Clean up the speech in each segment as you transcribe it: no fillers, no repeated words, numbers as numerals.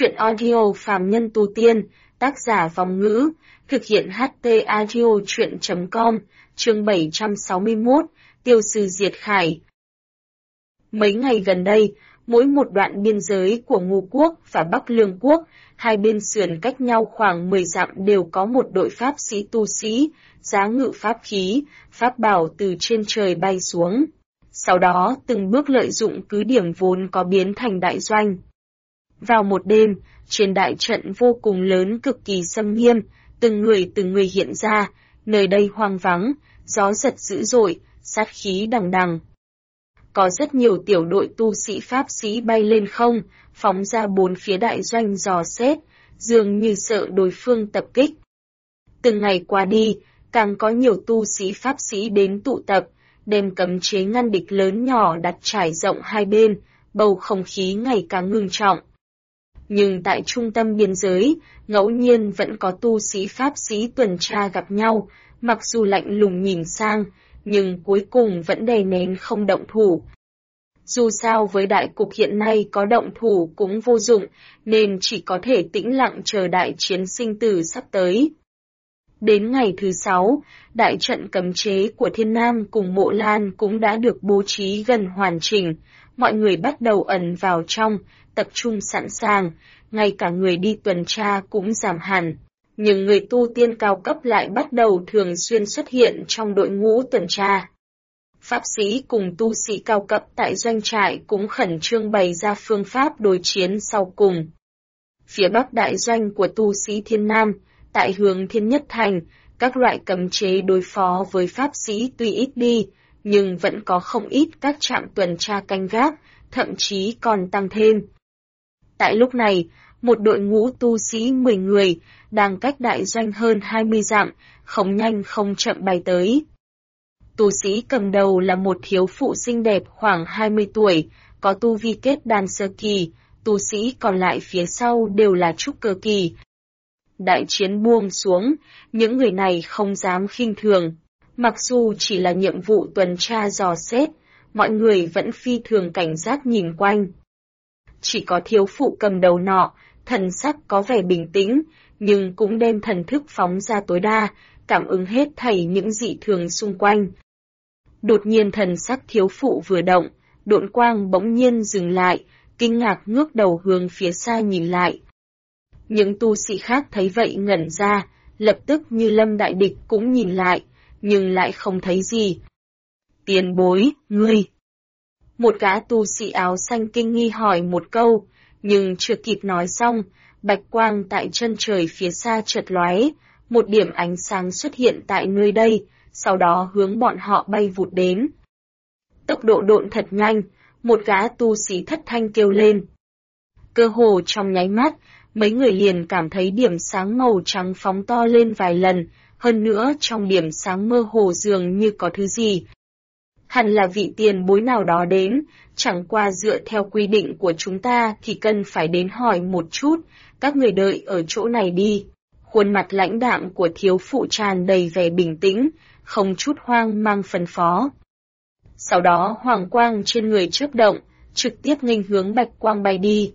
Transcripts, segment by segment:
Truyện audio phàm nhân tu tiên, tác giả Vòng Ngữ, thực hiện HT audio truyện.com, chương 761, Tiêu sư diệt khải. Mấy ngày gần đây, mỗi một đoạn biên giới của Ngô quốc và Bắc Lương quốc, hai bên sườn cách nhau khoảng 10 dặm đều có một đội pháp sĩ tu sĩ, giá ngự pháp khí, pháp bảo từ trên trời bay xuống. Sau đó từng bước lợi dụng cứ điểm vốn có biến thành đại doanh. Vào một đêm, trên đại trận vô cùng lớn cực kỳ xâm nghiêm, từng người hiện ra, nơi đây hoang vắng, gió giật dữ dội, sát khí đằng đằng. Có rất nhiều tiểu đội tu sĩ pháp sĩ bay lên không, phóng ra bốn phía đại doanh dò xét, dường như sợ đối phương tập kích. Từng ngày qua đi, càng có nhiều tu sĩ pháp sĩ đến tụ tập, đem cấm chế ngăn địch lớn nhỏ đặt trải rộng hai bên, bầu không khí ngày càng ngưng trọng. Nhưng tại trung tâm biên giới, ngẫu nhiên vẫn có tu sĩ pháp sĩ tuần tra gặp nhau, mặc dù lạnh lùng nhìn sang, nhưng cuối cùng vẫn đè nén không động thủ. Dù sao với đại cục hiện nay có động thủ cũng vô dụng, nên chỉ có thể tĩnh lặng chờ đại chiến sinh tử sắp tới. Đến ngày thứ 6, đại trận cấm chế của Thiên Nam cùng Mộ Lan cũng đã được bố trí gần hoàn chỉnh, mọi người bắt đầu ẩn vào trong, tập trung sẵn sàng, ngay cả người đi tuần tra cũng giảm hẳn. Nhưng người tu tiên cao cấp lại bắt đầu thường xuyên xuất hiện trong đội ngũ tuần tra. Pháp sĩ cùng tu sĩ cao cấp tại doanh trại cũng khẩn trương bày ra phương pháp đối chiến sau cùng. Phía bắc đại doanh của tu sĩ Thiên Nam, tại hướng Thiên Nhất Thành, các loại cấm chế đối phó với pháp sĩ tuy ít đi, nhưng vẫn có không ít các trạm tuần tra canh gác, thậm chí còn tăng thêm. Tại lúc này, một đội ngũ tu sĩ 10 người, đang cách đại doanh hơn 20 dặm, không nhanh không chậm bay tới. Tu sĩ cầm đầu là một thiếu phụ xinh đẹp khoảng 20 tuổi, có tu vi kết đan sơ kỳ, tu sĩ còn lại phía sau đều là trúc cơ kỳ. Đại chiến buông xuống, những người này không dám khinh thường. Mặc dù chỉ là nhiệm vụ tuần tra dò xét, mọi người vẫn phi thường cảnh giác nhìn quanh. Chỉ có thiếu phụ cầm đầu nọ, thần sắc có vẻ bình tĩnh, nhưng cũng đem thần thức phóng ra tối đa, cảm ứng hết thảy những dị thường xung quanh. Đột nhiên thần sắc thiếu phụ vừa động, độn quang bỗng nhiên dừng lại, kinh ngạc ngước đầu hướng phía xa nhìn lại. Những tu sĩ khác thấy vậy ngẩn ra, lập tức như lâm đại địch cũng nhìn lại, nhưng lại không thấy gì. Tiền bối, ngươi. Một gã tu sĩ áo xanh kinh nghi hỏi một câu, nhưng chưa kịp nói xong, bạch quang tại chân trời phía xa chợt lóe, một điểm ánh sáng xuất hiện tại nơi đây, sau đó hướng bọn họ bay vụt đến. Tốc độ độn thật nhanh, một gã tu sĩ thất thanh kêu lên. Cơ hồ trong nháy mắt, mấy người liền cảm thấy điểm sáng màu trắng phóng to lên vài lần, hơn nữa trong điểm sáng mơ hồ dường như có thứ gì. Hẳn là vị tiền bối nào đó đến, chẳng qua dựa theo quy định của chúng ta thì cần phải đến hỏi một chút, các người đợi ở chỗ này đi. Khuôn mặt lãnh đạm của thiếu phụ tràn đầy vẻ bình tĩnh, không chút hoang mang phân phó. Sau đó hoàng quang trên người chớp động, trực tiếp nghênh hướng bạch quang bay đi.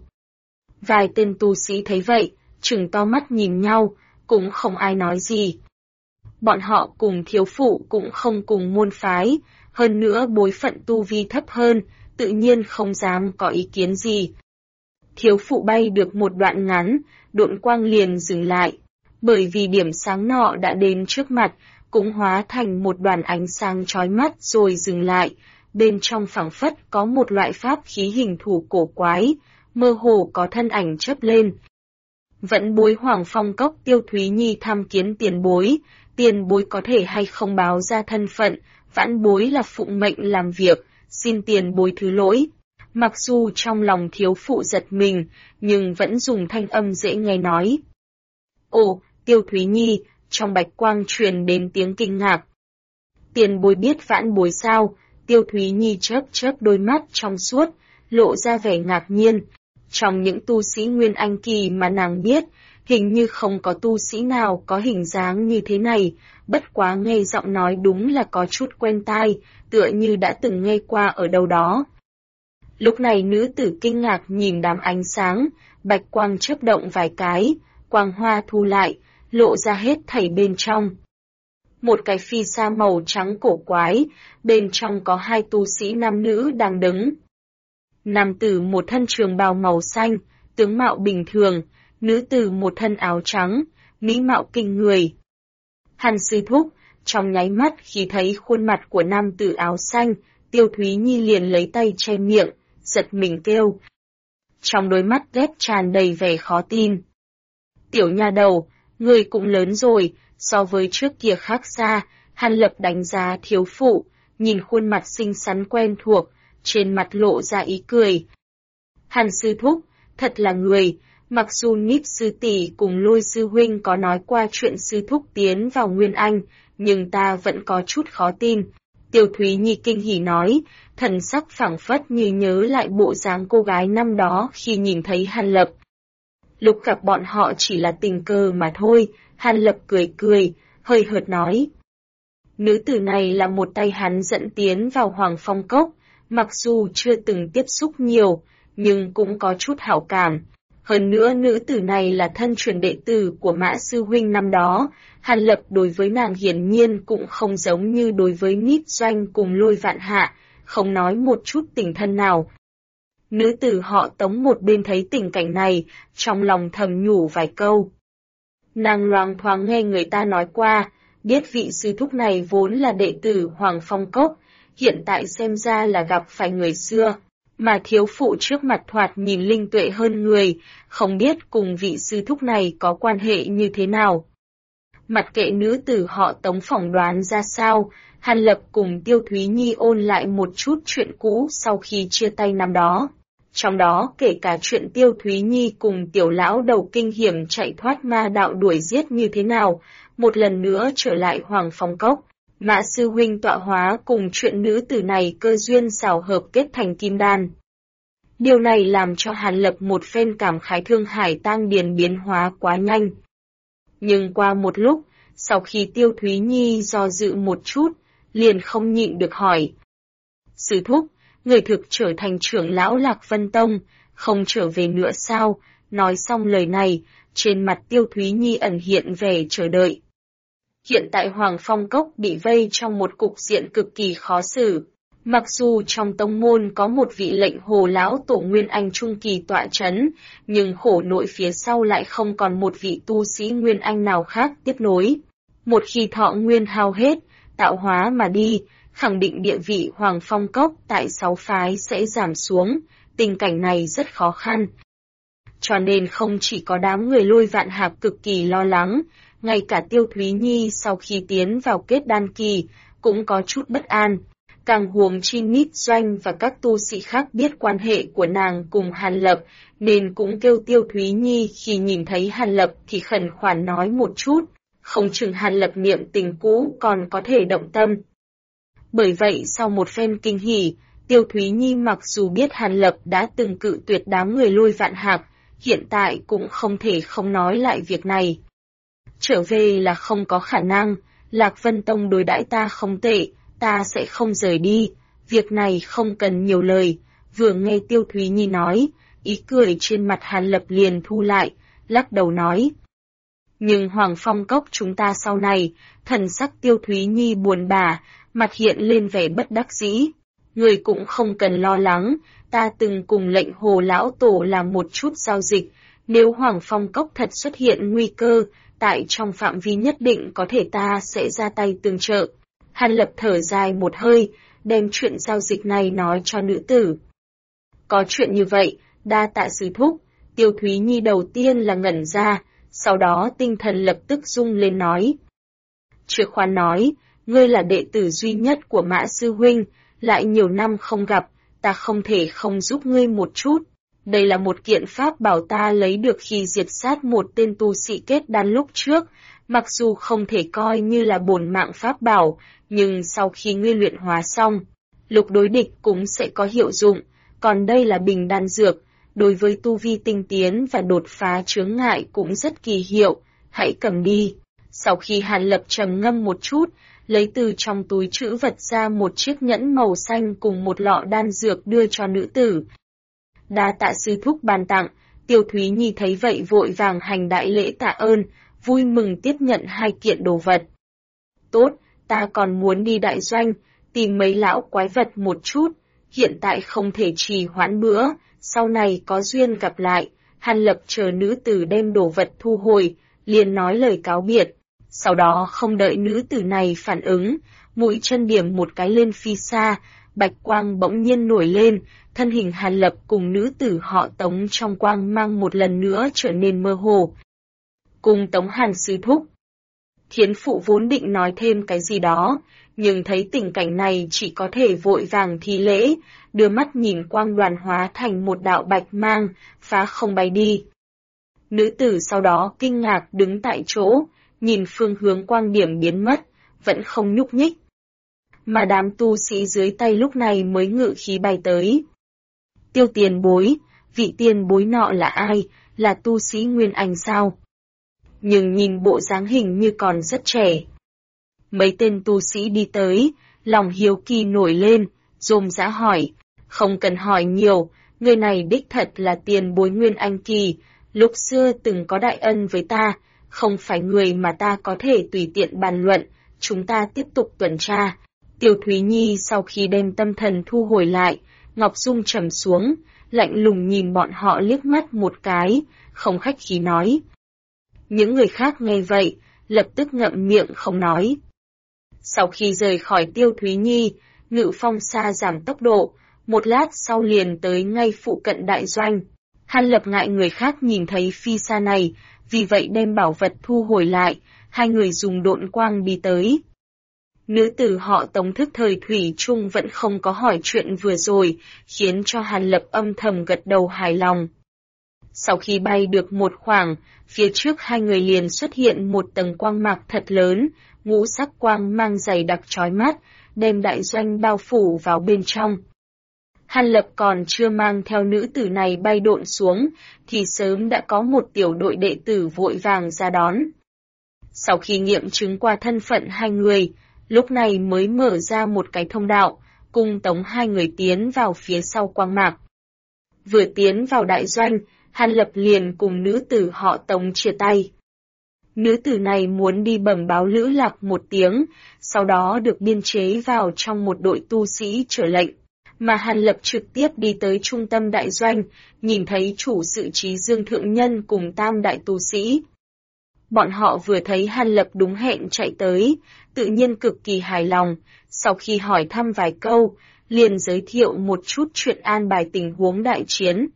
Vài tên tu sĩ thấy vậy, trừng to mắt nhìn nhau, cũng không ai nói gì. Bọn họ cùng thiếu phụ cũng không cùng môn phái, hơn nữa bối phận tu vi thấp hơn, tự nhiên không dám có ý kiến gì. Thiếu phụ bay được một đoạn ngắn, độn quang liền dừng lại, bởi vì điểm sáng nọ đã đến trước mặt, cũng hóa thành một đoàn ánh sáng chói mắt rồi dừng lại, bên trong phảng phất có một loại pháp khí hình thù cổ quái, mơ hồ có thân ảnh chớp lên. Vẫn bối Hoàng Phong Cốc Tiêu Thúy Nhi tham kiến tiền bối có thể hay không báo ra thân phận, vãn bối là phụng mệnh làm việc, xin tiền bối thứ lỗi. Mặc dù trong lòng thiếu phụ giật mình, nhưng vẫn dùng thanh âm dễ nghe nói. Ồ, Tiêu Thúy Nhi, trong bạch quang truyền đến tiếng kinh ngạc. Tiền bối biết vãn bối sao? Tiêu Thúy Nhi chớp chớp đôi mắt trong suốt, lộ ra vẻ ngạc nhiên. Trong những tu sĩ Nguyên Anh kỳ mà nàng biết, hình như không có tu sĩ nào có hình dáng như thế này, bất quá nghe giọng nói đúng là có chút quen tai, tựa như đã từng nghe qua ở đâu đó. Lúc này nữ tử kinh ngạc nhìn đám ánh sáng, bạch quang chớp động vài cái, quang hoa thu lại, lộ ra hết thảy bên trong. Một cái phi sa màu trắng cổ quái, bên trong có hai tu sĩ nam nữ đang đứng. Nam tử một thân trường bào màu xanh, tướng mạo bình thường, nữ tử một thân áo trắng, mỹ mạo kinh người. Hàn sư thúc, trong nháy mắt khi thấy khuôn mặt của nam tử áo xanh, Tiêu Thúy Nhi liền lấy tay che miệng, giật mình kêu. Trong đôi mắt ghét tràn đầy vẻ khó tin. Tiểu nha đầu, người cũng lớn rồi, so với trước kia khác xa, Hàn Lập đánh giá thiếu phụ, nhìn khuôn mặt xinh xắn quen thuộc, trên mặt lộ ra ý cười. Hàn sư thúc, thật là người, mặc dù Níp sư tỷ cùng Lôi sư huynh có nói qua chuyện sư thúc tiến vào Nguyên Anh, nhưng ta vẫn có chút khó tin. Tiêu Thúy Nhi kinh hỉ nói, thần sắc phảng phất như nhớ lại bộ dáng cô gái năm đó khi nhìn thấy Hàn Lập. Lúc gặp bọn họ chỉ là tình cờ mà thôi, Hàn Lập cười cười, hơi hợt nói. Nữ tử này là một tay hắn dẫn tiến vào Hoàng Phong Cốc, mặc dù chưa từng tiếp xúc nhiều, nhưng cũng có chút hảo cảm. Hơn nữa nữ tử này là thân truyền đệ tử của Mã Sư Huynh năm đó, Hàn Lập đối với nàng hiển nhiên cũng không giống như đối với Níp Doanh cùng Lôi Vạn Hạ, không nói một chút tình thân nào. Nữ tử họ Tống một bên thấy tình cảnh này, trong lòng thầm nhủ vài câu. Nàng loáng thoáng nghe người ta nói qua, biết vị sư thúc này vốn là đệ tử Hoàng Phong Cốc, hiện tại xem ra là gặp phải người xưa. Mà thiếu phụ trước mặt thoạt nhìn linh tuệ hơn người, không biết cùng vị sư thúc này có quan hệ như thế nào. Mặc kệ nữ tử họ Tống phỏng đoán ra sao, Hàn Lập cùng Tiêu Thúy Nhi ôn lại một chút chuyện cũ sau khi chia tay năm đó. Trong đó kể cả chuyện Tiêu Thúy Nhi cùng tiểu lão đầu kinh hiểm chạy thoát ma đạo đuổi giết như thế nào, một lần nữa trở lại Hoàng Phong Cốc. Mã sư huynh tọa hóa cùng chuyện nữ tử này cơ duyên xảo hợp kết thành kim đan. Điều này làm cho Hàn Lập một phen cảm khái Thương Hải Tang Điền biến hóa quá nhanh. Nhưng qua một lúc, sau khi Tiêu Thúy Nhi do dự một chút, liền không nhịn được hỏi. Sư thúc, người thực trở thành trưởng lão Lạc Vân Tông, không trở về nữa sao? Nói xong lời này, trên mặt Tiêu Thúy Nhi ẩn hiện vẻ chờ đợi. Hiện tại Hoàng Phong Cốc bị vây trong một cục diện cực kỳ khó xử. Mặc dù trong tông môn có một vị lệnh hồ lão tổ Nguyên Anh Trung Kỳ tọa chấn, nhưng khổ nội phía sau lại không còn một vị tu sĩ Nguyên Anh nào khác tiếp nối. Một khi thọ nguyên hao hết, tạo hóa mà đi, khẳng định địa vị Hoàng Phong Cốc tại 6 phái sẽ giảm xuống, tình cảnh này rất khó khăn. Cho nên không chỉ có đám người Lôi Vạn Hạp cực kỳ lo lắng, ngay cả Tiêu Thúy Nhi sau khi tiến vào kết đan kỳ, cũng có chút bất an. Càng huống chi Níp Doanh và các tu sĩ khác biết quan hệ của nàng cùng Hàn Lập, nên cũng kêu Tiêu Thúy Nhi khi nhìn thấy Hàn Lập thì khẩn khoản nói một chút, không chừng Hàn Lập niệm tình cũ còn có thể động tâm. Bởi vậy sau một phen kinh hỉ, Tiêu Thúy Nhi mặc dù biết Hàn Lập đã từng cự tuyệt đám người Lôi Vạn Hạp, hiện tại cũng không thể không nói lại việc này. Trở về là không có khả năng, Lạc Vân Tông đối đãi ta không tệ, ta sẽ không rời đi, việc này không cần nhiều lời. Vừa nghe Tiêu Thúy Nhi nói, ý cười trên mặt Hàn Lập liền thu lại, lắc đầu nói. Nhưng Hoàng Phong Cốc chúng ta sau này, thần sắc Tiêu Thúy Nhi buồn bã, mặt hiện lên vẻ bất đắc dĩ. Người cũng không cần lo lắng, ta từng cùng lệnh hồ lão tổ làm một chút giao dịch, nếu Hoàng Phong Cốc thật xuất hiện nguy cơ, tại trong phạm vi nhất định có thể ta sẽ ra tay tương trợ. Hàn Lập thở dài một hơi, đem chuyện giao dịch này nói cho nữ tử. Có chuyện như vậy, đa tạ sư thúc. Tiêu Thúy Nhi đầu tiên là ngẩn ra, sau đó tinh thần lập tức rung lên nói. Chưa khoan nói, ngươi là đệ tử duy nhất của Mã Sư Huynh, lại nhiều năm không gặp, ta không thể không giúp ngươi một chút. Đây là một kiện pháp bảo ta lấy được khi diệt sát một tên tu sĩ kết đan lúc trước, mặc dù không thể coi như là bổn mạng pháp bảo, nhưng sau khi ngươi luyện hóa xong, lúc đối địch cũng sẽ có hiệu dụng, còn đây là bình đan dược, đối với tu vi tinh tiến và đột phá chướng ngại cũng rất kỳ hiệu, hãy cầm đi. Sau khi Hàn Lập trầm ngâm một chút, lấy từ trong túi trữ vật ra một chiếc nhẫn màu xanh cùng một lọ đan dược đưa cho nữ tử. Đa tạ sư thúc ban tặng, Tiêu Thúy Nhi thấy vậy vội vàng hành đại lễ tạ ơn, vui mừng tiếp nhận 2 kiện đồ vật. Tốt, ta còn muốn đi đại doanh, tìm mấy lão quái vật một chút, hiện tại không thể trì hoãn nữa, sau này có duyên gặp lại. Hàn Lập chờ nữ tử đem đồ vật thu hồi, liền nói lời cáo biệt. Sau đó không đợi nữ tử này phản ứng, mũi chân điểm một cái lên phi xa, bạch quang bỗng nhiên nổi lên, thân hình Hàn Lập cùng nữ tử họ Tống trong quang mang một lần nữa trở nên mơ hồ. Cùng Tống Hàn sư thúc. Thiến phụ vốn định nói thêm cái gì đó, nhưng thấy tình cảnh này chỉ có thể vội vàng thi lễ, đưa mắt nhìn quang đoàn hóa thành một đạo bạch mang, phá không bay đi. Nữ tử sau đó kinh ngạc đứng tại chỗ, nhìn phương hướng quang điểm biến mất, vẫn không nhúc nhích. Mà đám tu sĩ dưới tay lúc này mới ngự khí bay tới. Tiêu tiền bối, vị tiền bối nọ là ai, là tu sĩ Nguyên Anh sao? Nhưng nhìn bộ dáng hình như còn rất trẻ. Mấy tên tu sĩ đi tới, lòng hiếu kỳ nổi lên, rôm rã hỏi, không cần hỏi nhiều, người này đích thật là tiền bối Nguyên Anh kỳ, lúc xưa từng có đại ân với ta, không phải người mà ta có thể tùy tiện bàn luận, chúng ta tiếp tục tuần tra. Tiêu Thúy Nhi sau khi đem tâm thần thu hồi lại, Ngọc Dung trầm xuống, lạnh lùng nhìn bọn họ liếc mắt một cái, không khách khí nói. Những người khác nghe vậy, lập tức ngậm miệng không nói. Sau khi rời khỏi Tiêu Thúy Nhi, Ngự Phong Sa giảm tốc độ, một lát sau liền tới ngay phụ cận đại doanh. Hàn Lập ngại người khác nhìn thấy phi xa này, vì vậy đem bảo vật thu hồi lại, 2 người dùng độn quang đi tới. Nữ tử họ Tống thức thời thủy chung vẫn không có hỏi chuyện vừa rồi, khiến cho Hàn Lập âm thầm gật đầu hài lòng. Sau khi bay được một khoảng, phía trước 2 người liền xuất hiện một tầng quang mạc thật lớn, ngũ sắc quang mang dày đặc chói mắt, đem đại doanh bao phủ vào bên trong. Hàn Lập còn chưa mang theo nữ tử này bay độn xuống, thì sớm đã có một tiểu đội đệ tử vội vàng ra đón. Sau khi nghiệm chứng qua thân phận 2 người, lúc này mới mở ra một cái thông đạo, cùng tống 2 người tiến vào phía sau quang mạc. Vừa tiến vào đại doanh, Hàn Lập liền cùng nữ tử họ Tống chia tay. Nữ tử này muốn đi bẩm báo Lữ Lạc một tiếng, sau đó được biên chế vào trong một đội tu sĩ trở lệnh. Mà Hàn Lập trực tiếp đi tới trung tâm đại doanh, nhìn thấy chủ sự Trí Dương Thượng Nhân cùng tam đại tu sĩ. Bọn họ vừa thấy Hàn Lập đúng hẹn chạy tới, tự nhiên cực kỳ hài lòng, sau khi hỏi thăm vài câu, liền giới thiệu một chút chuyện an bài tình huống đại chiến.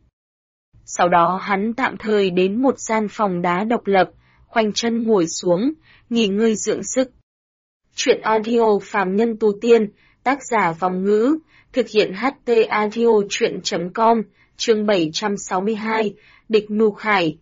Sau đó hắn tạm thời đến một gian phòng đá độc lập, khoanh chân ngồi xuống, nghỉ ngơi dưỡng sức. Chuyện audio phàm nhân tu tiên, tác giả Vòng Ngữ, thực hiện HT audio chuyện.com, chương 762, Địch Mưu Khải.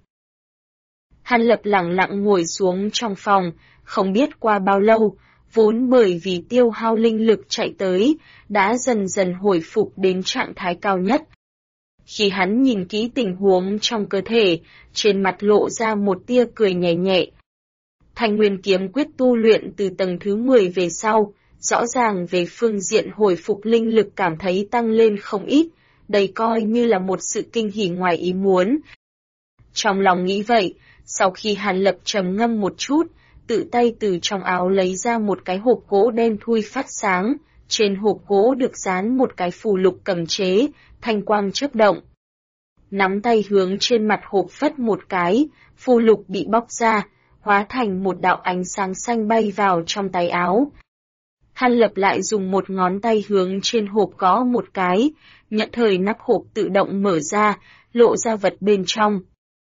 Hàn Lập lặng lặng ngồi xuống trong phòng, không biết qua bao lâu, vốn bởi vì tiêu hao linh lực chạy tới, đã dần dần hồi phục đến trạng thái cao nhất. Khi hắn nhìn kỹ tình huống trong cơ thể, trên mặt lộ ra một tia cười nhẹ nhẹ. Thanh Nguyên kiếm quyết tu luyện từ tầng thứ 10 về sau, rõ ràng về phương diện hồi phục linh lực cảm thấy tăng lên không ít, đây coi như là một sự kinh hỉ ngoài ý muốn. Trong lòng nghĩ vậy, sau khi Hàn Lập trầm ngâm một chút, tự tay từ trong áo lấy ra một cái hộp gỗ đen thui phát sáng, trên hộp gỗ được dán một cái phù lục cầm chế, thanh quang chớp động. Nắm tay hướng trên mặt hộp phất một cái, phù lục bị bóc ra, hóa thành một đạo ánh sáng xanh bay vào trong tay áo. Hàn Lập lại dùng một ngón tay hướng trên hộp gõ một cái, nhận thời nắp hộp tự động mở ra, lộ ra vật bên trong.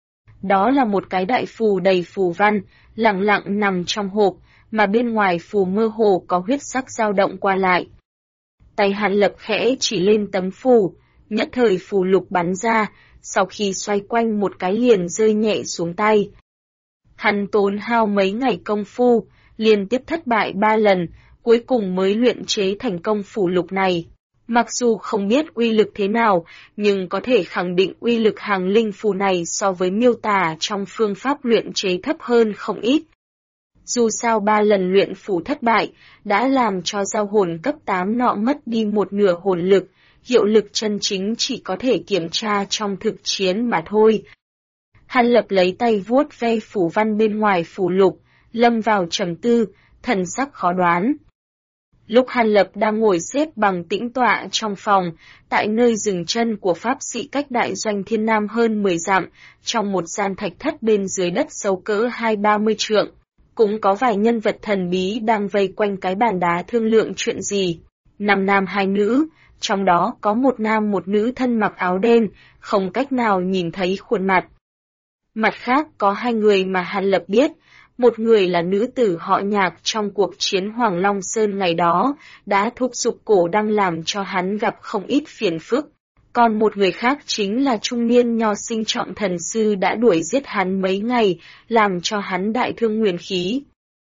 Đó là một cái đại phù đầy phù văn, lặng lặng nằm trong hộp, mà bên ngoài phù mơ hồ có huyết sắc dao động qua lại. Tay Hàn Lập khẽ chỉ lên tấm phù, nhất thời phù lục bắn ra, sau khi xoay quanh một cái liền rơi nhẹ xuống tay. Hắn tốn hao mấy ngày công phu, liên tiếp thất bại 3 lần, cuối cùng mới luyện chế thành công phù lục này. Mặc dù không biết uy lực thế nào, nhưng có thể khẳng định uy lực hàng linh phù này so với miêu tả trong phương pháp luyện chế thấp hơn không ít. Dù sao 3 lần luyện phủ thất bại, đã làm cho giao hồn cấp 8 nọ mất đi một nửa hồn lực, hiệu lực chân chính chỉ có thể kiểm tra trong thực chiến mà thôi. Hàn Lập lấy tay vuốt ve phủ văn bên ngoài phủ lục, lâm vào trầm tư, thần sắc khó đoán. Lúc Hàn Lập đang ngồi xếp bằng tĩnh tọa trong phòng, tại nơi dừng chân của pháp sĩ cách đại doanh Thiên Nam hơn 10 dặm, trong một gian thạch thất bên dưới đất sâu cỡ 20-30 trượng, cũng có vài nhân vật thần bí đang vây quanh cái bàn đá thương lượng chuyện gì. 5 nam 2 nữ, trong đó có một nam một nữ thân mặc áo đen, không cách nào nhìn thấy khuôn mặt. Mặt khác có 2 người mà Hàn Lập biết, một người là nữ tử họ Nhạc trong cuộc chiến Hoàng Long Sơn ngày đó, đã thúc giục cổ đang làm cho hắn gặp không ít phiền phức. Còn một người khác chính là trung niên nho sinh Trọng Thần Sư đã đuổi giết hắn mấy ngày, làm cho hắn đại thương nguyên khí.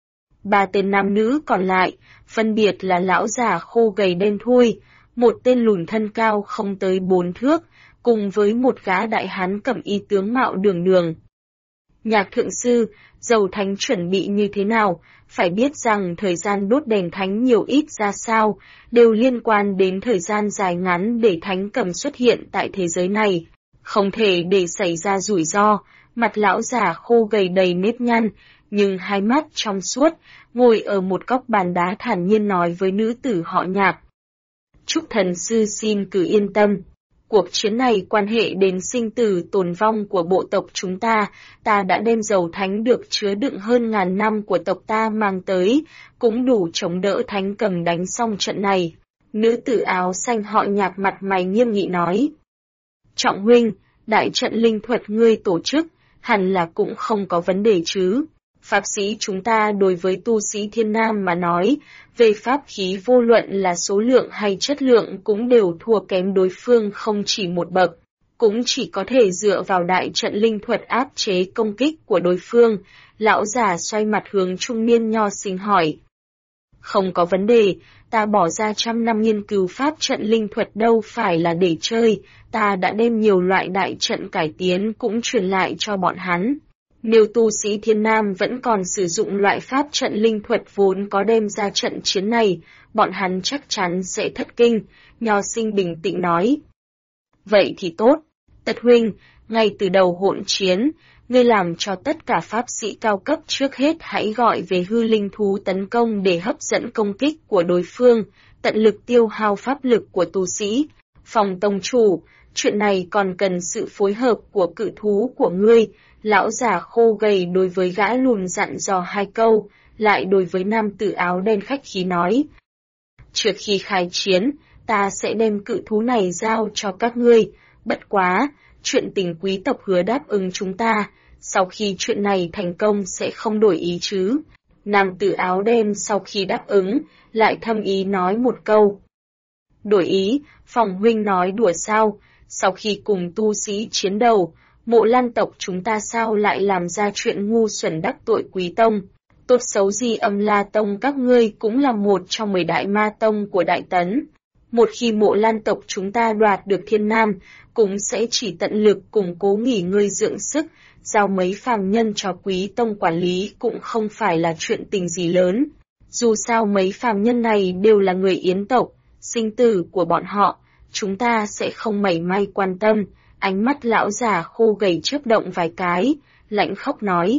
3 tên nam nữ còn lại, phân biệt là lão già khô gầy đen thui, một tên lùn thân cao không tới 4 thước, cùng với một gã đại hán cẩm y tướng mạo đường đường. Nhạc thượng sư, dầu thánh chuẩn bị như thế nào, phải biết rằng thời gian đốt đèn thánh nhiều ít ra sao, đều liên quan đến thời gian dài ngắn để thánh cầm xuất hiện tại thế giới này. Không thể để xảy ra rủi ro, mặt lão già khô gầy đầy nếp nhăn, nhưng hai mắt trong suốt, ngồi ở một góc bàn đá thản nhiên nói với nữ tử họ Nhạc. Chúc thần sư xin cứ yên tâm. Cuộc chiến này quan hệ đến sinh tử tồn vong của bộ tộc chúng ta đã đem dầu thánh được chứa đựng hơn ngàn năm của tộc ta mang tới, cũng đủ chống đỡ thánh cầm đánh xong trận này. Nữ tử áo xanh họ Nhạc mặt mày nghiêm nghị nói. Trọng huynh, đại trận linh thuật ngươi tổ chức, hẳn là cũng không có vấn đề chứ. Pháp sĩ chúng ta đối với tu sĩ Thiên Nam mà nói, về pháp khí vô luận là số lượng hay chất lượng cũng đều thua kém đối phương không chỉ một bậc, cũng chỉ có thể dựa vào đại trận linh thuật áp chế công kích của đối phương. Lão già xoay mặt hướng trung niên nho sinh hỏi. Không có vấn đề, ta bỏ ra 100 năm nghiên cứu pháp trận linh thuật đâu phải là để chơi, ta đã đem nhiều loại đại trận cải tiến cũng truyền lại cho bọn hắn. Nếu tu sĩ Thiên Nam vẫn còn sử dụng loại pháp trận linh thuật vốn có đem ra trận chiến này, bọn hắn chắc chắn sẽ thất kinh, nho sinh bình tĩnh nói. Vậy thì tốt, Tật huynh, ngay từ đầu hỗn chiến, ngươi làm cho tất cả pháp sĩ cao cấp trước hết hãy gọi về hư linh thú tấn công để hấp dẫn công kích của đối phương, tận lực tiêu hao pháp lực của tu sĩ. Phòng tông chủ, chuyện này còn cần sự phối hợp của cự thú của ngươi. Lão già khô gầy đối với gã lùn dặn dò 2 câu, lại đối với nam tử áo đen khách khí nói. Trước khi khai chiến, ta sẽ đem cự thú này giao cho các ngươi, bất quá, chuyện tình quý tộc hứa đáp ứng chúng ta, sau khi chuyện này thành công sẽ không đổi ý chứ. Nam tử áo đen sau khi đáp ứng, lại thâm ý nói một câu. Đổi ý, Phòng huynh nói đùa sao, sau khi cùng tu sĩ chiến đầu, Mộ Lan tộc chúng ta sao lại làm ra chuyện ngu xuẩn đắc tội Quý tông? Tốt xấu gì Âm La tông các ngươi cũng là một trong 10 đại ma tông của Đại Tấn. Một khi Mộ Lan tộc chúng ta đoạt được Thiên Nam, cũng sẽ chỉ tận lực củng cố nghỉ ngơi dưỡng sức, giao mấy phàm nhân cho Quý tông quản lý cũng không phải là chuyện tình gì lớn. Dù sao mấy phàm nhân này đều là người Yến tộc, sinh tử của bọn họ, chúng ta sẽ không mảy may quan tâm. Ánh mắt lão già khô gầy chớp động vài cái, lạnh khóc nói.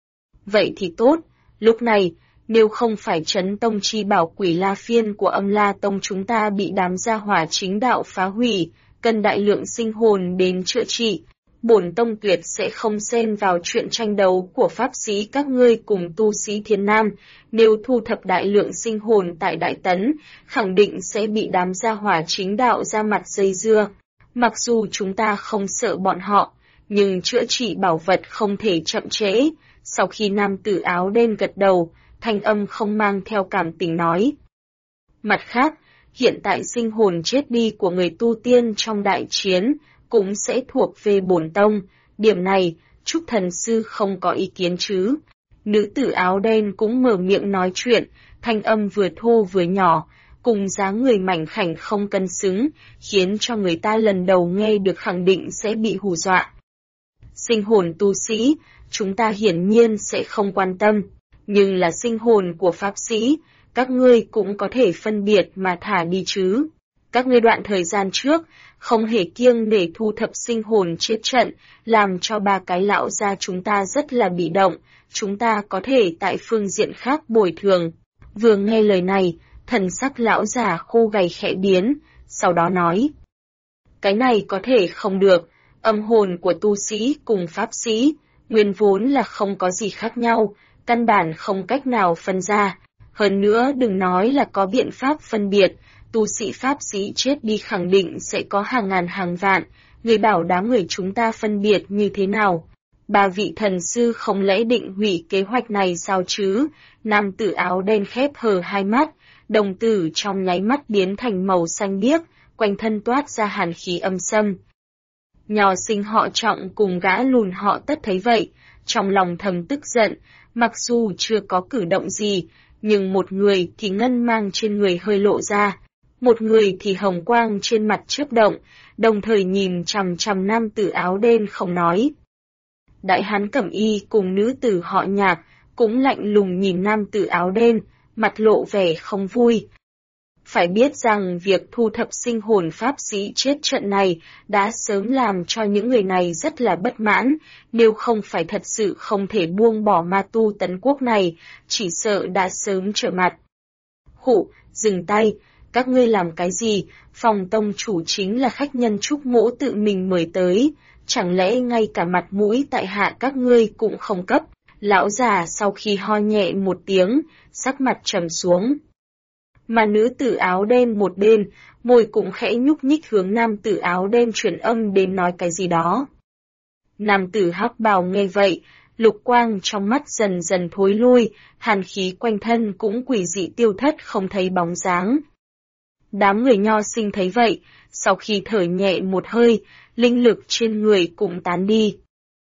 Vậy thì tốt, lúc này, nếu không phải Trấn Tông chi bảo Quỷ La Phiên của Âm La Tông chúng ta bị đám gia hỏa chính đạo phá hủy, cần đại lượng sinh hồn đến chữa trị, bổn tông tuyệt sẽ không xen vào chuyện tranh đấu của pháp sĩ các ngươi cùng tu sĩ Thiên Nam, nếu thu thập đại lượng sinh hồn tại Đại Tấn, khẳng định sẽ bị đám gia hỏa chính đạo ra mặt dây dưa. Mặc dù chúng ta không sợ bọn họ, nhưng chữa trị bảo vật không thể chậm trễ. Sau khi nam tử áo đen gật đầu, thanh âm không mang theo cảm tình nói. Mặt khác, hiện tại sinh hồn chết đi của người tu tiên trong đại chiến cũng sẽ thuộc về bổn tông, điểm này, Trúc thần sư không có ý kiến chứ. Nữ tử áo đen cũng mở miệng nói chuyện, thanh âm vừa thô vừa nhỏ, cùng dáng người mảnh khảnh không cân xứng, khiến cho người ta lần đầu nghe được khẳng định sẽ bị hù dọa. Sinh hồn tu sĩ, chúng ta hiển nhiên sẽ không quan tâm, nhưng là sinh hồn của pháp sĩ, các ngươi cũng có thể phân biệt mà thả đi chứ. Các ngươi đoạn thời gian trước, không hề kiêng để thu thập sinh hồn chết trận, làm cho ba cái lão gia chúng ta rất là bị động, chúng ta có thể tại phương diện khác bồi thường. Vừa nghe lời này, thần sắc lão già khô gầy khẽ biến, sau đó nói. Cái này có thể không được, âm hồn của tu sĩ cùng pháp sĩ, nguyên vốn là không có gì khác nhau, căn bản không cách nào phân ra. Hơn nữa đừng nói là có biện pháp phân biệt, tu sĩ pháp sĩ chết đi khẳng định sẽ có hàng ngàn hàng vạn, người bảo đám người chúng ta phân biệt như thế nào. Ba vị thần sư không lẽ định hủy kế hoạch này sao chứ? Nam tử áo đen khép hờ hai mắt, đồng tử trong nháy mắt biến thành màu xanh biếc, quanh thân toát ra hàn khí âm xâm. Nho sinh họ Trọng cùng gã lùn họ Tất thấy vậy, trong lòng thầm tức giận, mặc dù chưa có cử động gì, nhưng một người thì ngân mang trên người hơi lộ ra, một người thì hồng quang trên mặt chớp động, đồng thời nhìn chằm chằm nam tử áo đen không nói. Đại hán cẩm y cùng nữ tử họ Nhạc cũng lạnh lùng nhìn nam tử áo đen, mặt lộ vẻ không vui. Phải biết rằng việc thu thập sinh hồn pháp sĩ chết trận này đã sớm làm cho những người này rất là bất mãn, nếu không phải thật sự không thể buông bỏ ma tu tấn quốc này, chỉ sợ đã sớm trở mặt. Khụ, dừng tay, các ngươi làm cái gì? Phòng tông chủ chính là khách nhân Trúc Mỗ tự mình mời tới, chẳng lẽ ngay cả mặt mũi tại hạ các ngươi cũng không cấp? Lão già sau khi ho nhẹ một tiếng, sắc mặt trầm xuống. Mà nữ tử áo đen một bên, môi cũng khẽ nhúc nhích hướng nam tử áo đen truyền âm đến nói cái gì đó. Nam tử hắc bào nghe vậy, lục quang trong mắt dần dần thối lui, hàn khí quanh thân cũng quỷ dị tiêu thất không thấy bóng dáng. Đám người nho sinh thấy vậy, sau khi thở nhẹ một hơi, linh lực trên người cũng tán đi.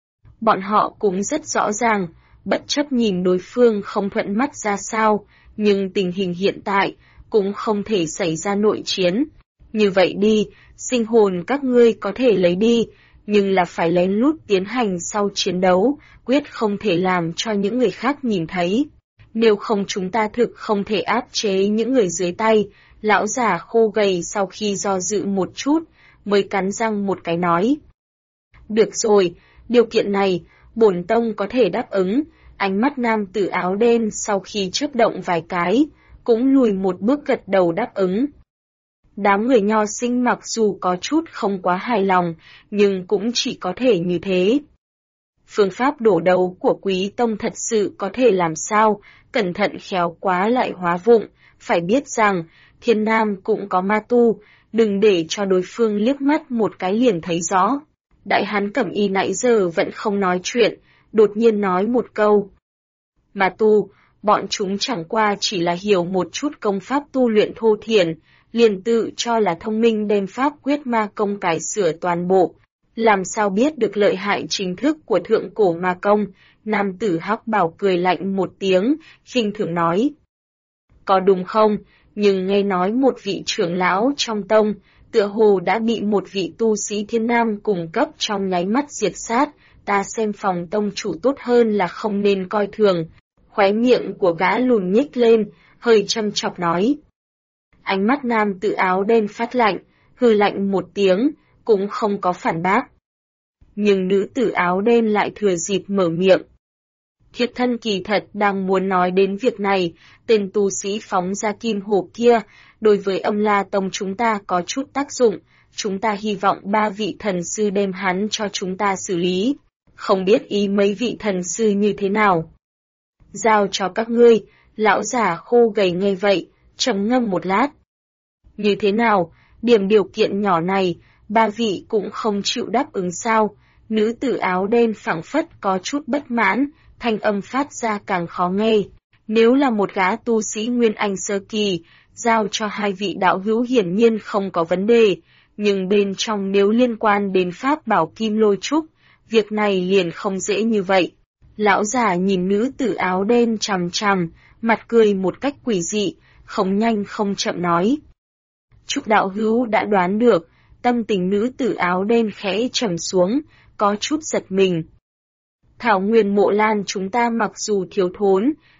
Bọn họ cũng rất rõ ràng, bất chấp nhìn đối phương không thuận mắt ra sao, nhưng tình hình hiện tại cũng không thể xảy ra nội chiến. Như vậy đi, sinh hồn các ngươi có thể lấy đi, nhưng là phải lén lút tiến hành sau chiến đấu, quyết không thể làm cho những người khác nhìn thấy. Nếu không chúng ta thực không thể áp chế những người dưới tay. Lão già khô gầy sau khi do dự một chút, mới cắn răng một cái nói. Được rồi, điều kiện này, bổn tông có thể đáp ứng. Ánh mắt nam tử áo đen sau khi chớp động vài cái, cũng lùi một bước gật đầu đáp ứng. Đám người nho sinh mặc dù có chút không quá hài lòng, nhưng cũng chỉ có thể như thế. Phương pháp đổ đấu của quý tông thật sự có thể làm sao, cẩn thận khéo quá lại hóa vụng, phải biết rằng, Thiên Nam cũng có ma tu, đừng để cho đối phương liếc mắt một cái liền thấy rõ. Đại hán cẩm y nãy giờ vẫn không nói chuyện, đột nhiên nói một câu. Ma tu, bọn chúng chẳng qua chỉ là hiểu một chút công pháp tu luyện thô thiển, liền tự cho là thông minh đem pháp quyết ma công cải sửa toàn bộ. Làm sao biết được lợi hại chính thức của thượng cổ ma công? Nam tử hắc bảo cười lạnh một tiếng, khinh thường nói. Có đúng không? Nhưng nghe nói một vị trưởng lão trong tông, tựa hồ đã bị một vị tu sĩ Thiên Nam cùng cấp trong nháy mắt diệt sát, ta xem phòng tông chủ tốt hơn là không nên coi thường. Khóe miệng của gã lùn nhếch lên, hơi châm chọc nói. Ánh mắt nam tự áo đen phát lạnh, hừ lạnh một tiếng, cũng không có phản bác. Nhưng nữ tử áo đen lại thừa dịp mở miệng. Thiệt thân kỳ thật đang muốn nói đến việc này, tên tu sĩ phóng ra kim hộp kia, đối với âm la tông chúng ta có chút tác dụng, chúng ta hy vọng ba vị thần sư đem hắn cho chúng ta xử lý, không biết ý mấy vị thần sư như thế nào. Giao cho các ngươi, lão già khô gầy nghe vậy, trầm ngâm một lát. Như thế nào, điểm điều kiện nhỏ này, ba vị cũng không chịu đáp ứng sao? Nữ tử áo đen phảng phất có chút bất mãn, thanh âm phát ra càng khó nghe. Nếu là một gã tu sĩ Nguyên Anh sơ kỳ, giao cho hai vị đạo hữu hiển nhiên không có vấn đề, nhưng bên trong nếu liên quan đến pháp bảo kim lôi trúc, việc này liền không dễ như vậy. Lão già nhìn nữ tử áo đen chằm chằm, mặt cười một cách quỷ dị, không nhanh không chậm nói. Trúc đạo hữu đã đoán được, tâm tình nữ tử áo đen khẽ trầm xuống, có chút giật mình. Thảo nguyên Mộ Lan chúng ta mặc dù thiếu thốn,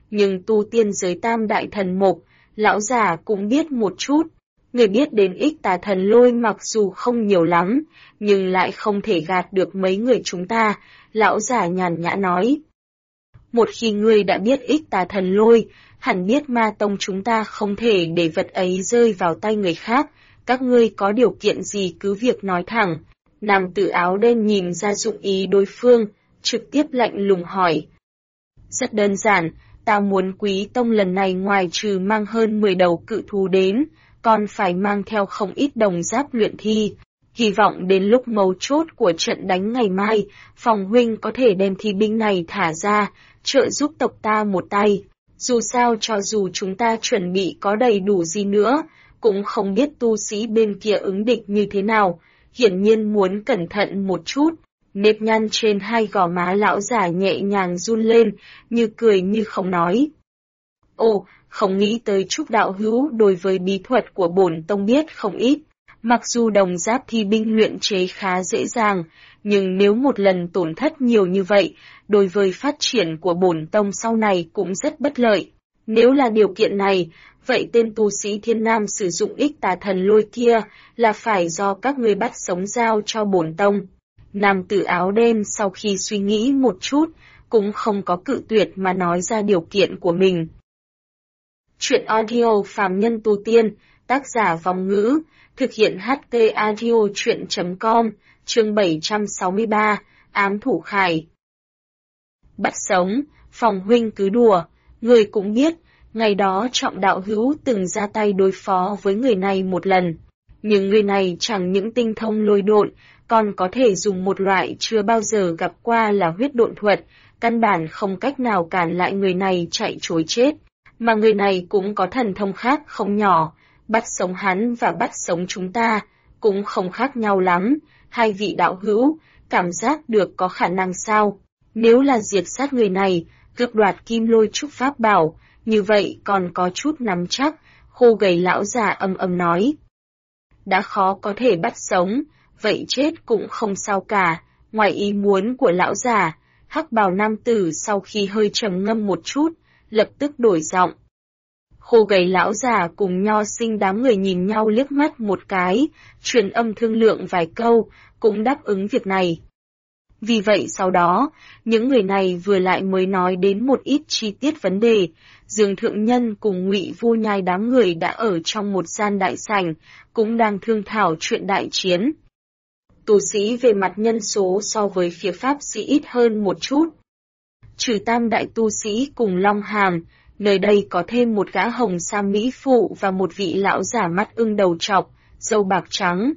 nhưng tu tiên giới tam đại thần mục, lão già cũng biết một chút. Người biết đến Ích Tà Thần Lôi mặc dù không nhiều lắm, nhưng lại không thể gạt được mấy người chúng ta, lão già nhàn nhã nói. Một khi ngươi đã biết Ích Tà Thần Lôi, hẳn biết ma tông chúng ta không thể để vật ấy rơi vào tay người khác, các ngươi có điều kiện gì cứ việc nói thẳng. Nam tử áo đen nhìn ra dụng ý đối phương, trực tiếp lạnh lùng hỏi. Rất đơn giản, ta muốn Quý Tông lần này ngoài trừ mang hơn 10 đầu cự thú đến, còn phải mang theo không ít đồng giáp luyện thi. Hy vọng đến lúc mấu chốt của trận đánh ngày mai, Phòng huynh có thể đem thi binh này thả ra, trợ giúp tộc ta một tay. Dù sao cho dù chúng ta chuẩn bị có đầy đủ gì nữa, cũng không biết tu sĩ bên kia ứng địch như thế nào, hiển nhiên muốn cẩn thận một chút. Nếp nhăn trên hai gò má lão già nhẹ nhàng run lên, như cười như không nói. Ồ, không nghĩ tới Trúc đạo hữu đối với bí thuật của bổn tông biết không ít. Mặc dù đồng giáp thi binh luyện chế khá dễ dàng, nhưng nếu một lần tổn thất nhiều như vậy, đối với phát triển của bổn tông sau này cũng rất bất lợi. Nếu là điều kiện này, vậy tên tu sĩ Thiên Nam sử dụng Ích Tà Thần Lôi kia là phải do các ngươi bắt sống giao cho bổn tông. Nam tử áo đen sau khi suy nghĩ một chút, cũng không có cự tuyệt mà nói ra điều kiện của mình. Chuyện audio phàm nhân tu tiên, tác giả Vong Ngữ, thực hiện HT audio chuyện.com, chương 763, ám thủ Khải. Bắt sống, Phòng huynh cứ đùa, người cũng biết, ngày đó Trọng đạo hữu từng ra tay đối phó với người này một lần. Nhưng người này chẳng những tinh thông lôi độn, còn có thể dùng một loại chưa bao giờ gặp qua là huyết độn thuật, căn bản không cách nào cản lại người này chạy trối chết. Mà người này cũng có thần thông khác không nhỏ, bắt sống hắn và bắt sống chúng ta, cũng không khác nhau lắm. Hai vị đạo hữu, cảm giác được có khả năng sao? Nếu là diệt sát người này, cướp đoạt kim lôi trúc pháp bảo, như vậy còn có chút nắm chắc, khô gầy lão già âm âm nói. Đã khó có thể bắt sống, vậy chết cũng không sao cả. Ngoài ý muốn của lão già, hắc bào nam tử sau khi hơi trầm ngâm một chút, lập tức đổi giọng. Khô gầy lão già cùng Nho Sinh đám người nhìn nhau liếc mắt một cái, truyền âm thương lượng vài câu, cũng đáp ứng việc này. Vì vậy sau đó, những người này vừa lại mới nói đến một ít chi tiết vấn đề. Dương Thượng Nhân cùng Ngụy Vô Nhai đám người đã ở trong một gian đại sảnh, cũng đang thương thảo chuyện đại chiến. Tu sĩ về mặt nhân số so với phía Pháp sĩ ít hơn một chút. Trừ tam đại tu sĩ cùng Long Hàm, nơi đây có thêm một gã hồng sa mỹ phụ và một vị lão giả mắt ưng đầu trọc, râu bạc trắng.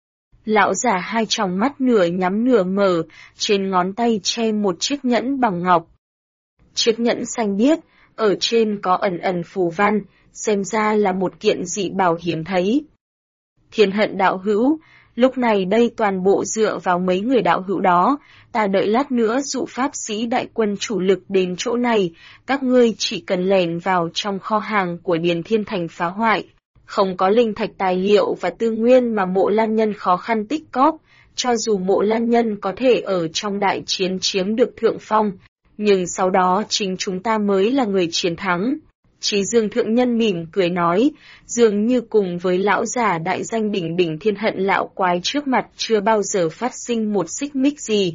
Lão giả hai tròng mắt nửa nhắm nửa mở, trên ngón tay che một chiếc nhẫn bằng ngọc. Chiếc nhẫn xanh biếc, ở trên có ẩn ẩn phù văn, xem ra là một kiện dị bảo hiếm thấy. Thiên Hận đạo hữu, lúc này đây toàn bộ dựa vào mấy người đạo hữu đó, ta đợi lát nữa dụ pháp sĩ đại quân chủ lực đến chỗ này, các ngươi chỉ cần lẻn vào trong kho hàng của Điền Thiên Thành phá hoại. Không có linh thạch tài liệu và tư nguyên mà Mộ Lan Nhân khó khăn tích cóp, cho dù Mộ Lan Nhân có thể ở trong đại chiến chiếm được thượng phong, nhưng sau đó chính chúng ta mới là người chiến thắng. Chí Dương Thượng Nhân mỉm cười nói, dường như cùng với lão giả đại danh đỉnh đỉnh Thiên Hận lão quái trước mặt chưa bao giờ phát sinh một xích mích gì.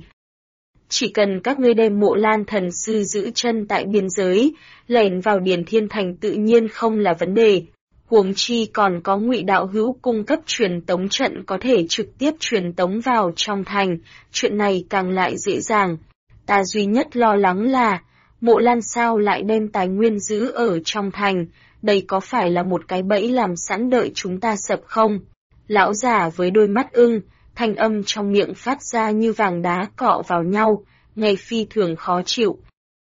Chỉ cần các ngươi đem Mộ Lan thần sư giữ chân tại biên giới, lẻn vào Điền Thiên Thành tự nhiên không là vấn đề. Huống chi còn có Ngụy đạo hữu cung cấp truyền tống trận có thể trực tiếp truyền tống vào trong thành, chuyện này càng lại dễ dàng. Ta duy nhất lo lắng là, Mộ Lan sao lại đem tài nguyên giữ ở trong thành, đây có phải là một cái bẫy làm sẵn đợi chúng ta sập không? Lão già với đôi mắt ưng, thanh âm trong miệng phát ra như vàng đá cọ vào nhau, nghe phi thường khó chịu.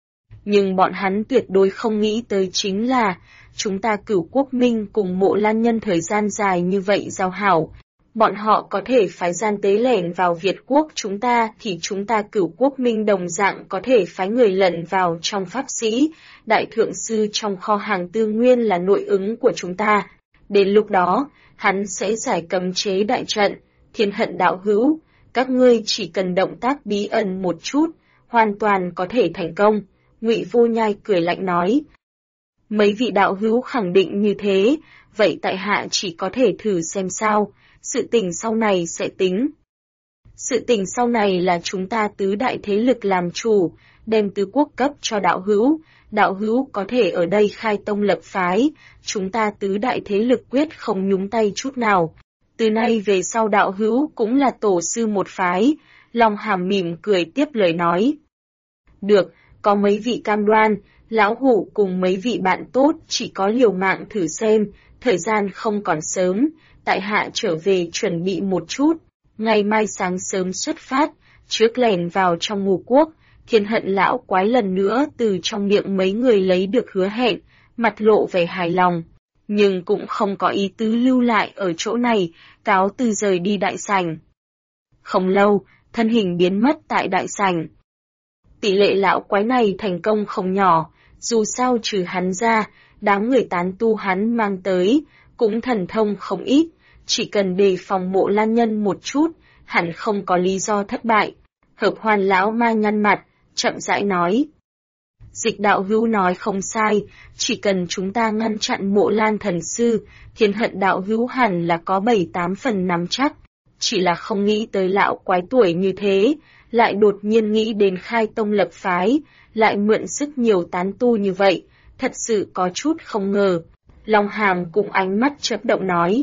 Nhưng bọn hắn tuyệt đối không nghĩ tới chính là, chúng ta Cửu Quốc Minh cùng Mộ Lan Nhân thời gian dài như vậy giao hảo. Bọn họ có thể phái gian tế lẻn vào Việt Quốc chúng ta thì chúng ta Cửu Quốc Minh đồng dạng có thể phái người lẩn vào trong pháp sĩ, đại thượng sư trong kho hàng tư nguyên là nội ứng của chúng ta. Đến lúc đó, hắn sẽ giải cấm chế đại trận, Thiên Hận đạo hữu, các ngươi chỉ cần động tác bí ẩn một chút, hoàn toàn có thể thành công. Ngụy Vô Nhai cười lạnh nói, Mấy vị đạo hữu khẳng định như thế, vậy tại hạ chỉ có thể thử xem sao, sự tình sau này sẽ tính. Sự tình sau này là chúng ta tứ đại thế lực làm chủ, đem tứ quốc cấp cho đạo hữu có thể ở đây khai tông lập phái, chúng ta tứ đại thế lực quyết không nhúng tay chút nào. Từ nay về sau đạo hữu cũng là tổ sư một phái, Long Hàm mỉm cười tiếp lời nói. Được, có mấy vị cam đoan, lão hủ cùng mấy vị bạn tốt chỉ có liều mạng thử xem, thời gian không còn sớm, tại hạ trở về chuẩn bị một chút, ngày mai sáng sớm xuất phát, trước lèn vào trong ngũ quốc, Thiên Hận lão quái lần nữa từ trong miệng mấy người lấy được hứa hẹn, mặt lộ vẻ hài lòng, nhưng cũng không có ý tứ lưu lại ở chỗ này, cáo từ rời đi đại sảnh. Không lâu, thân hình biến mất tại đại sảnh. Tỷ lệ lão quái này thành công không nhỏ, dù sao trừ hắn ra, đám người tán tu hắn mang tới, cũng thần thông không ít, chỉ cần đề phòng Mộ Lan Nhân một chút, hẳn không có lý do thất bại. Hợp Hoan lão ma nhăn mặt, chậm rãi nói. Dịch đạo hữu nói không sai, chỉ cần chúng ta ngăn chặn Mộ Lan thần sư, Thiên Hận đạo hữu hẳn là có 7-8 phần nắm chắc. Chỉ là không nghĩ tới lão quái tuổi như thế, lại đột nhiên nghĩ đến khai tông lập phái, lại mượn sức nhiều tán tu như vậy, thật sự có chút không ngờ. Long Hàm cùng ánh mắt chớp động nói.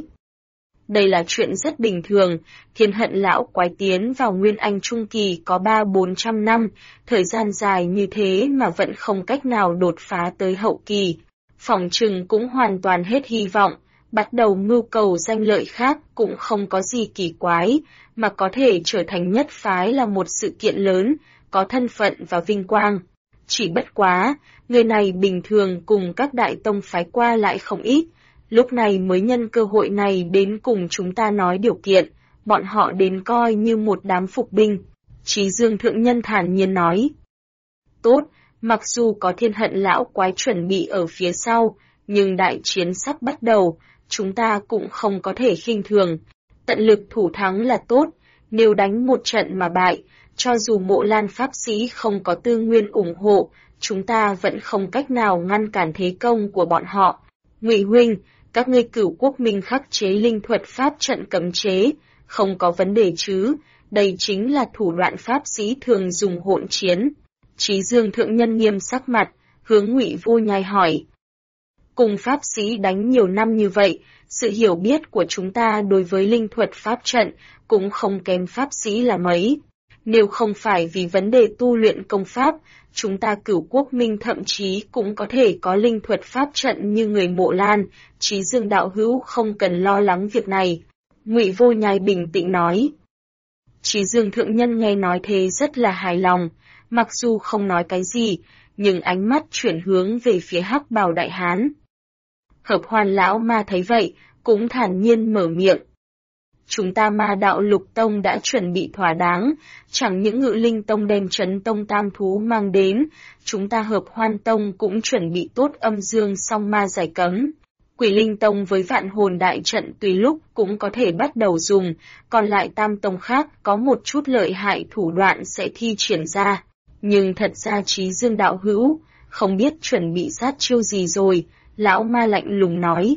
Đây là chuyện rất bình thường, Thiên Hận lão quái tiến vào Nguyên Anh Trung Kỳ có 300-400 năm, thời gian dài như thế mà vẫn không cách nào đột phá tới hậu kỳ. Phỏng chừng cũng hoàn toàn hết hy vọng, bắt đầu mưu cầu danh lợi khác cũng không có gì kỳ quái, mà có thể trở thành nhất phái là một sự kiện lớn, có thân phận và vinh quang. Chỉ bất quá, người này bình thường cùng các đại tông phái qua lại không ít, lúc này mới nhân cơ hội này đến cùng chúng ta nói điều kiện, bọn họ đến coi như một đám phục binh. Chí Dương Thượng Nhân thản nhiên nói. Tốt, mặc dù có Thiên Hận lão quái chuẩn bị ở phía sau, nhưng đại chiến sắp bắt đầu, chúng ta cũng không có thể khinh thường. Tận lực thủ thắng là tốt, nếu đánh một trận mà bại, cho dù Mộ Lan Pháp Sĩ không có tư nguyên ủng hộ, chúng ta vẫn không cách nào ngăn cản thế công của bọn họ. Ngụy huynh, các ngươi Cửu Quốc Minh khắc chế linh thuật pháp trận cấm chế, không có vấn đề chứ, đây chính là thủ đoạn Pháp Sĩ thường dùng hỗn chiến. Chí Dương Thượng Nhân nghiêm sắc mặt, hướng Ngụy Vô Nhai hỏi. Cùng Pháp Sĩ đánh nhiều năm như vậy, sự hiểu biết của chúng ta đối với linh thuật pháp trận cũng không kém Pháp Sĩ là mấy. Nếu không phải vì vấn đề tu luyện công pháp, chúng ta Cửu Quốc Minh thậm chí cũng có thể có linh thuật pháp trận như người Mộ Lan, Chí Dương đạo hữu không cần lo lắng việc này. Ngụy Vô Nhai bình tĩnh nói. Chí Dương Thượng Nhân nghe nói thế rất là hài lòng, mặc dù không nói cái gì, nhưng ánh mắt chuyển hướng về phía Hắc Bào Đại Hán. Hợp Hoan lão ma thấy vậy, cũng thản nhiên mở miệng. Chúng ta Ma Đạo Lục Tông đã chuẩn bị thỏa đáng, chẳng những Ngự Linh Tông đem Trấn Tông Tam Thú mang đến, chúng ta Hợp Hoan Tông cũng chuẩn bị tốt âm dương song ma giải cấm. Quỷ Linh Tông với Vạn Hồn Đại Trận tùy lúc cũng có thể bắt đầu dùng, còn lại Tam Tông khác có một chút lợi hại thủ đoạn sẽ thi triển ra. Nhưng thật ra Chí Dương đạo hữu, không biết chuẩn bị sát chiêu gì rồi, lão ma lạnh lùng nói.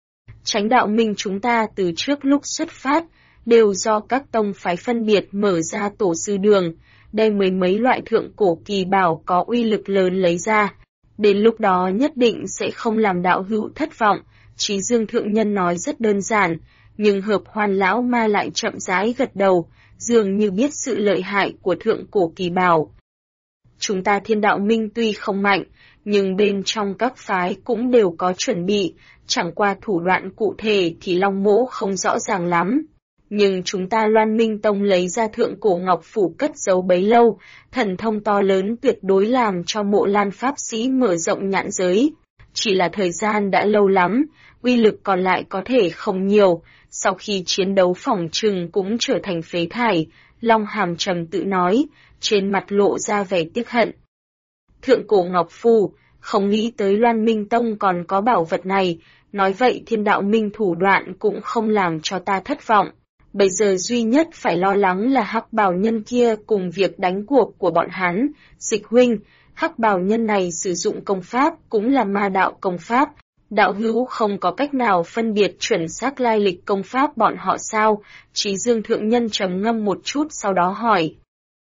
Chánh đạo minh chúng ta từ trước lúc xuất phát, đều do các tông phái phân biệt mở ra tổ sư đường, đem mấy loại thượng cổ kỳ bảo có uy lực lớn lấy ra. Đến lúc đó nhất định sẽ không làm đạo hữu thất vọng, Chí Dương Thượng Nhân nói rất đơn giản, nhưng Hợp Hoan lão ma lại chậm rãi gật đầu, dường như biết sự lợi hại của thượng cổ kỳ bảo. Chúng ta Thiên Đạo Minh tuy không mạnh, nhưng bên trong các phái cũng đều có chuẩn bị, chẳng qua thủ đoạn cụ thể thì Long Mỗ không rõ ràng lắm. Nhưng chúng ta Loan Minh Tông lấy ra thượng cổ ngọc phủ cất giấu bấy lâu, thần thông to lớn tuyệt đối làm cho Mộ Lan Pháp Sĩ mở rộng nhãn giới. Chỉ là thời gian đã lâu lắm, uy lực còn lại có thể không nhiều, sau khi chiến đấu phỏng chừng cũng trở thành phế thải, Long Hàm trầm tự nói, trên mặt lộ ra vẻ tiếc hận. Thượng cổ ngọc phù, không nghĩ tới Loan Minh Tông còn có bảo vật này, nói vậy Thiên Đạo Minh thủ đoạn cũng không làm cho ta thất vọng. Bây giờ duy nhất phải lo lắng là hắc bào nhân kia cùng việc đánh cuộc của bọn hắn. Dịch huynh, hắc bào nhân này sử dụng công pháp cũng là ma đạo công pháp. Đạo hữu không có cách nào phân biệt chuẩn xác lai lịch công pháp bọn họ sao? Trí Dương thượng nhân trầm ngâm một chút sau đó hỏi.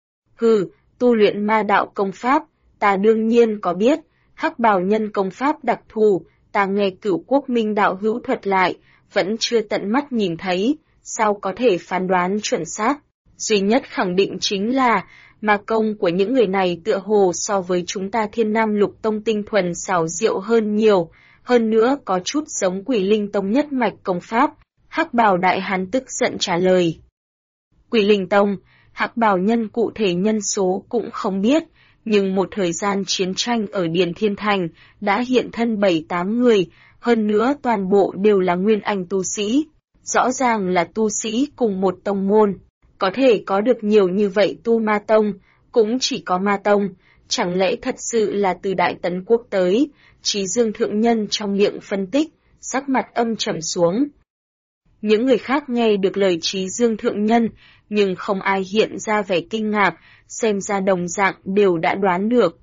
Tu luyện ma đạo công pháp, ta đương nhiên có biết. Hắc bào nhân công pháp đặc thù, ta nghe Cửu Quốc Minh đạo hữu thuật lại, vẫn chưa tận mắt nhìn thấy, sao có thể phán đoán chuẩn xác. Duy nhất khẳng định chính là, ma công của những người này tựa hồ so với chúng ta Thiên Nam Lục Tông tinh thuần xảo diệu hơn nhiều, hơn nữa có chút giống Quỷ Linh Tông nhất mạch công pháp. Hắc bào đại hán tức giận trả lời. Quỷ Linh Tông, hắc bào nhân cụ thể nhân số cũng không biết, nhưng một thời gian chiến tranh ở Điền Thiên Thành đã hiện thân 7-8 người, hơn nữa toàn bộ đều là nguyên anh tu sĩ. Rõ ràng là tu sĩ cùng một tông môn, có thể có được nhiều như vậy tu ma tông, cũng chỉ có ma tông, chẳng lẽ thật sự là từ Đại Tấn Quốc tới. Trí Dương thượng nhân trong miệng phân tích, sắc mặt âm trầm xuống. Những người khác nghe được lời Trí Dương thượng nhân, nhưng không ai hiện ra vẻ kinh ngạc, xem ra đồng dạng đều đã đoán được.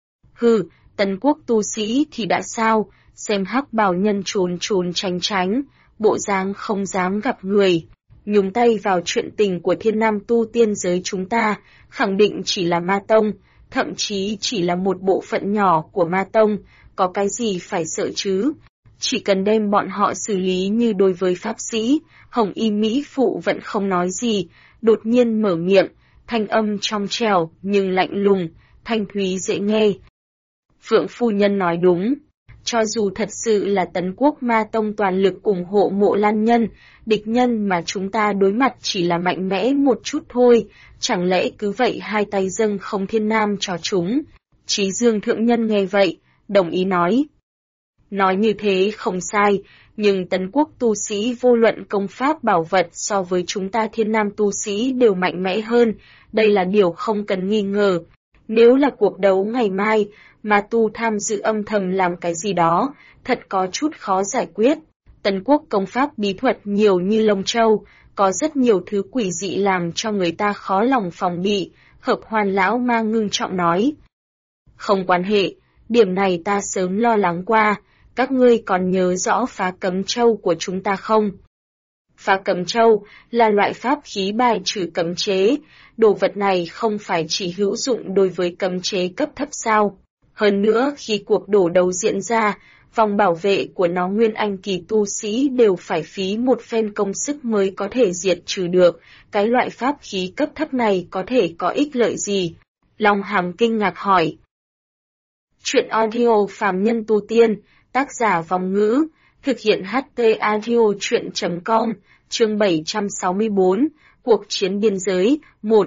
Tấn Quốc tu sĩ thì đã sao, xem hắc bào nhân trốn tránh tránh, bộ dáng không dám gặp người, nhúng tay vào chuyện tình của Thiên Nam tu tiên giới chúng ta, khẳng định chỉ là ma tông, thậm chí chỉ là một bộ phận nhỏ của ma tông, có cái gì phải sợ chứ? Chỉ cần đem bọn họ xử lý như đối với pháp sĩ. Hồng Y Mỹ Phụ vẫn không nói gì, đột nhiên mở miệng, thanh âm trong trẻo nhưng lạnh lùng, thanh thúy dễ nghe. Phượng phu nhân nói đúng, cho dù thật sự là Tấn Quốc Ma Tông toàn lực ủng hộ Mộ Lan Nhân, địch nhân mà chúng ta đối mặt chỉ là mạnh mẽ một chút thôi, chẳng lẽ cứ vậy hai tay dâng không Thiên Nam cho chúng? Trí Dương thượng nhân nghe vậy, đồng ý nói. Nói như thế không sai, nhưng Tấn Quốc tu sĩ vô luận công pháp bảo vật so với chúng ta Thiên Nam tu sĩ đều mạnh mẽ hơn, đây là điều không cần nghi ngờ. Nếu là cuộc đấu ngày mai, mà tu tham dự âm thầm làm cái gì đó, thật có chút khó giải quyết. Tấn Quốc công pháp bí thuật nhiều như lông châu, có rất nhiều thứ quỷ dị làm cho người ta khó lòng phòng bị, Hợp Hoan lão ma ngưng trọng nói. Không quan hệ, điểm này ta sớm lo lắng qua, các ngươi còn nhớ rõ phá cấm châu của chúng ta không? Phá cấm châu là loại pháp khí bài trừ cấm chế, đồ vật này không phải chỉ hữu dụng đối với cấm chế cấp thấp sao. Hơn nữa khi cuộc đổ đấu diễn ra, vòng bảo vệ của nó nguyên anh kỳ tu sĩ đều phải phí một phen công sức mới có thể diệt trừ được, cái loại pháp khí cấp thấp này có thể có ích lợi gì? Long Hàm kinh ngạc hỏi. Chuyện audio phàm nhân tu tiên, tác giả Vòng Ngữ, thực hiện HT audio chuyện.com, chương 764, cuộc chiến biên giới, 1.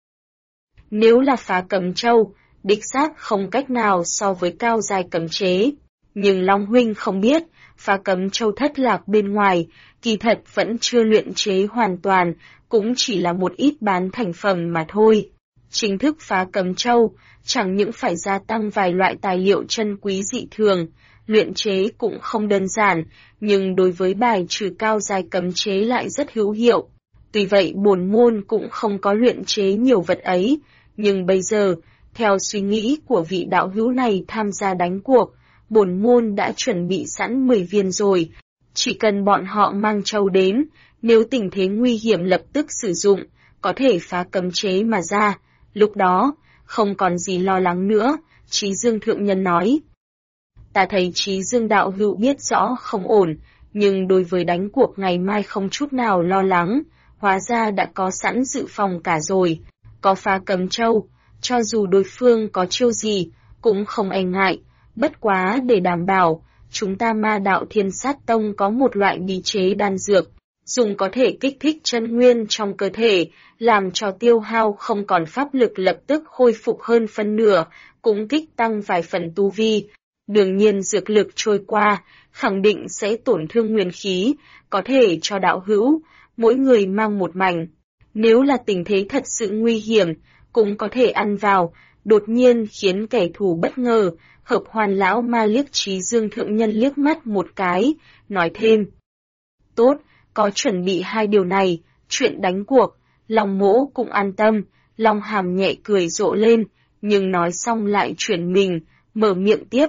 Nếu là phá cấm châu, đích xác không cách nào so với cao dài cấm chế. Nhưng Long Huynh không biết, phá cấm châu thất lạc bên ngoài, kỳ thật vẫn chưa luyện chế hoàn toàn, cũng chỉ là một ít bán thành phẩm mà thôi. Chính thức phá cấm châu, chẳng những phải gia tăng vài loại tài liệu chân quý dị thường, luyện chế cũng không đơn giản, nhưng đối với bài trừ cao dài cấm chế lại rất hữu hiệu. Tuy vậy bổn môn cũng không có luyện chế nhiều vật ấy, nhưng bây giờ, theo suy nghĩ của vị đạo hữu này tham gia đánh cuộc, bổn môn đã chuẩn bị sẵn 10 viên rồi. Chỉ cần bọn họ mang châu đến, nếu tình thế nguy hiểm lập tức sử dụng, có thể phá cấm chế mà ra. Lúc đó, không còn gì lo lắng nữa, Trí Dương thượng nhân nói. Ta thấy Trí Dương đạo hữu biết rõ không ổn, nhưng đối với đánh cuộc ngày mai không chút nào lo lắng, hóa ra đã có sẵn dự phòng cả rồi. Có phá cấm châu, cho dù đối phương có chiêu gì, cũng không e ngại. Bất quá để đảm bảo, chúng ta Ma Đạo Thiên Sát Tông có một loại bí chế đan dược, dùng có thể kích thích chân nguyên trong cơ thể, làm cho tiêu hao không còn pháp lực lập tức khôi phục hơn phân nửa, cũng kích tăng vài phần tu vi. Đương nhiên dược lực trôi qua, khẳng định sẽ tổn thương nguyên khí, có thể cho đạo hữu, mỗi người mang một mảnh. Nếu là tình thế thật sự nguy hiểm, cũng có thể ăn vào, đột nhiên khiến kẻ thù bất ngờ. Hợp Hoan lão ma liếc Trí Dương thượng nhân liếc mắt một cái, nói thêm. Tốt, có chuẩn bị hai điều này, chuyện đánh cuộc, Long Mỗ cũng an tâm, Long Hàm nhẹ cười rộ lên, nhưng nói xong lại chuyển mình, mở miệng tiếp.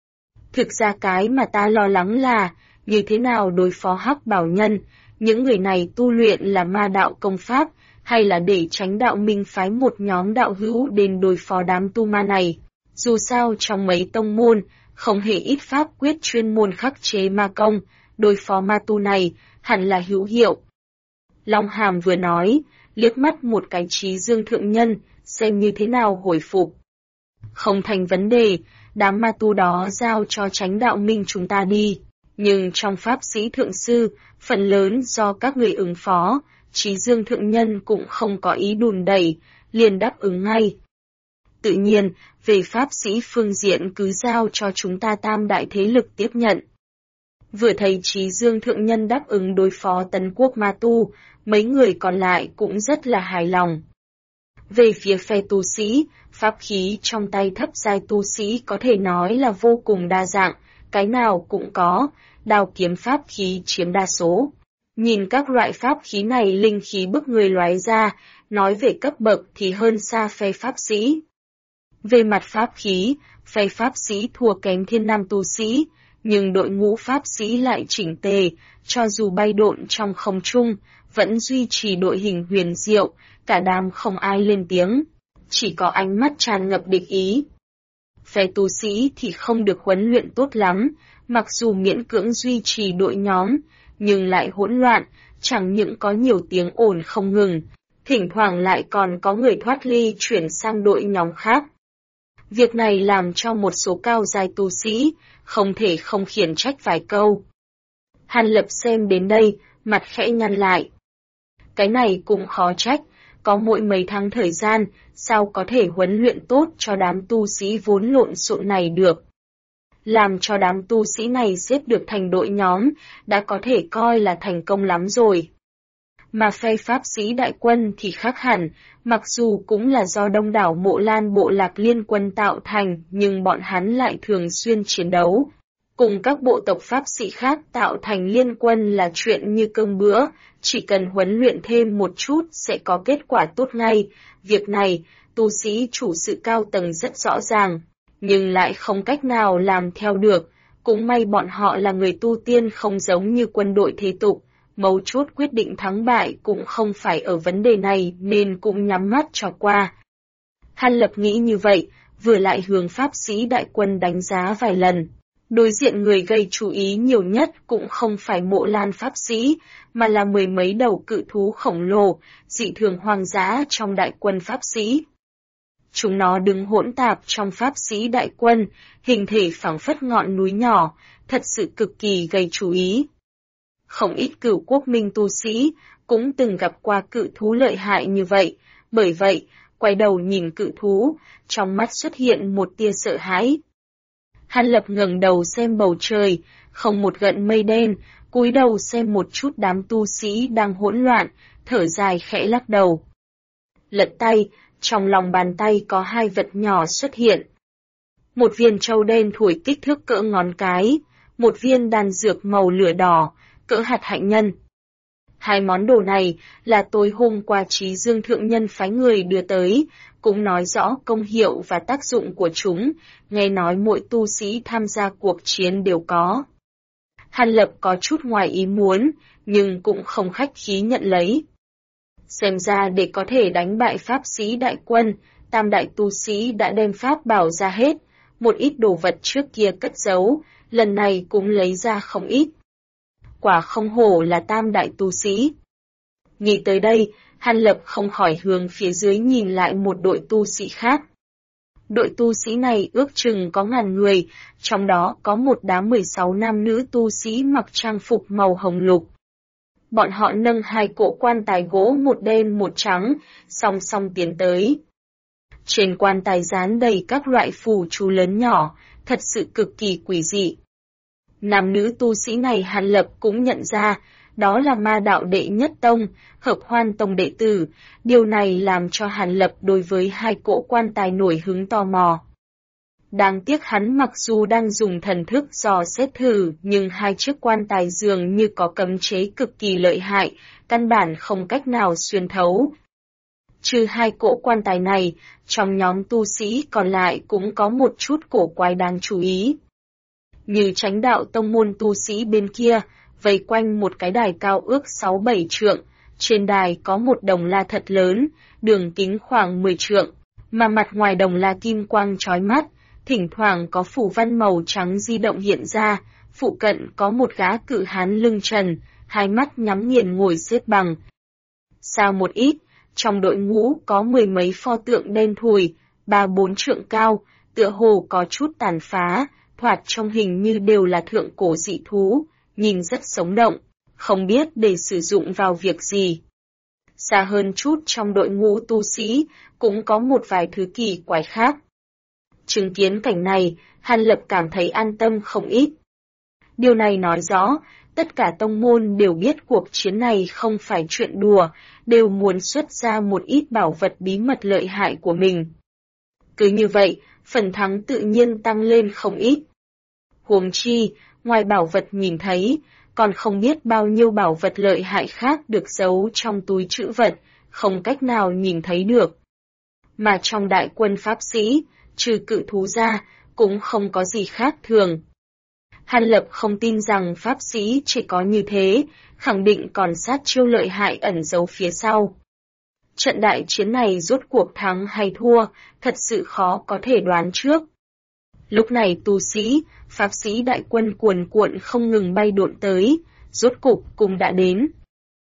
Thực ra cái mà ta lo lắng là, như thế nào đối phó Hắc Bảo Nhân, những người này tu luyện là ma đạo công pháp, hay là để tránh đạo minh phái một nhóm đạo hữu đến đối phó đám tu ma này. Dù sao trong mấy tông môn, không hề ít pháp quyết chuyên môn khắc chế ma công, đối phó ma tu này, hẳn là hữu hiệu. Long Hàm vừa nói, liếc mắt một cái Trí Dương thượng nhân, xem như thế nào hồi phục. Không thành vấn đề, đám ma tu đó giao cho Chánh đạo minh chúng ta đi. Nhưng trong pháp sĩ thượng sư, phần lớn do các người ứng phó, Trí Dương thượng nhân cũng không có ý đùn đẩy, liền đáp ứng ngay. Tự nhiên, về pháp sĩ phương diện cứ giao cho chúng ta tam đại thế lực tiếp nhận. Vừa thấy Trí Dương thượng nhân đáp ứng đối phó Tấn Quốc ma tu, mấy người còn lại cũng rất là hài lòng. Về phía phe tu sĩ, pháp khí trong tay thấp giai tu sĩ có thể nói là vô cùng đa dạng, cái nào cũng có, đao kiếm pháp khí chiếm đa số. Nhìn các loại pháp khí này linh khí bức người lóe ra, nói về cấp bậc thì hơn xa phe pháp sĩ. Về mặt pháp khí, phe pháp sĩ thua kém thiên nam tu sĩ, nhưng đội ngũ pháp sĩ lại chỉnh tề, cho dù bay độn trong không trung, vẫn duy trì đội hình huyền diệu, cả đám không ai lên tiếng, chỉ có ánh mắt tràn ngập địch ý. Phe tu sĩ thì không được huấn luyện tốt lắm, mặc dù miễn cưỡng duy trì đội nhóm, nhưng lại hỗn loạn, chẳng những có nhiều tiếng ồn không ngừng, thỉnh thoảng lại còn có người thoát ly chuyển sang đội nhóm khác. Việc này làm cho một số cao giai tu sĩ, không thể không khiển trách vài câu. Hàn Lập xem đến đây, mặt khẽ nhăn lại. Cái này cũng khó trách, có mỗi mấy tháng thời gian, sao có thể huấn luyện tốt cho đám tu sĩ vốn lộn xộn này được. Làm cho đám tu sĩ này xếp được thành đội nhóm, đã có thể coi là thành công lắm rồi. Mà phe pháp sĩ đại quân thì khác hẳn, mặc dù cũng là do đông đảo Mộ Lan bộ lạc liên quân tạo thành, nhưng bọn hắn lại thường xuyên chiến đấu. Cùng các bộ tộc pháp sĩ khác tạo thành liên quân là chuyện như cơm bữa, chỉ cần huấn luyện thêm một chút sẽ có kết quả tốt ngay. Việc này, tu sĩ chủ sự cao tầng rất rõ ràng, nhưng lại không cách nào làm theo được. Cũng may bọn họ là người tu tiên không giống như quân đội thế tục, mấu chốt quyết định thắng bại cũng không phải ở vấn đề này nên cũng nhắm mắt cho qua. Hàn Lập nghĩ như vậy, vừa lại hướng pháp sĩ đại quân đánh giá vài lần. Đối diện người gây chú ý nhiều nhất cũng không phải Mộ Lan pháp sĩ, mà là mười mấy đầu cự thú khổng lồ, dị thường hoang dã trong đại quân pháp sĩ. Chúng nó đứng hỗn tạp trong pháp sĩ đại quân, hình thể phảng phất ngọn núi nhỏ, thật sự cực kỳ gây chú ý. Không ít Cửu Quốc minh tu sĩ cũng từng gặp qua cự thú lợi hại như vậy, bởi vậy, quay đầu nhìn cự thú, trong mắt xuất hiện một tia sợ hãi. Hàn Lập ngẩng đầu xem bầu trời, không một gợn mây đen, cúi đầu xem một chút đám tu sĩ đang hỗn loạn, thở dài khẽ lắc đầu. Lật tay, trong lòng bàn tay có hai vật nhỏ xuất hiện. Một viên châu đen thủi kích thước cỡ ngón cái, một viên đan dược màu lửa đỏ, cỡ hạt hạnh nhân. Hai món đồ này là tối hôm qua Trí Dương thượng nhân phái người đưa tới, cũng nói rõ công hiệu và tác dụng của chúng, nghe nói mỗi tu sĩ tham gia cuộc chiến đều có. Hàn Lập có chút ngoài ý muốn, nhưng cũng không khách khí nhận lấy. Xem ra để có thể đánh bại pháp sĩ đại quân, tam đại tu sĩ đã đem pháp bảo ra hết, một ít đồ vật trước kia cất giấu, lần này cũng lấy ra không ít. Quả không hổ là tam đại tu sĩ. Nghĩ tới đây, Hàn Lập không khỏi hướng phía dưới nhìn lại một đội tu sĩ khác. Đội tu sĩ này ước chừng có ngàn người, trong đó có một đám 16 nam nữ tu sĩ mặc trang phục màu hồng lục. Bọn họ nâng hai cỗ quan tài gỗ một đen một trắng, song song tiến tới. Trên quan tài dán đầy các loại phù chú lớn nhỏ, thật sự cực kỳ quỷ dị. Nam nữ tu sĩ này Hàn Lập cũng nhận ra, đó là ma đạo đệ nhất tông, Hợp Hoan tông đệ tử, điều này làm cho Hàn Lập đối với hai cỗ quan tài nổi hứng tò mò. Đáng tiếc hắn mặc dù đang dùng thần thức dò xét thử, nhưng hai chiếc quan tài dường như có cấm chế cực kỳ lợi hại, căn bản không cách nào xuyên thấu. Trừ hai cỗ quan tài này, trong nhóm tu sĩ còn lại cũng có một chút cổ quái đáng chú ý. Như Chánh Đạo tông môn tu sĩ bên kia, vây quanh một cái đài cao ước 6-7 trượng, trên đài có một đồng la thật lớn, đường kính khoảng 10 trượng, mà mặt ngoài đồng la kim quang chói mắt, thỉnh thoảng có phủ văn màu trắng di động hiện ra, phụ cận có một gã cự hán lưng trần, hai mắt nhắm nghiền ngồi xếp bằng. Xa một ít, trong đội ngũ có mười mấy pho tượng đen thùi, 3-4 trượng cao, tựa hồ có chút tàn phá, thoạt trong hình như đều là thượng cổ dị thú, nhìn rất sống động, không biết để sử dụng vào việc gì. Xa hơn chút trong đội ngũ tu sĩ, cũng có một vài thứ kỳ quái khác. Chứng kiến cảnh này, Hàn Lập cảm thấy an tâm không ít. Điều này nói rõ, tất cả tông môn đều biết cuộc chiến này không phải chuyện đùa, đều muốn xuất ra một ít bảo vật bí mật lợi hại của mình. Cứ như vậy, phần thắng tự nhiên tăng lên không ít. Huống chi, ngoài bảo vật nhìn thấy, còn không biết bao nhiêu bảo vật lợi hại khác được giấu trong túi trữ vật, không cách nào nhìn thấy được. Mà trong đại quân pháp sĩ, trừ cự thú ra, cũng không có gì khác thường. Hàn Lập không tin rằng pháp sĩ chỉ có như thế, khẳng định còn sát chiêu lợi hại ẩn giấu phía sau. Trận đại chiến này rốt cuộc thắng hay thua, thật sự khó có thể đoán trước. Lúc này tu sĩ, pháp sĩ đại quân cuồn cuộn không ngừng bay độn tới, rốt cục cùng đã đến.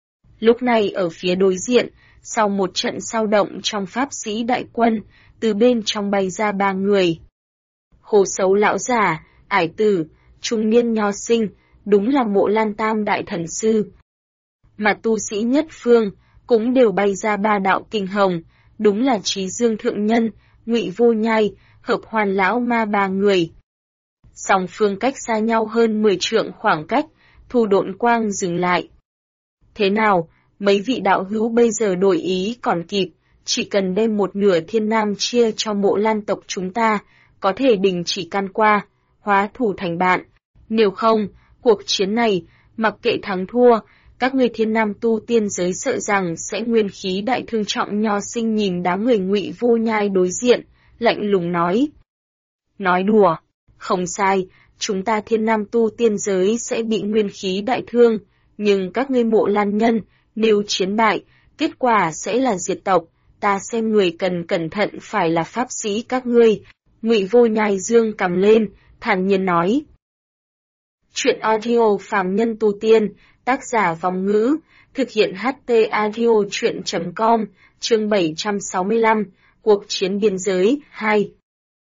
Lúc này ở phía đối diện, sau một trận sao động trong pháp sĩ đại quân, từ bên trong bay ra 3 người. Hồ Sấu lão giả, ải tử, trung niên nho sinh, đúng là Mộ Lan Tam đại thần sư. Mà tu sĩ nhất phương, cũng đều bay ra 3 đạo kinh hồng, đúng là Trí Dương thượng nhân, Ngụy Vô Nhai, Hợp Hoàn lão ma 3 người. Song phương cách xa nhau hơn 10 trượng khoảng cách, Thu Độn Quang dừng lại. Thế nào, mấy vị đạo hữu bây giờ đổi ý còn kịp, chỉ cần đem một nửa thiên nam chia cho Mộ Lan tộc chúng ta, có thể đình chỉ can qua, hóa thù thành bạn. Nếu không, cuộc chiến này, mặc kệ thắng thua, các người thiên nam tu tiên giới sợ rằng sẽ nguyên khí đại thương trọng. Nho sinh nhìn đám người Ngụy Vô Nhai đối diện, lạnh lùng nói. Nói đùa, không sai, chúng ta thiên nam tu tiên giới sẽ bị nguyên khí đại thương, nhưng các ngươi Mộ Lan nhân, nếu chiến bại, kết quả sẽ là diệt tộc, ta xem người cần cẩn thận phải là pháp sĩ các ngươi. Ngụy Vô Nhai dương cầm lên, thản nhiên nói. Chuyện audio phàm nhân tu tiên, tác giả Vong Ngữ, thực hiện HT audio chuyện.com, chương 765, cuộc chiến biên giới, 2.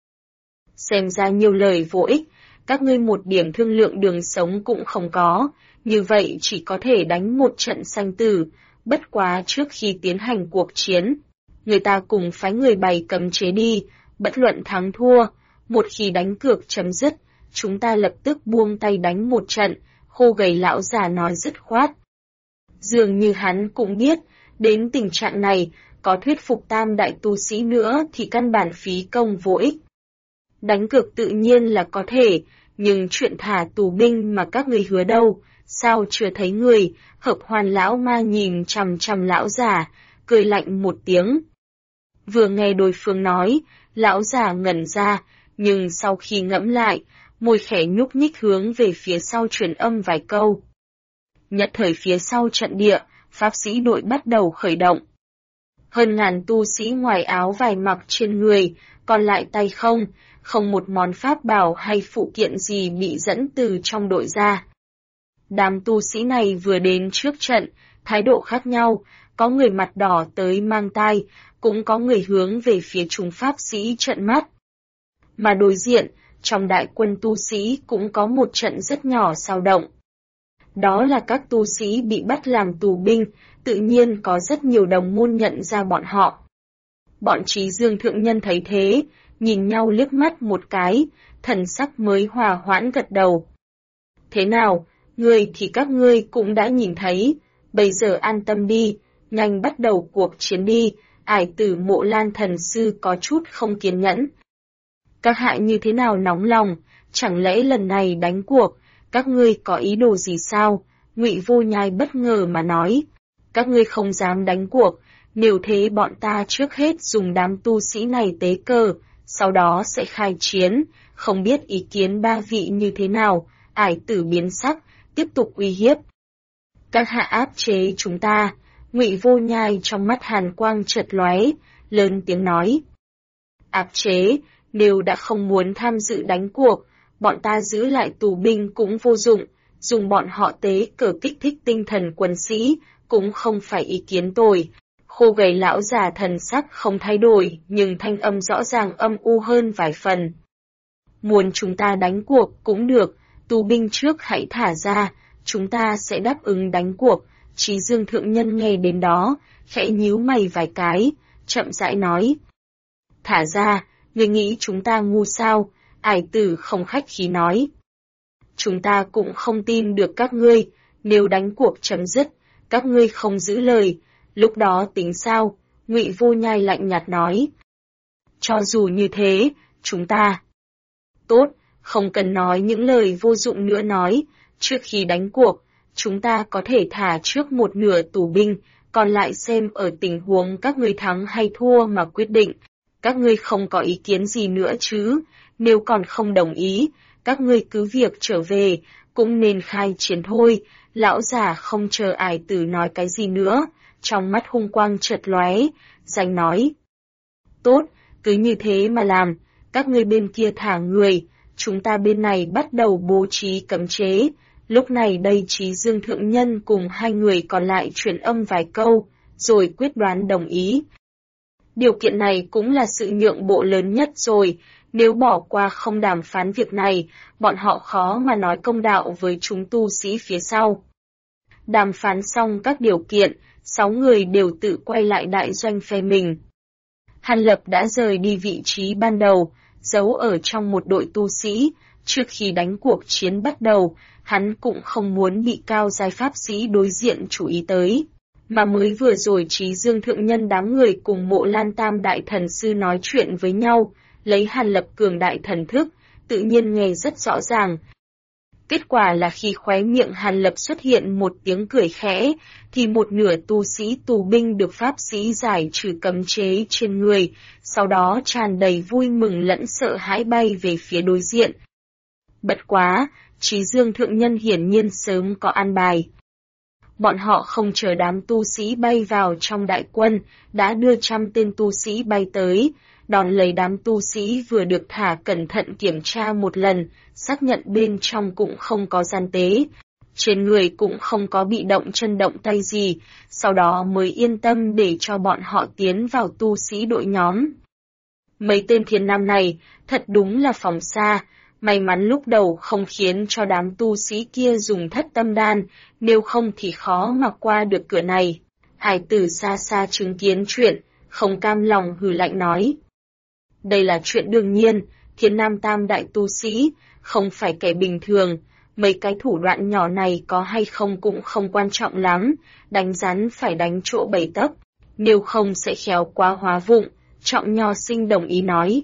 Xem ra nhiều lời vô ích, các ngươi một điểm thương lượng đường sống cũng không có, như vậy chỉ có thể đánh một trận sanh tử, bất quá trước khi tiến hành cuộc chiến. Người ta cùng phái người bày cấm chế đi, bất luận thắng thua, một khi đánh cược chấm dứt, chúng ta lập tức buông tay đánh một trận, khô gầy lão già nói dứt khoát. Dường như hắn cũng biết, đến tình trạng này, có thuyết phục tam đại tu sĩ nữa thì căn bản phí công vô ích. Đánh cược tự nhiên là có thể, nhưng chuyện thả tù binh mà các người hứa đâu, sao chưa thấy người? Hợp Hoàn lão ma nhìn chằm chằm lão già, cười lạnh một tiếng. Vừa nghe đối phương nói, lão già ngẩn ra, nhưng sau khi ngẫm lại, môi khẽ nhúc nhích hướng về phía sau truyền âm vài câu. Nhất thời phía sau trận địa, pháp sĩ đội bắt đầu khởi động. Hơn ngàn tu sĩ ngoài áo vải mặc trên người, còn lại tay không, không một món pháp bảo hay phụ kiện gì bị dẫn từ trong đội ra. Đám tu sĩ này vừa đến trước trận, thái độ khác nhau, có người mặt đỏ tới mang tai, cũng có người hướng về phía chúng pháp sĩ trợn mắt. Mà đối diện, trong đại quân tu sĩ cũng có một trận rất nhỏ xao động. Đó là các tu sĩ bị bắt làm tù binh, tự nhiên có rất nhiều đồng môn nhận ra bọn họ. Bọn Trí Dương thượng nhân thấy thế, nhìn nhau liếc mắt một cái, thần sắc mới hòa hoãn gật đầu. Thế nào, ngươi thì các ngươi cũng đã nhìn thấy, bây giờ an tâm đi, nhanh bắt đầu cuộc chiến đi. Ải tử Mộ Lan thần sư có chút không kiên nhẫn. Các hạ như thế nào nóng lòng, chẳng lẽ lần này đánh cuộc, các ngươi có ý đồ gì sao? Ngụy Vô Nhai bất ngờ mà nói. Các ngươi không dám đánh cuộc, nếu thế bọn ta trước hết dùng đám tu sĩ này tế cờ, sau đó sẽ khai chiến, không biết ý kiến ba vị như thế nào. Ải Tử biến sắc, tiếp tục uy hiếp. Các hạ áp chế chúng ta. Ngụy Vô Nhai trong mắt hàn quang chợt lóe, lớn tiếng nói. Áp chế, nếu đã không muốn tham dự đánh cuộc, bọn ta giữ lại tù binh cũng vô dụng, dùng bọn họ tế cờ kích thích tinh thần quân sĩ, cũng không phải ý kiến tồi. Khô gầy lão già thần sắc không thay đổi, nhưng thanh âm rõ ràng âm u hơn vài phần. Muốn chúng ta đánh cuộc cũng được, tù binh trước hãy thả ra, chúng ta sẽ đáp ứng đánh cuộc. Chí Dương thượng nhân nghe đến đó, khẽ nhíu mày vài cái, chậm rãi nói. Thả ra, người nghĩ chúng ta ngu sao? Ải Tử không khách khí nói. Chúng ta cũng không tin được các ngươi, nếu đánh cuộc chấm dứt, các ngươi không giữ lời, lúc đó tính sao? Ngụy Vô Nhai lạnh nhạt nói. Cho dù như thế, chúng ta... Tốt, không cần nói những lời vô dụng nữa nói, trước khi đánh cuộc, chúng ta có thể thả trước một nửa tù binh, còn lại xem ở tình huống các ngươi thắng hay thua mà quyết định. Các ngươi không có ý kiến gì nữa chứ, nếu còn không đồng ý, các ngươi cứ việc trở về, cũng nên khai chiến thôi. Lão già không chờ Ải Tử nói cái gì nữa, trong mắt hung quang chợt lóe, giành nói. Tốt, cứ như thế mà làm, các ngươi bên kia thả người, chúng ta bên này bắt đầu bố trí cấm chế. Lúc này đây Chí Dương thượng nhân cùng hai người còn lại truyền âm vài câu, rồi quyết đoán đồng ý. Điều kiện này cũng là sự nhượng bộ lớn nhất rồi, nếu bỏ qua không đàm phán việc này, bọn họ khó mà nói công đạo với chúng tu sĩ phía sau. Đàm phán xong các điều kiện, 6 người đều tự quay lại đại doanh phe mình. Hàn Lập đã rời đi vị trí ban đầu, giấu ở trong một đội tu sĩ, trước khi đánh cuộc chiến bắt đầu, hắn cũng không muốn bị cao giai pháp sĩ đối diện chú ý tới. Mà mới vừa rồi Chí Dương thượng nhân đám người cùng Mộ Lan Tam đại thần sư nói chuyện với nhau, lấy Hàn Lập cường đại thần thức, tự nhiên nghe rất rõ ràng. Kết quả là khi khóe miệng Hàn Lập xuất hiện một tiếng cười khẽ, thì một nửa tu sĩ tù binh được pháp sĩ giải trừ cấm chế trên người, sau đó tràn đầy vui mừng lẫn sợ hãi bay về phía đối diện. Bất quá, Chí Dương thượng nhân hiển nhiên sớm có an bài. Bọn họ không chờ đám tu sĩ bay vào trong đại quân, đã đưa 100 tên tu sĩ bay tới, đón lấy đám tu sĩ vừa được thả cẩn thận kiểm tra một lần, xác nhận bên trong cũng không có gian tế, trên người cũng không có bị động chân động tay gì, sau đó mới yên tâm để cho bọn họ tiến vào tu sĩ đội nhóm. Mấy tên thiền nam này, thật đúng là phòng xa, may mắn lúc đầu không khiến cho đám tu sĩ kia dùng thất tâm đan, nếu không thì khó mà qua được cửa này. Hải Tử xa xa chứng kiến chuyện, không cam lòng hừ lạnh nói. Đây là chuyện đương nhiên, Thiền Nam Tam đại tu sĩ, không phải kẻ bình thường, mấy cái thủ đoạn nhỏ này có hay không cũng không quan trọng lắm, đánh rắn phải đánh chỗ 7 tấc, nếu không sẽ khéo quá hóa vụng, Trọng Nho Sinh đồng ý nói.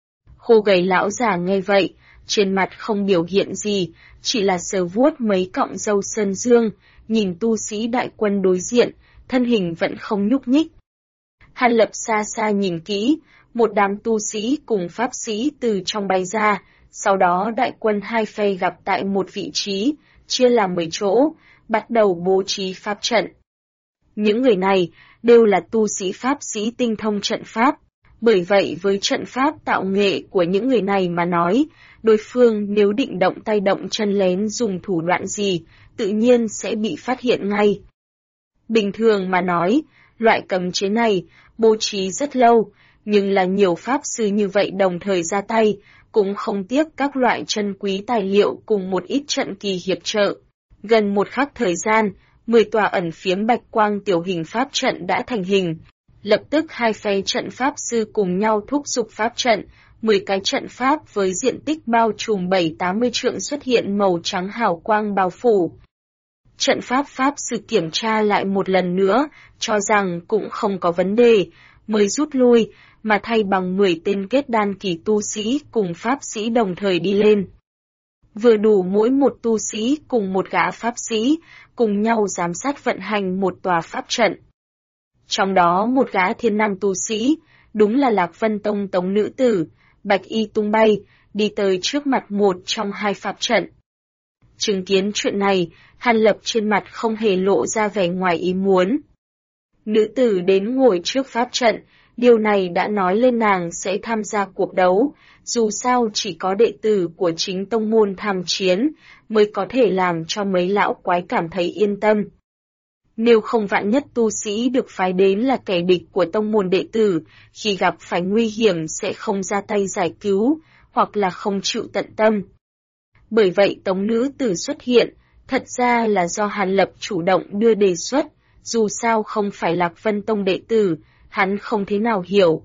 Khô gầy lão già nghe vậy, trên mặt không biểu hiện gì, chỉ là sờ vuốt mấy cọng râu sơn dương, nhìn tu sĩ đại quân đối diện, thân hình vẫn không nhúc nhích. Hàn Lập xa xa nhìn kỹ, một đám tu sĩ cùng pháp sĩ từ trong bay ra, sau đó đại quân hai phe gặp tại một vị trí, chia làm 10 chỗ, bắt đầu bố trí pháp trận. Những người này đều là tu sĩ pháp sĩ tinh thông trận pháp, bởi vậy với trận pháp tạo nghệ của những người này mà nói, đối phương nếu định động tay động chân lén dùng thủ đoạn gì, tự nhiên sẽ bị phát hiện ngay. Bình thường mà nói, loại cấm chế này bố trí rất lâu, nhưng là nhiều pháp sư như vậy đồng thời ra tay, cũng không tiếc các loại chân quý tài liệu cùng một ít trận kỳ hiệp trợ. Gần một khắc thời gian, 10 tòa ẩn phiếm bạch quang tiểu hình pháp trận đã thành hình. Lập tức hai phe trận pháp sư cùng nhau thúc giục pháp trận, 10 cái trận pháp với diện tích bao trùm 7-80 trượng xuất hiện màu trắng hào quang bao phủ. Trận pháp sư kiểm tra lại một lần nữa, cho rằng cũng không có vấn đề, mới rút lui, mà thay bằng 10 tên kết đan kỳ tu sĩ cùng pháp sĩ đồng thời đi lên. Vừa đủ mỗi một tu sĩ cùng một gã pháp sĩ, cùng nhau giám sát vận hành một tòa pháp trận. Trong đó một gã thiên nam tu sĩ, đúng là Lạc Vân Tông tống nữ tử, bạch y tung bay, đi tới trước mặt một trong hai pháp trận. Chứng kiến chuyện này, Hàn Lập trên mặt không hề lộ ra vẻ ngoài ý muốn. Nữ tử đến ngồi trước pháp trận, điều này đã nói lên nàng sẽ tham gia cuộc đấu, dù sao chỉ có đệ tử của chính tông môn tham chiến, mới có thể làm cho mấy lão quái cảm thấy yên tâm. Nếu không vạn nhất tu sĩ được phái đến là kẻ địch của tông môn đệ tử, khi gặp phải nguy hiểm sẽ không ra tay giải cứu, hoặc là không chịu tận tâm. Bởi vậy tống nữ tử xuất hiện, thật ra là do Hàn Lập chủ động đưa đề xuất, dù sao không phải Lạc Vân Tông đệ tử, hắn không thế nào hiểu.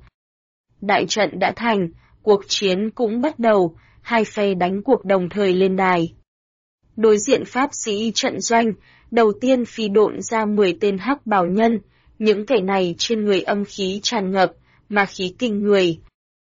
Đại trận đã thành, cuộc chiến cũng bắt đầu, hai phe đánh cuộc đồng thời lên đài. Đối diện pháp sĩ trận doanh, đầu tiên phi độn ra 10 tên hắc bào nhân, những kẻ này trên người âm khí tràn ngập, ma khí kinh người.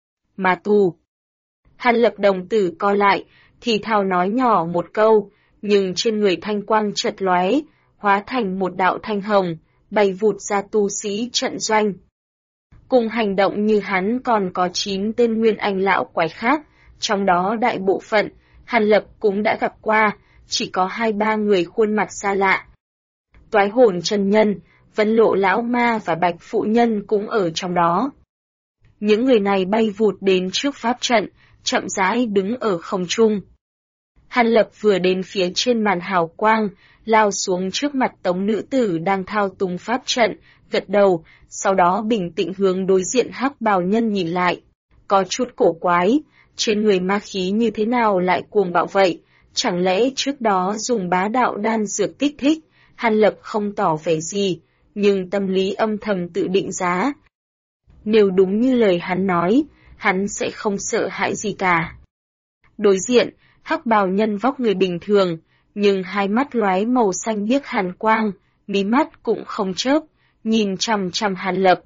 Ma tu. Hàn Lập đồng tử co lại, thì thào nói nhỏ một câu, nhưng trên người thanh quang chợt lóe, hóa thành một đạo thanh hồng, bay vụt ra tu sĩ trận doanh. Cùng hành động như hắn còn có 9 tên nguyên anh lão quái khác, trong đó đại bộ phận, Hàn Lập cũng đã gặp qua, chỉ có 2-3 người khuôn mặt xa lạ. Toái hồn chân nhân, Vân Lộ lão ma và Bạch phụ nhân cũng ở trong đó. Những người này bay vụt đến trước pháp trận, chậm rãi đứng ở không trung. Hàn Lập vừa đến phía trên màn hào quang, lao xuống trước mặt tống nữ tử đang thao túng pháp trận, gật đầu, sau đó bình tĩnh hướng đối diện hắc bào nhân nhìn lại. Có chút cổ quái, trên người ma khí như thế nào lại cuồng bạo vậy? Chẳng lẽ trước đó dùng bá đạo đan dược kích thích? Hàn Lập không tỏ vẻ gì, nhưng tâm lý âm thầm tự định giá. Nếu đúng như lời hắn nói, hắn sẽ không sợ hãi gì cả. Đối diện, hắc bào nhân vóc người bình thường, nhưng hai mắt lóe màu xanh biếc hàn quang, mí mắt cũng không chớp, nhìn chằm chằm Hàn Lập.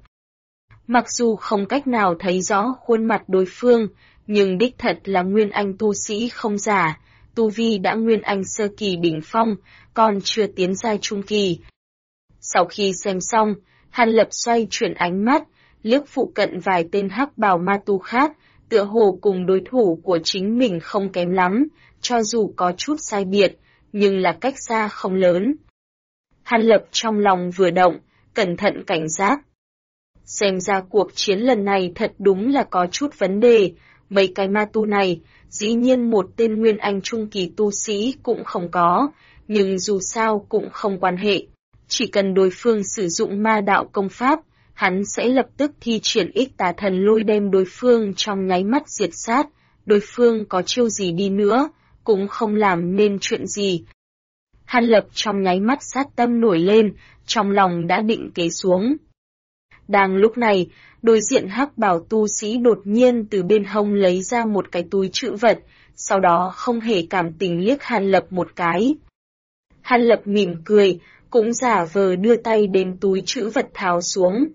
Mặc dù không cách nào thấy rõ khuôn mặt đối phương, nhưng đích thật là nguyên anh tu sĩ không giả, tu vi đã nguyên anh sơ kỳ đỉnh phong, còn chưa tiến giai trung kỳ. Sau khi xem xong, Hàn Lập xoay chuyển ánh mắt, liếc phụ cận vài tên hắc bào ma tu khác, tựa hồ cùng đối thủ của chính mình không kém lắm, cho dù có chút sai biệt, nhưng là cách xa không lớn. Hàn Lập trong lòng vừa động, cẩn thận cảnh giác. Xem ra cuộc chiến lần này thật đúng là có chút vấn đề, mấy cái ma tu này, dĩ nhiên một tên nguyên anh trung kỳ tu sĩ cũng không có, nhưng dù sao cũng không quan hệ. Chỉ cần đối phương sử dụng ma đạo công pháp, hắn sẽ lập tức thi triển ích tà thần lôi đem đối phương trong nháy mắt diệt sát, đối phương có chiêu gì đi nữa, cũng không làm nên chuyện gì. Hàn Lập trong nháy mắt sát tâm nổi lên, trong lòng đã định kế xuống. Đang lúc này, đối diện hắc bào tu sĩ đột nhiên từ bên hông lấy ra một cái túi trữ vật, sau đó không hề cảm tình liếc Hàn Lập một cái. Hàn Lập mỉm cười, cũng giả vờ đưa tay đến túi trữ vật tháo xuống.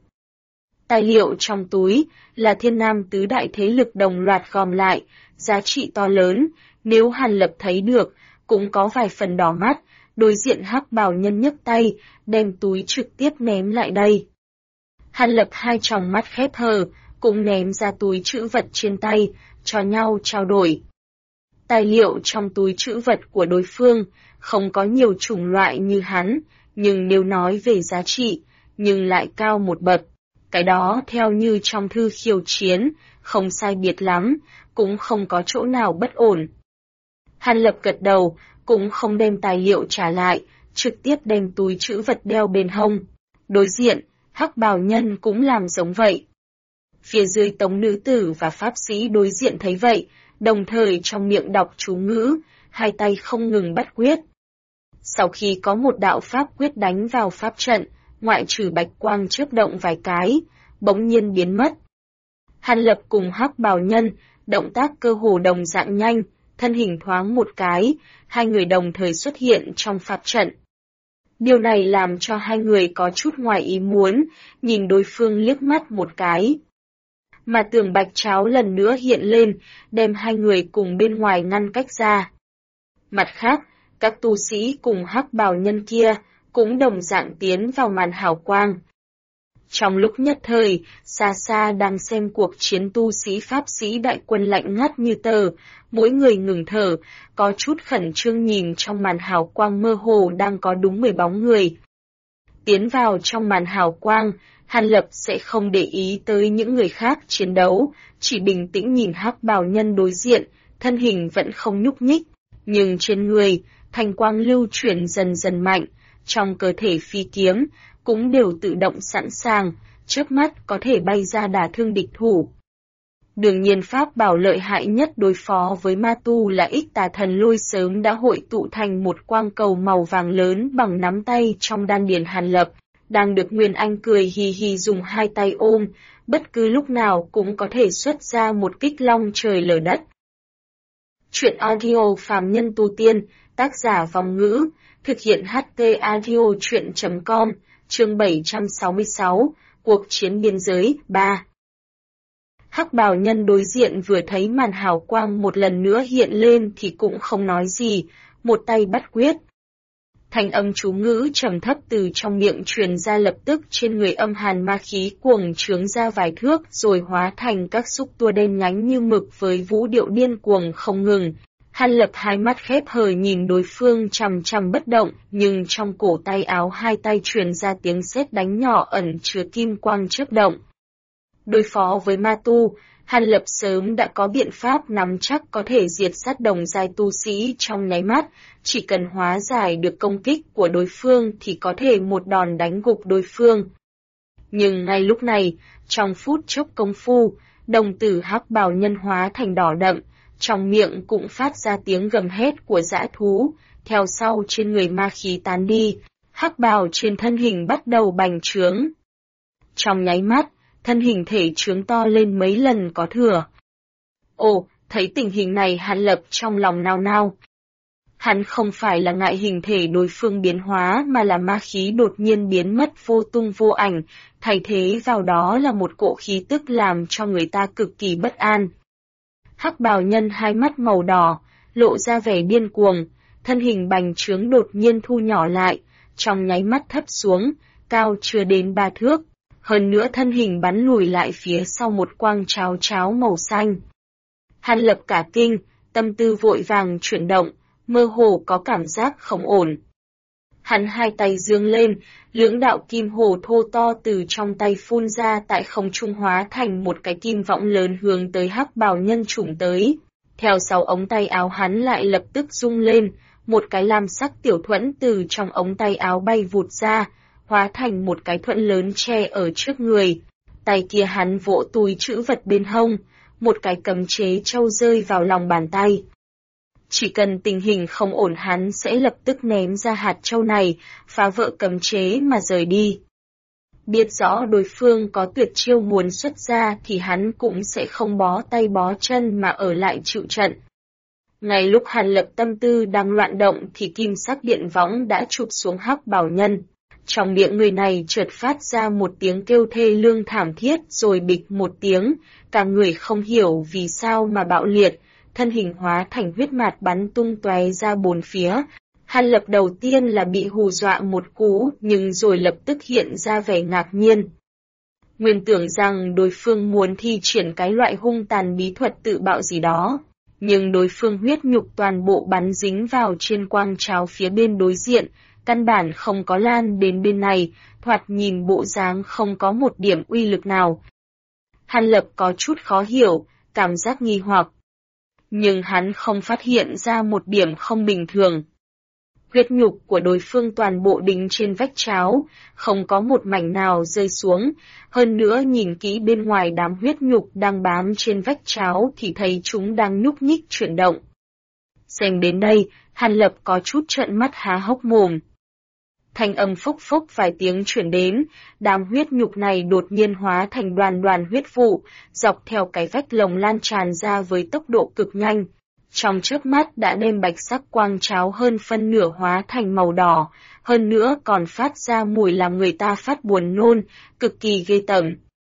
Tài liệu trong túi là thiên nam tứ đại thế lực đồng loạt gom lại, giá trị to lớn, nếu Hàn Lập thấy được, cũng có vài phần đỏ mắt, đối diện hắc bào nhân nhấc tay, đem túi trực tiếp ném lại đây. Hàn Lập hai tròng mắt khép hờ, cũng ném ra túi trữ vật trên tay, cho nhau trao đổi. Tài liệu trong túi trữ vật của đối phương không có nhiều chủng loại như hắn, nhưng nếu nói về giá trị, nhưng lại cao một bậc. Cái đó theo như trong thư khiêu chiến, không sai biệt lắm, cũng không có chỗ nào bất ổn. Hàn Lập gật đầu, cũng không đem tài liệu trả lại, trực tiếp đem túi trữ vật đeo bên hông. Đối diện, hắc bào nhân cũng làm giống vậy. Phía dưới tống nữ tử và pháp sĩ đối diện thấy vậy, đồng thời trong miệng đọc chú ngữ, hai tay không ngừng bắt quyết. Sau khi có một đạo pháp quyết đánh vào pháp trận, ngoại trừ bạch quang chớp động vài cái, bỗng nhiên biến mất. Hàn Lập cùng hắc bào nhân, động tác cơ hồ đồng dạng nhanh, thân hình thoáng một cái, hai người đồng thời xuất hiện trong pháp trận. Điều này làm cho hai người có chút ngoài ý muốn, nhìn đối phương liếc mắt một cái. mà tường bạch cháo lần nữa hiện lên, đem hai người cùng bên ngoài ngăn cách ra. Mặt khác, các tu sĩ cùng hắc bào nhân kia cũng đồng dạng tiến vào màn hào quang. Trong lúc nhất thời, xa xa đang xem cuộc chiến tu sĩ pháp sĩ đại quân lạnh ngắt như tờ, mỗi người ngừng thở, có chút khẩn trương nhìn trong màn hào quang mơ hồ đang có đúng 10 bóng người. Tiến vào trong màn hào quang, Hàn Lập sẽ không để ý tới những người khác chiến đấu, chỉ bình tĩnh nhìn hắc bào nhân đối diện, thân hình vẫn không nhúc nhích, nhưng trên người, thanh quang lưu chuyển dần dần mạnh, trong cơ thể phi kiếm, cũng đều tự động sẵn sàng, chớp mắt có thể bay ra đả thương địch thủ. Đương nhiên pháp bảo lợi hại nhất đối phó với ma tu là Ích Tà Thần Lôi sớm đã hội tụ thành một quang cầu màu vàng lớn bằng nắm tay trong đan điền Hàn Lập, đang được Nguyên Anh cười hì hì dùng hai tay ôm, bất cứ lúc nào cũng có thể xuất ra một kích long trời lở đất. Chuyện audio phàm nhân tu tiên, tác giả Vong Ngữ, thực hiện HT Audio Chuyện.com, chương 766, cuộc chiến biên giới, 3. Hắc bào nhân đối diện vừa thấy màn hào quang một lần nữa hiện lên thì cũng không nói gì, một tay bắt quyết. Thanh âm chú ngữ trầm thấp từ trong miệng truyền ra, lập tức trên người âm hàn ma khí cuồng trướng ra vài thước rồi hóa thành các xúc tua đen nhánh như mực với vũ điệu điên cuồng không ngừng. Hàn Lập hai mắt khép hờ nhìn đối phương chằm chằm bất động, nhưng trong cổ tay áo hai tay truyền ra tiếng sét đánh nhỏ ẩn chứa kim quang chớp động. Đối phó với ma tu, Hàn Lập sớm đã có biện pháp nắm chắc có thể diệt sát đồng giai tu sĩ trong nháy mắt, chỉ cần hóa giải được công kích của đối phương thì có thể một đòn đánh gục đối phương. Nhưng ngay lúc này, trong phút chốc công phu, đồng tử hắc bào nhân hóa thành đỏ đậm, trong miệng cũng phát ra tiếng gầm hét của dã thú, theo sau trên người ma khí tán đi, hắc bào trên thân hình bắt đầu bành trướng. Trong nháy mắt, thân hình thể trướng to lên mấy lần có thừa. Ồ, thấy tình hình này Hàn Lập trong lòng nao nao. Hắn không phải là ngại hình thể đối phương biến hóa mà là ma khí đột nhiên biến mất vô tung vô ảnh, thay thế vào đó là một cỗ khí tức làm cho người ta cực kỳ bất an. Hắc bào nhân hai mắt màu đỏ, lộ ra vẻ điên cuồng, thân hình bành trướng đột nhiên thu nhỏ lại, trong nháy mắt thấp xuống, cao chưa đến 3 thước. Hơn nữa thân hình bắn lùi lại phía sau một quang cháo cháo màu xanh. Hàn Lập cả kinh, tâm tư vội vàng chuyển động, mơ hồ có cảm giác không ổn. Hắn hai tay giương lên, lưỡng đạo kim hồ thô to từ trong tay phun ra tại không trung hóa thành một cái kim võng lớn hướng tới hắc bào nhân trùng tới. Theo sau ống tay áo hắn lại lập tức rung lên, một cái lam sắc tiểu thuẫn từ trong ống tay áo bay vụt ra, hóa thành một cái thuẫn lớn che ở trước người. Tay kia hắn vỗ túi trữ vật bên hông, một cái cấm chế châu rơi vào lòng bàn tay. Chỉ cần tình hình không ổn hắn sẽ lập tức ném ra hạt châu này, phá vỡ cấm chế mà rời đi. Biết rõ đối phương có tuyệt chiêu muốn xuất ra thì hắn cũng sẽ không bó tay bó chân mà ở lại chịu trận. Ngay lúc Hàn Lập tâm tư đang loạn động thì kim sắc điện võng đã chụp xuống hắc bào nhân. Trong miệng người này chợt phát ra một tiếng kêu thê lương thảm thiết rồi bịch một tiếng, cả người không hiểu vì sao mà bạo liệt, thân hình hóa thành huyết mạt bắn tung tóe ra bốn phía. Hàn Lập đầu tiên là bị hù dọa một cú nhưng rồi lập tức hiện ra vẻ ngạc nhiên. Nguyên tưởng rằng đối phương muốn thi triển cái loại hung tàn bí thuật tự bạo gì đó, nhưng đối phương huyết nhục toàn bộ bắn dính vào trên quang cháo phía bên đối diện, căn bản không có lan đến bên này, thoạt nhìn bộ dáng không có một điểm uy lực nào. Hàn Lập có chút khó hiểu, cảm giác nghi hoặc. Nhưng hắn không phát hiện ra một điểm không bình thường. Huyết nhục của đối phương toàn bộ đính trên vách cháo, không có một mảnh nào rơi xuống, hơn nữa nhìn kỹ bên ngoài đám huyết nhục đang bám trên vách cháo thì thấy chúng đang nhúc nhích chuyển động. Xem đến đây, Hàn Lập có chút trợn mắt há hốc mồm. Thanh âm phốc phốc vài tiếng chuyển đến, đám huyết nhục này đột nhiên hóa thành đoàn đoàn huyết vụ, dọc theo cái vách lồng lan tràn ra với tốc độ cực nhanh. Trong chớp mắt đã đem bạch sắc quang cháo hơn phân nửa hóa thành màu đỏ, hơn nữa còn phát ra mùi làm người ta phát buồn nôn, cực kỳ ghê tởm.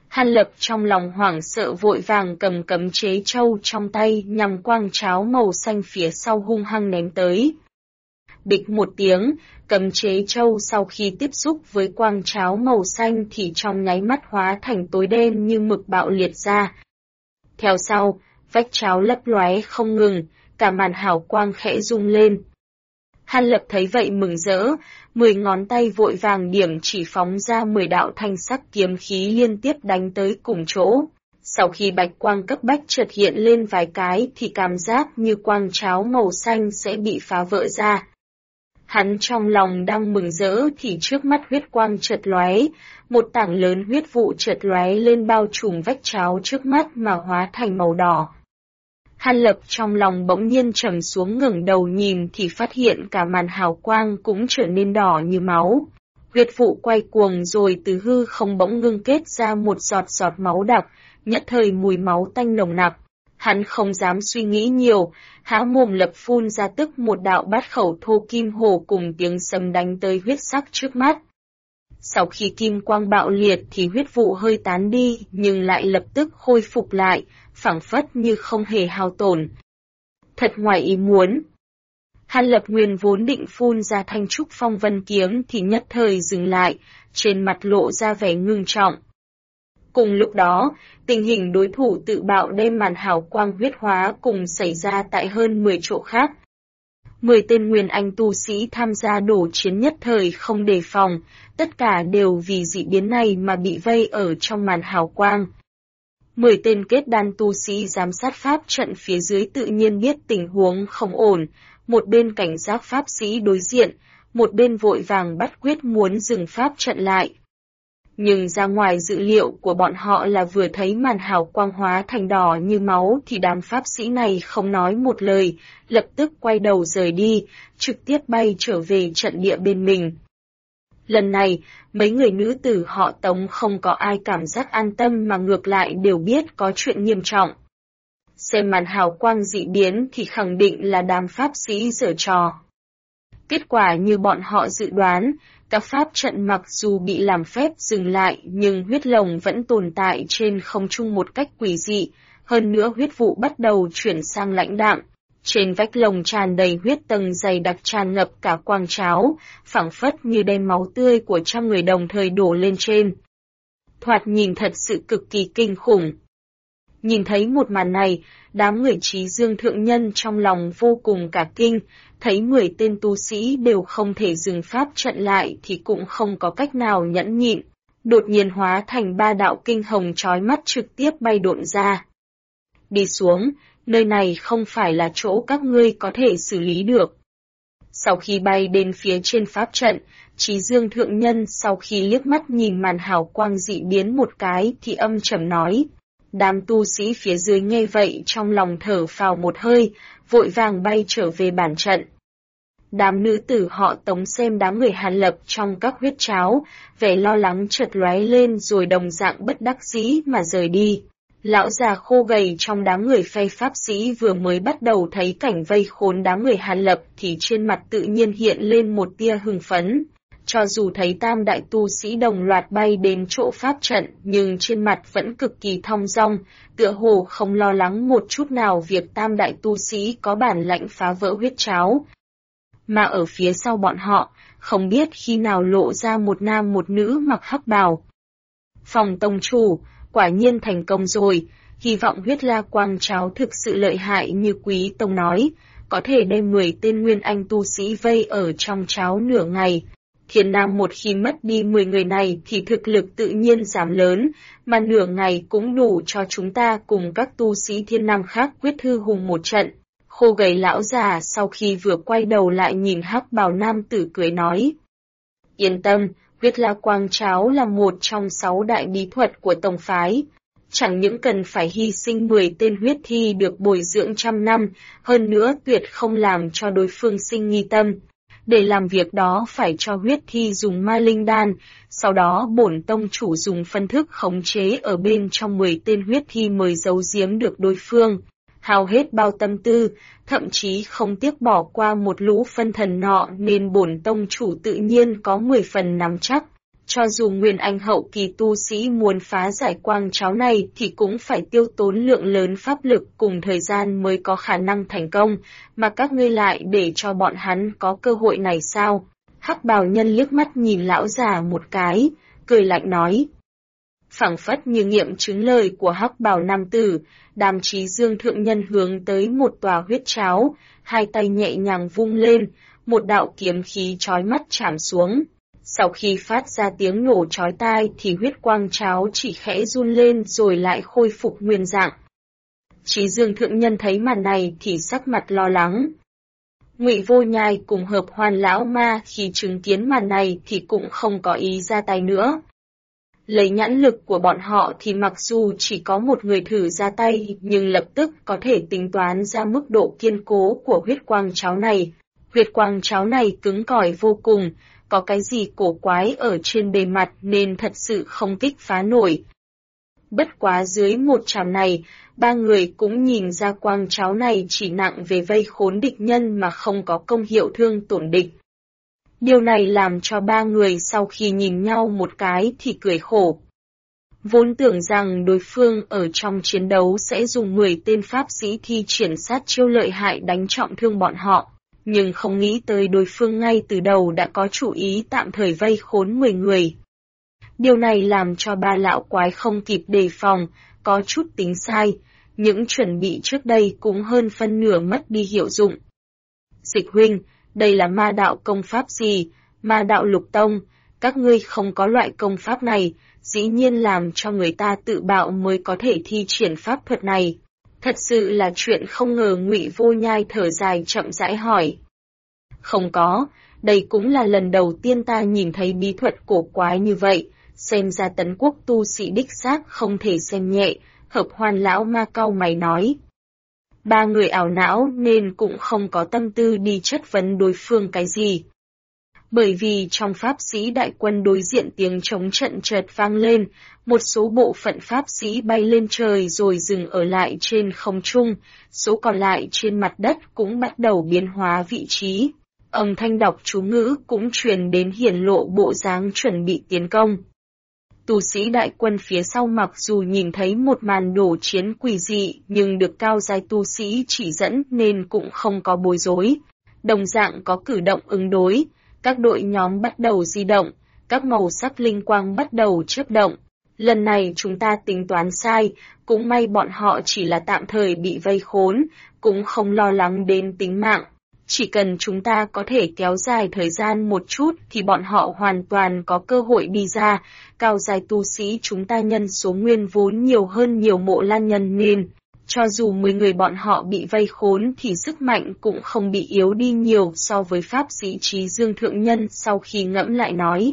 Hàn Lập trong lòng hoảng sợ vội vàng cầm cấm chế châu trong tay nhằm quang cháo màu xanh phía sau hung hăng ném tới. Địch một tiếng, cấm chế châu sau khi tiếp xúc với quang cháo màu xanh thì trong nháy mắt hóa thành tối đen như mực bạo liệt ra. Theo sau, vách cháo lấp lóe không ngừng, cả màn hào quang khẽ rung lên. Hàn Lập thấy vậy mừng rỡ, 10 ngón tay vội vàng điểm chỉ phóng ra 10 đạo thanh sắc kiếm khí liên tiếp đánh tới cùng chỗ. Sau khi bạch quang cấp bách chợt hiện lên vài cái thì cảm giác như quang cháo màu xanh sẽ bị phá vỡ ra. Hắn trong lòng đang mừng rỡ thì trước mắt huyết quang chợt lóe, một tảng lớn huyết vụ chợt lóe lên bao trùm vách cháo trước mắt mà hóa thành màu đỏ. Hàn Lập trong lòng bỗng nhiên trầm xuống ngẩng đầu nhìn thì phát hiện cả màn hào quang cũng trở nên đỏ như máu. Huyết vụ quay cuồng rồi từ hư không bỗng ngưng kết ra một giọt giọt máu đặc, nhất thời mùi máu tanh nồng nặc. Hắn không dám suy nghĩ nhiều, há mồm lập phun ra tức một đạo bát khẩu thô kim hồ cùng tiếng sấm đánh tới huyết sắc trước mắt. Sau khi kim quang bạo liệt thì huyết vụ hơi tán đi nhưng lại lập tức khôi phục lại, phảng phất như không hề hao tổn. Thật ngoài ý muốn. Hàn Lập nguyên vốn định phun ra thanh trúc phong vân kiếm thì nhất thời dừng lại, trên mặt lộ ra vẻ ngưng trọng. Cùng lúc đó, tình hình đối thủ tự bạo đem màn hào quang huyết hóa cùng xảy ra tại hơn 10 chỗ khác. 10 tên nguyên anh tu sĩ tham gia đổ chiến nhất thời không đề phòng, tất cả đều vì dị biến này mà bị vây ở trong màn hào quang. 10 tên kết đan tu sĩ giám sát pháp trận phía dưới tự nhiên biết tình huống không ổn, một bên cảnh giác pháp sĩ đối diện, một bên vội vàng bắt quyết muốn dừng pháp trận lại. Nhưng ra ngoài dự liệu của bọn họ là vừa thấy màn hào quang hóa thành đỏ như máu thì đám pháp sĩ này không nói một lời, lập tức quay đầu rời đi, trực tiếp bay trở về trận địa bên mình. Lần này, mấy người nữ tử họ Tống không có ai cảm giác an tâm mà ngược lại đều biết có chuyện nghiêm trọng. Xem màn hào quang dị biến thì khẳng định là đám pháp sĩ giở trò. Kết quả như bọn họ dự đoán, các pháp trận mặc dù bị làm phép dừng lại nhưng huyết lồng vẫn tồn tại trên không trung một cách quỷ dị, hơn nữa huyết vụ bắt đầu chuyển sang lãnh đạm. Trên vách lồng tràn đầy huyết tầng dày đặc tràn ngập cả quang cháo, phảng phất như đem máu tươi của trăm người đồng thời đổ lên trên. Thoạt nhìn thật sự cực kỳ kinh khủng. Nhìn thấy một màn này, đám người Trí Dương thượng nhân trong lòng vô cùng cả kinh, thấy 10 tên tu sĩ đều không thể dừng pháp trận lại thì cũng không có cách nào nhẫn nhịn, đột nhiên hóa thành 3 đạo kinh hồng chói mắt trực tiếp bay độn ra. Đi xuống, nơi này không phải là chỗ các ngươi có thể xử lý được. Sau khi bay đến phía trên pháp trận, Trí Dương thượng nhân sau khi liếc mắt nhìn màn hào quang dị biến một cái thì âm trầm nói. Đám tu sĩ phía dưới nghe vậy trong lòng thở phào một hơi, vội vàng bay trở về bản trận. Đám nữ tử họ Tống xem đám người Hàn Lập trong các huyết cháo, vẻ lo lắng chợt lóe lên rồi đồng dạng bất đắc dĩ mà rời đi. Lão già khô gầy trong đám người phe pháp sĩ vừa mới bắt đầu thấy cảnh vây khốn đám người Hàn Lập thì trên mặt tự nhiên hiện lên một tia hưng phấn. Cho dù thấy tam đại tu sĩ đồng loạt bay đến chỗ pháp trận nhưng trên mặt vẫn cực kỳ thong dong, tựa hồ không lo lắng một chút nào việc tam đại tu sĩ có bản lãnh phá vỡ huyết cháo. Mà ở phía sau bọn họ, không biết khi nào lộ ra một nam một nữ mặc hắc bào. Phòng tông chủ, quả nhiên thành công rồi, hy vọng huyết la quang cháo thực sự lợi hại như quý tông nói, có thể đem 10 tên nguyên anh tu sĩ vây ở trong cháo nửa ngày. Thiên Nam một khi mất đi 10 người này thì thực lực tự nhiên giảm lớn, mà nửa ngày cũng đủ cho chúng ta cùng các tu sĩ Thiên Nam khác quyết thư hùng một trận. Khô gầy lão già sau khi vừa quay đầu lại nhìn hắc bào nam tử cười nói. Yên tâm, huyết la quang cháo là một trong 6 đại bí thuật của tông phái. Chẳng những cần phải hy sinh 10 tên huyết thi được bồi dưỡng trăm năm, hơn nữa tuyệt không làm cho đối phương sinh nghi tâm. Để làm việc đó phải cho huyết thi dùng ma linh đan, sau đó bổn tông chủ dùng phân thức khống chế ở bên trong 10 tên huyết thi mới giấu giếm được đối phương. Hao hết bao tâm tư, thậm chí không tiếc bỏ qua một lũ phân thần nọ nên bổn tông chủ tự nhiên có 10 phần nắm chắc. Cho dù Nguyên Anh hậu kỳ tu sĩ muốn phá giải quang cháo này thì cũng phải tiêu tốn lượng lớn pháp lực cùng thời gian mới có khả năng thành công, mà các ngươi lại để cho bọn hắn có cơ hội này sao? Hắc bào nhân liếc mắt nhìn lão già một cái, cười lạnh nói. Phảng phất như nghiệm chứng lời của hắc bào nam tử, Đàm Chí Dương thượng nhân hướng tới một tòa huyết cháo, hai tay nhẹ nhàng vung lên, một đạo kiếm khí chói mắt chạm xuống. Sau khi phát ra tiếng nổ chói tai thì huyết quang cháo chỉ khẽ run lên rồi lại khôi phục nguyên dạng. Chí Dương thượng nhân thấy màn này thì sắc mặt lo lắng. Ngụy Vô Nhai cùng Hợp Hoan lão ma khi chứng kiến màn này thì cũng không có ý ra tay nữa. Lấy nhãn lực của bọn họ thì mặc dù chỉ có một người thử ra tay nhưng lập tức có thể tính toán ra mức độ kiên cố của huyết quang cháo này. Huyết quang cháo này cứng cỏi vô cùng, có cái gì cổ quái ở trên bề mặt nên thật sự không kích phá nổi. Bất quá dưới một chảo này, ba người cũng nhìn ra quang cháo này chỉ nặng về vây khốn địch nhân mà không có công hiệu thương tổn địch. Điều này làm cho ba người sau khi nhìn nhau một cái thì cười khổ. Vốn tưởng rằng đối phương ở trong chiến đấu sẽ dùng 10 tên pháp sĩ thi triển sát chiêu lợi hại đánh trọng thương bọn họ, nhưng không nghĩ tới đối phương ngay từ đầu đã có chủ ý tạm thời vây khốn 10 người. Điều này làm cho ba lão quái không kịp đề phòng, có chút tính sai, những chuẩn bị trước đây cũng hơn phân nửa mất đi hiệu dụng. Dịch huynh, đây là ma đạo công pháp gì? Ma đạo lục tông, các ngươi không có loại công pháp này, dĩ nhiên làm cho người ta tự bạo mới có thể thi triển pháp thuật này. Thật sự là chuyện không ngờ. Ngụy Vô Nhai thở dài chậm rãi hỏi. Không có, đây cũng là lần đầu tiên ta nhìn thấy bí thuật cổ quái như vậy, xem ra Tấn Quốc tu sĩ đích xác không thể xem nhẹ, Hợp Hoan lão ma cau mày nói. Ba người ảo não nên cũng không có tâm tư đi chất vấn đối phương cái gì. Bởi vì trong pháp sĩ đại quân đối diện tiếng trống trận chợt vang lên, một số bộ phận pháp sĩ bay lên trời rồi dừng ở lại trên không trung, số còn lại trên mặt đất cũng bắt đầu biến hóa vị trí. Âm thanh đọc chú ngữ cũng truyền đến hiển lộ bộ dáng chuẩn bị tiến công. Tu sĩ đại quân phía sau mặc dù nhìn thấy một màn đổ chiến quỷ dị nhưng được cao giai tu sĩ chỉ dẫn nên cũng không có bối rối. Đồng dạng có cử động ứng đối, các đội nhóm bắt đầu di động, các màu sắc linh quang bắt đầu chớp động. Lần này chúng ta tính toán sai, cũng may bọn họ chỉ là tạm thời bị vây khốn, cũng không lo lắng đến tính mạng. Chỉ cần chúng ta có thể kéo dài thời gian một chút thì bọn họ hoàn toàn có cơ hội đi ra. Cao giai tu sĩ chúng ta nhân số nguyên vốn nhiều hơn nhiều Mộ Lan nhân nên, cho dù 10 người bọn họ bị vây khốn thì sức mạnh cũng không bị yếu đi nhiều so với pháp sĩ Chí Dương thượng nhân. Sau khi ngẫm lại nói.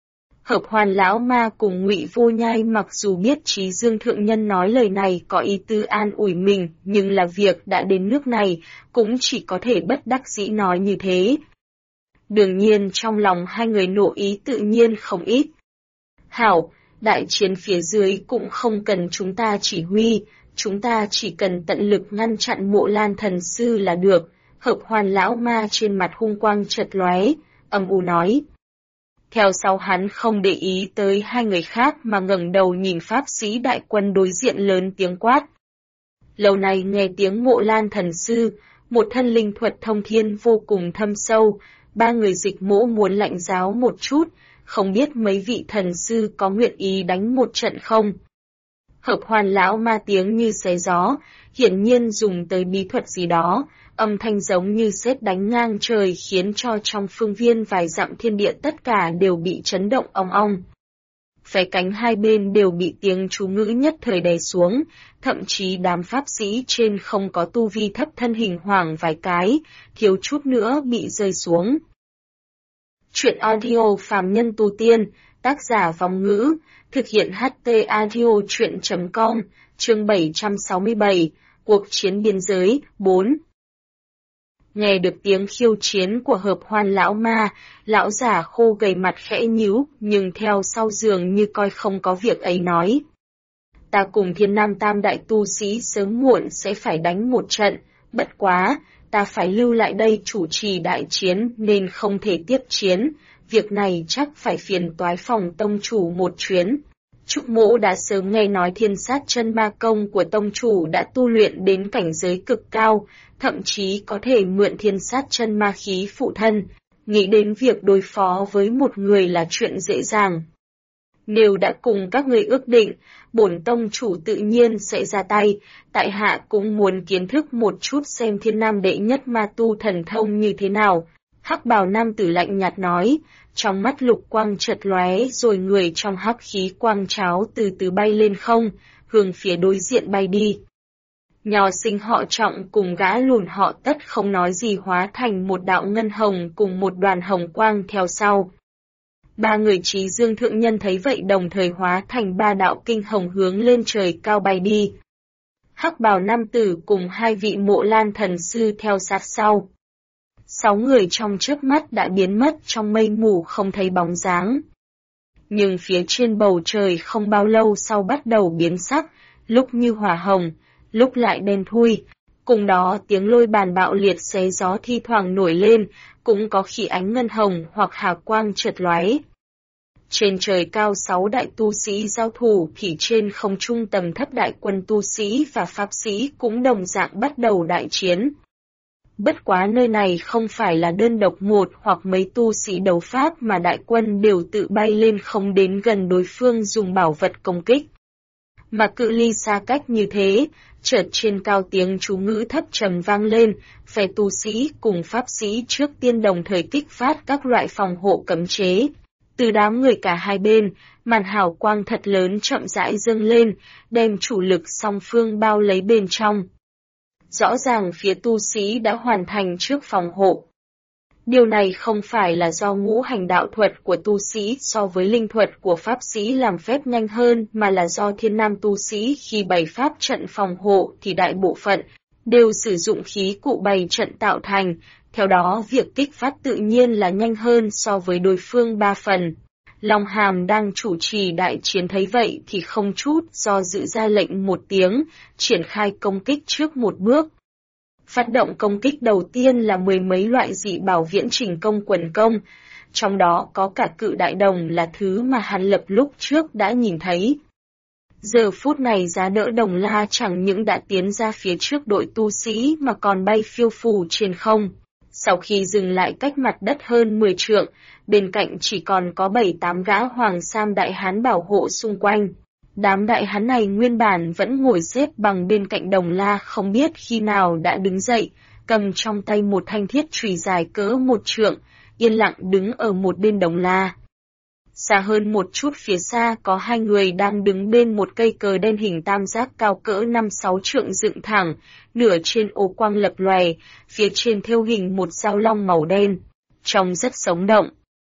Hợp Hoan lão ma cùng Ngụy Vô Nhai mặc dù biết Chí Dương thượng nhân nói lời này có ý tư an ủi mình, nhưng là việc đã đến nước này, cũng chỉ có thể bất đắc dĩ nói như thế. Đương nhiên trong lòng hai người nộ ý tự nhiên không ít. Hảo, đại chiến phía dưới cũng không cần chúng ta chỉ huy, chúng ta chỉ cần tận lực ngăn chặn Mộ Lan thần sư là được. Hợp Hoan lão ma trên mặt hung quang chợt lóe, âm u nói. Theo sau hắn không để ý tới hai người khác mà ngẩng đầu nhìn pháp sĩ đại quân đối diện lớn tiếng quát. Lâu nay nghe tiếng Mộ Lan thần sư, một thân linh thuật thông thiên vô cùng thâm sâu, ba người Dịch Mỗ muốn lãnh giáo một chút, không biết mấy vị thần sư có nguyện ý đánh một trận không? Hợp Hoan lão ma tiếng như xé gió, hiển nhiên dùng tới bí thuật gì đó, âm thanh giống như sét đánh ngang trời khiến cho trong phương viên vài dặm thiên địa tất cả đều bị chấn động ong ong. Phe cánh hai bên đều bị tiếng chú ngữ nhất thời đè xuống, thậm chí đám pháp sĩ trên không có tu vi thấp thân hình hoảng vài cái, thiếu chút nữa bị rơi xuống. Chuyện audio phàm nhân tu tiên, tác giả Vong Ngữ, thực hiện HT audio chuyện.com, chương 767, cuộc chiến biên giới, 4. Nghe được tiếng khiêu chiến của Hợp Hoan lão ma, lão già khô gầy mặt khẽ nhíu, nhưng theo sau dường như coi không có việc ấy nói. Ta cùng Thiên Nam Tam đại tu sĩ sớm muộn sẽ phải đánh một trận, bất quá, ta phải lưu lại đây chủ trì đại chiến nên không thể tiếp chiến, việc này chắc phải phiền toái phòng tông chủ một chuyến. Trúc Mỗ đã sớm nghe nói thiên sát chân ma công của tông chủ đã tu luyện đến cảnh giới cực cao, thậm chí có thể mượn thiên sát chân ma khí phụ thân, nghĩ đến việc đối phó với một người là chuyện dễ dàng. Nếu đã cùng các người ước định, bổn tông chủ tự nhiên sẽ ra tay, tại hạ cũng muốn kiến thức một chút xem thiên nam đệ nhất ma tu thần thông như thế nào. Hắc bào nam tử lạnh nhạt nói, trong mắt lục quang chợt lóe rồi người trong hắc khí quang cháo từ từ bay lên không, hướng phía đối diện bay đi. Nho sinh họ Trọng cùng gã lùn họ Tất không nói gì hóa thành một đạo ngân hồng cùng một đoàn hồng quang theo sau. Ba người Trí Dương thượng nhân thấy vậy đồng thời hóa thành ba đạo kinh hồng hướng lên trời cao bay đi. Hắc bào nam tử cùng hai vị Mộ Lan thần sư theo sát sau. 6 người trong chớp mắt đã biến mất trong mây mù không thấy bóng dáng. Nhưng phía trên bầu trời không bao lâu sau bắt đầu biến sắc, lúc như hỏa hồng, lúc lại đen thui. Cùng đó tiếng lôi bàn bạo liệt xé gió thi thoảng nổi lên, cũng có khí ánh ngân hồng hoặc hà quang chợt lóe. Trên trời cao 6 đại tu sĩ giao thủ thì trên không trung tầm thấp đại quân tu sĩ và pháp sĩ cũng đồng dạng bắt đầu đại chiến. Bất quá nơi này không phải là đơn độc một hoặc mấy tu sĩ đấu pháp mà đại quân đều tự bay lên không đến gần đối phương dùng bảo vật công kích. Mà cự ly xa cách như thế, chợt trên cao tiếng chú ngữ thấp trầm vang lên, phe tu sĩ cùng pháp sĩ trước tiên đồng thời kích phát các loại phòng hộ cấm chế. Từ đám người cả hai bên, màn hào quang thật lớn chậm rãi dâng lên, đem chủ lực song phương bao lấy bên trong. Rõ ràng phía tu sĩ đã hoàn thành trước phòng hộ. Điều này không phải là do ngũ hành đạo thuật của tu sĩ so với linh thuật của pháp sĩ làm phép nhanh hơn mà là do thiên nam tu sĩ khi bày pháp trận phòng hộ thì đại bộ phận đều sử dụng khí cụ bày trận tạo thành, theo đó việc kích phát tự nhiên là nhanh hơn so với đối phương 3 phần. Long Hàm đang chủ trì đại chiến thấy vậy thì không chút do dự ra lệnh một tiếng, triển khai công kích trước một bước. Phát động công kích đầu tiên là 10 mấy loại dị bảo viễn trình công quần công, trong đó có cả cự đại đồng là thứ mà Hàn Lập lúc trước đã nhìn thấy. Giờ phút này giá đỡ đồng la chẳng những đã tiến ra phía trước đội tu sĩ mà còn bay phiêu phù trên không. Sau khi dừng lại cách mặt đất hơn 10 trượng, bên cạnh chỉ còn có 7-8 gã hoàng sam đại hán bảo hộ xung quanh. Đám đại hán này nguyên bản vẫn ngồi xếp bằng bên cạnh đồng la không biết khi nào đã đứng dậy, cầm trong tay một thanh thiết chùy dài cỡ 1 trượng, yên lặng đứng ở một bên đồng la. Xa hơn một chút phía xa có 2 người đang đứng bên một cây cờ đen hình tam giác cao cỡ 5-6 trượng dựng thẳng, nửa trên ô quang lập lòe, phía trên thêu hình một dao long màu đen, trông rất sống động.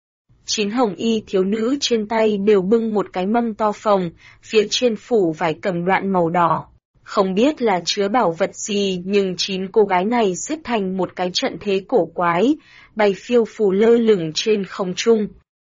9 hồng y thiếu nữ trên tay đều bưng một cái mâm to phồng, phía trên phủ vải cầm đoạn màu đỏ. Không biết là chứa bảo vật gì nhưng 9 cô gái này xếp thành một cái trận thế cổ quái, bay phiêu phù lơ lửng trên không trung.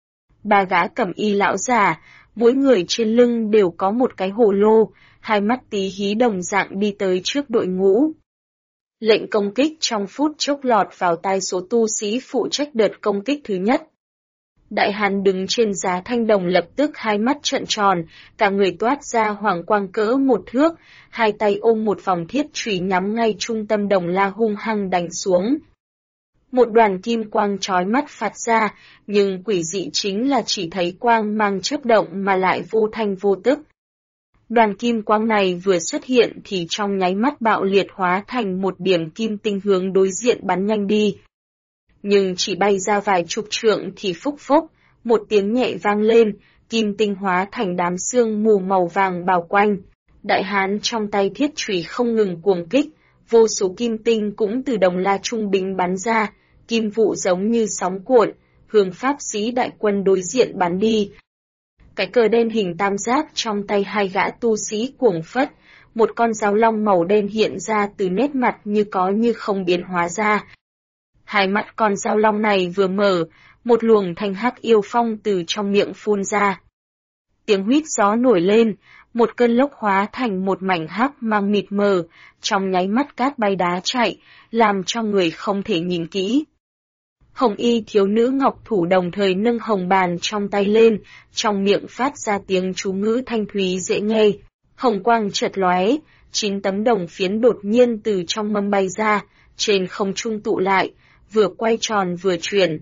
3 gã cẩm y lão già, mỗi người trên lưng đều có một cái hồ lô, hai mắt tí hí đồng dạng đi tới trước đội ngũ. Lệnh công kích trong phút chốc lọt vào tai số tu sĩ phụ trách đợt công kích thứ nhất. Đại hán đứng trên giá thanh đồng lập tức hai mắt trợn tròn, cả người toát ra hoàng quang cỡ 1 thước, hai tay ôm một vòng thiết chùy nhắm ngay trung tâm đồng la hung hăng đánh xuống. Một đoàn kim quang chói mắt phạt ra, nhưng quỷ dị chính là chỉ thấy quang mang chớp động mà lại vô thanh vô tức. Đoàn kim quang này vừa xuất hiện thì trong nháy mắt bạo liệt hóa thành một điểm kim tinh hướng đối diện bắn nhanh đi. Nhưng chỉ bay ra vài chục trượng thì phốc phốc, một tiếng nhẹ vang lên, kim tinh hóa thành đám sương mù màu vàng bao quanh. Đại hán trong tay thiết chùy không ngừng cuồng kích, vô số kim tinh cũng từ đồng la trung binh bắn ra, kim vụ giống như sóng cuộn, hướng pháp sĩ đại quân đối diện bắn đi. Cái cờ đen hình tam giác trong tay hai gã tu sĩ cuồng phất, một con dao long màu đen hiện ra từ nét mặt như có như không biến hóa ra. Hai mắt con dao long này vừa mở, một luồng thanh hắc yêu phong từ trong miệng phun ra. Tiếng huýt gió nổi lên, một cơn lốc hóa thành một mảnh hắc mang mịt mờ, trong nháy mắt cát bay đá chạy, làm cho người không thể nhìn kỹ. Hồng y thiếu nữ ngọc thủ đồng thời nâng hồng bàn trong tay lên, trong miệng phát ra tiếng chú ngữ thanh thúy dễ nghe. Hồng quang chợt lóe, 9 tấm đồng phiến đột nhiên từ trong mâm bay ra, trên không trung tụ lại, vừa quay tròn vừa chuyển.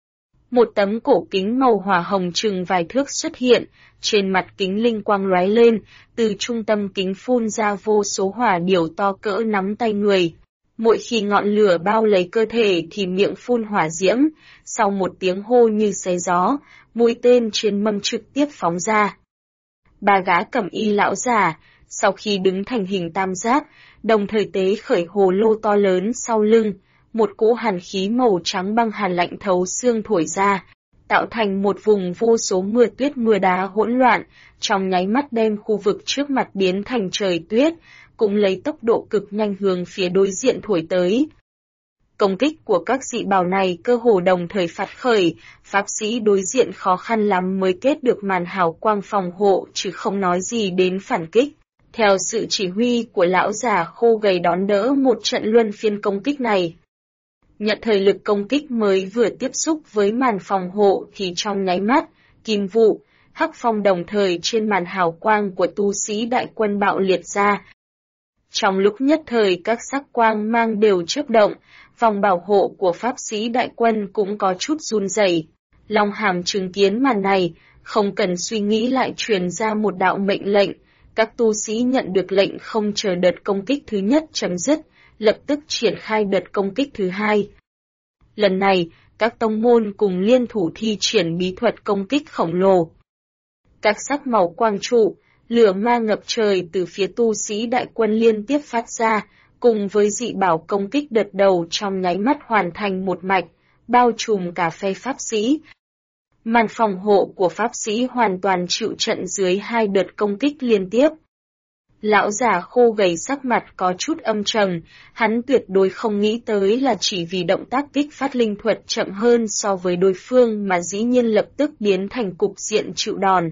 Một tấm cổ kính màu hỏa hồng chừng vài thước xuất hiện, trên mặt kính linh quang lóe lên, từ trung tâm kính phun ra vô số hỏa điểu to cỡ nắm tay người. Mỗi khi ngọn lửa bao lấy cơ thể thì miệng phun hỏa diễm, sau một tiếng hô như xé gió, mũi tên trên mâm trực tiếp phóng ra. Ba gã cẩm y lão già, sau khi đứng thành hình tam giác, đồng thời tế khởi hồ lô to lớn sau lưng, một cỗ hàn khí màu trắng băng hàn lạnh thấu xương thổi ra, tạo thành một vùng vô số mưa tuyết mưa đá hỗn loạn, trong nháy mắt đem khu vực trước mặt biến thành trời tuyết, cũng lấy tốc độ cực nhanh hướng phía đối diện thổi tới. Công kích của các dị bào này cơ hồ đồng thời phát khởi, pháp sĩ đối diện khó khăn lắm mới kết được màn hào quang phòng hộ chứ không nói gì đến phản kích. Theo sự chỉ huy của lão già khô gầy đón đỡ một trận luân phiên công kích này. Nhận thời lực công kích mới vừa tiếp xúc với màn phòng hộ thì trong nháy mắt, kim vụ, hắc phong đồng thời trên màn hào quang của tu sĩ đại quân bạo liệt ra. Trong lúc nhất thời các sắc quang mang đều chớp động, vòng bảo hộ của pháp sĩ đại quân cũng có chút run rẩy. Long Hàm chứng kiến màn này, không cần suy nghĩ lại truyền ra một đạo mệnh lệnh. Các tu sĩ nhận được lệnh không chờ đợt công kích thứ nhất chấm dứt, lập tức triển khai đợt công kích thứ hai. Lần này, các tông môn cùng liên thủ thi triển bí thuật công kích khổng lồ. Các sắc màu quang trụ, lửa ma ngập trời từ phía tu sĩ đại quân liên tiếp phát ra, cùng với dị bảo công kích đợt đầu trong nháy mắt hoàn thành một mạch, bao trùm cả phe pháp sĩ. Màn phòng hộ của pháp sĩ hoàn toàn chịu trận dưới 2 đợt công kích liên tiếp. Lão già khô gầy sắc mặt có chút âm trầm, hắn tuyệt đối không nghĩ tới là chỉ vì động tác kích phát linh thuật chậm hơn so với đối phương mà dĩ nhiên lập tức biến thành cục diện chịu đòn.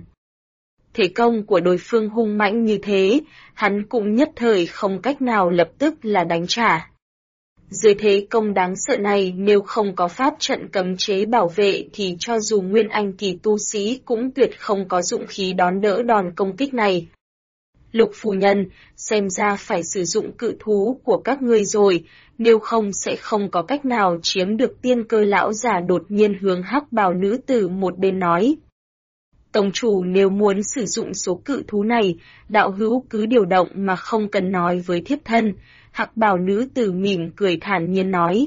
Thế công của đối phương hung mãnh như thế, hắn cũng nhất thời không cách nào lập tức là đánh trả. Dưới thế công đáng sợ này nếu không có pháp trận cấm chế bảo vệ thì cho dù nguyên anh kỳ tu sĩ cũng tuyệt không có dụng khí đón đỡ đòn công kích này. Lục phu nhân, xem ra phải sử dụng cự thú của các ngươi rồi, nếu không sẽ không có cách nào chiếm được tiên cơ. Lão già đột nhiên hướng hắc bào nữ tử một bên nói. Tông chủ nếu muốn sử dụng số cự thú này, đạo hữu cứ điều động mà không cần nói với thiếp thân, hắc bào nữ tử mỉm cười thản nhiên nói.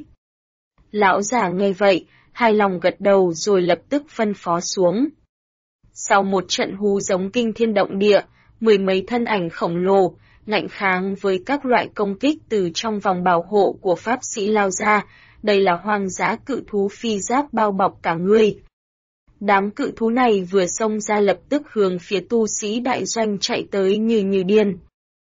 Lão già nghe vậy, hài lòng gật đầu rồi lập tức phân phó xuống. Sau một trận hú giống kinh thiên động địa, 10 mấy thân ảnh khổng lồ, ngạnh kháng với các loại công kích từ trong vòng bảo hộ của pháp sĩ lao ra, đây là hoang dã cự thú phi giáp bao bọc cả người. Đám cự thú này vừa xông ra lập tức hướng phía tu sĩ đại doanh chạy tới như điên.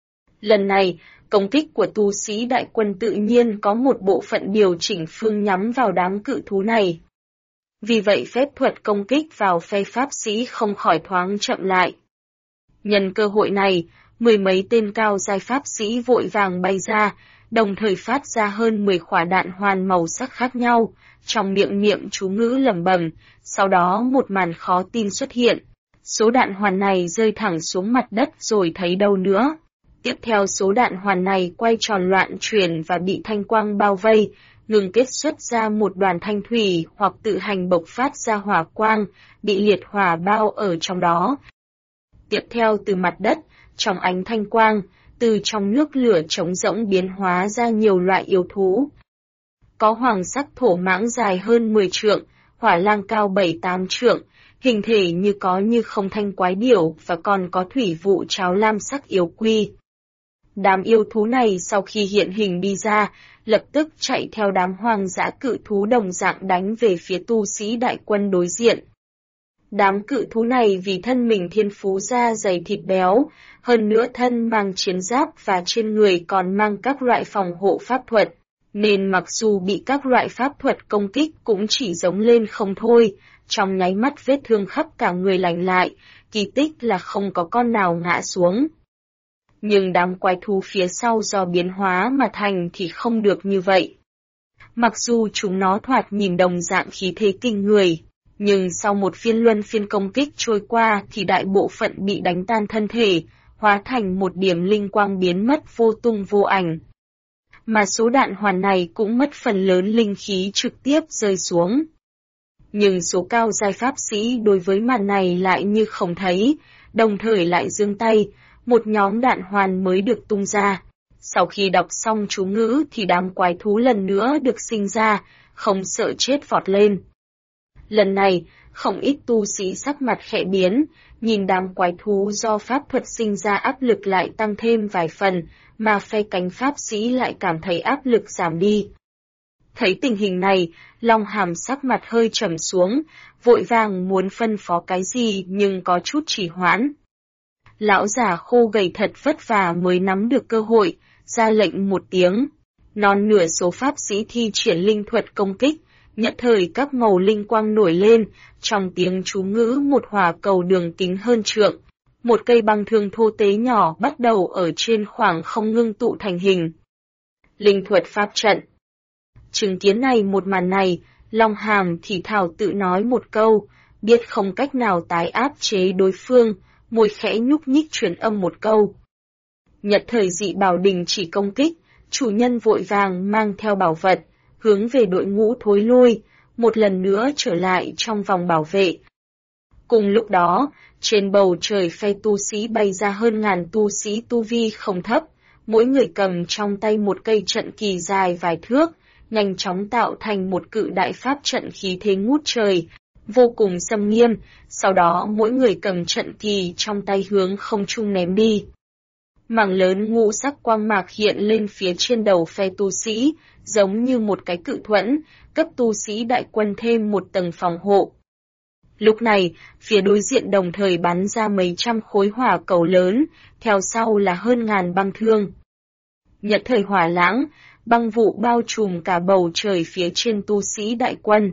Lần này, công kích của tu sĩ đại quân tự nhiên có một bộ phận điều chỉnh phương nhắm vào đám cự thú này. Vì vậy phép thuật công kích vào phe pháp sĩ không khỏi thoáng chậm lại. Nhân cơ hội này, 10 mấy tên cao giai pháp sĩ vội vàng bay ra, đồng thời phát ra hơn 10 quả đạn hoàn màu sắc khác nhau, trong miệng chú ngữ lẩm bẩm, sau đó một màn khó tin xuất hiện. Số đạn hoàn này rơi thẳng xuống mặt đất rồi thấy đâu nữa. Tiếp theo số đạn hoàn này quay tròn loạn chuyển và bị thanh quang bao vây, ngừng kết xuất ra một đoàn thanh thủy hoặc tự hành bộc phát ra hỏa quang, bị liệt hỏa bao ở trong đó. Tiếp theo từ mặt đất, trong ánh thanh quang, từ trong nước lửa trống rỗng biến hóa ra nhiều loại yêu thú. Có hoàng sắc thổ mãng dài hơn 10 trượng, hỏa lang cao 7-8 trượng, hình thể như có như không thanh quái điểu và còn có thủy vụ cháo lam sắc yêu quy. Đám yêu thú này sau khi hiện hình đi ra, lập tức chạy theo đám hoang dã cự thú đồng dạng đánh về phía tu sĩ đại quân đối diện. Đám cự thú này vì thân mình thiên phú da dày thịt béo, hơn nữa thân mang chiến giáp và trên người còn mang các loại phòng hộ pháp thuật, nên mặc dù bị các loại pháp thuật công kích cũng chỉ giống lên không thôi, trong nháy mắt vết thương khắp cả người lành lại, kỳ tích là không có con nào ngã xuống. Nhưng đám quái thú phía sau do biến hóa mà thành thì không được như vậy. Mặc dù chúng nó thoạt nhìn đồng dạng khí thế kinh người, nhưng sau một phiên luân phiên công kích trôi qua thì đại bộ phận bị đánh tan thân thể, hóa thành một điểm linh quang biến mất vô tung vô ảnh. Mà số đạn hoàn này cũng mất phần lớn linh khí trực tiếp rơi xuống. Nhưng số cao giai pháp sĩ đối với màn này lại như không thấy, đồng thời lại giương tay, một nhóm đạn hoàn mới được tung ra. Sau khi đọc xong chú ngữ thì đám quái thú lần nữa được sinh ra, không sợ chết vọt lên. Lần này, không ít tu sĩ sắc mặt khẽ biến, nhìn đám quái thú do pháp thuật sinh ra áp lực lại tăng thêm vài phần, mà phe cánh pháp sĩ lại cảm thấy áp lực giảm đi. Thấy tình hình này, Long Hàm sắc mặt hơi trầm xuống, vội vàng muốn phân phó cái gì nhưng có chút trì hoãn. Lão già khô gầy thật vất vả mới nắm được cơ hội, ra lệnh một tiếng. Non nửa số pháp sĩ thi triển linh thuật công kích, nhất thời các màu linh quang nổi lên, trong tiếng chú ngữ một hỏa cầu đường kính hơn trượng. Một cây băng thương thô tế nhỏ bắt đầu ở trên khoảng không ngưng tụ thành hình. Linh thuật pháp trận. Chứng kiến một màn này, Long Hàm thì thào tự nói một câu, biết không cách nào tái áp chế đối phương, môi khẽ nhúc nhích truyền âm một câu. Nhật thời dị bảo đình chỉ công kích, chủ nhân vội vàng mang theo bảo vật, hướng về đội ngũ thối lui, một lần nữa trở lại trong vòng bảo vệ. Cùng lúc đó, trên bầu trời phe tu sĩ bay ra hơn ngàn tu sĩ tu vi không thấp, mỗi người cầm trong tay một cây trận kỳ dài vài thước, nhanh chóng tạo thành một cự đại pháp trận khí thế ngút trời, vô cùng xâm nghiêm, sau đó mỗi người cầm trận kỳ trong tay hướng không trung ném đi. Mảng lớn ngũ sắc quang mạc hiện lên phía trên đầu phe tu sĩ, giống như một cái cự thuẫn, cấp tu sĩ đại quân thêm một tầng phòng hộ. Lúc này, phía đối diện đồng thời bắn ra mấy trăm khối hỏa cầu lớn, theo sau là hơn ngàn băng thương. Nhật thời hỏa lãng, băng vụ bao trùm cả bầu trời phía trên tu sĩ đại quân.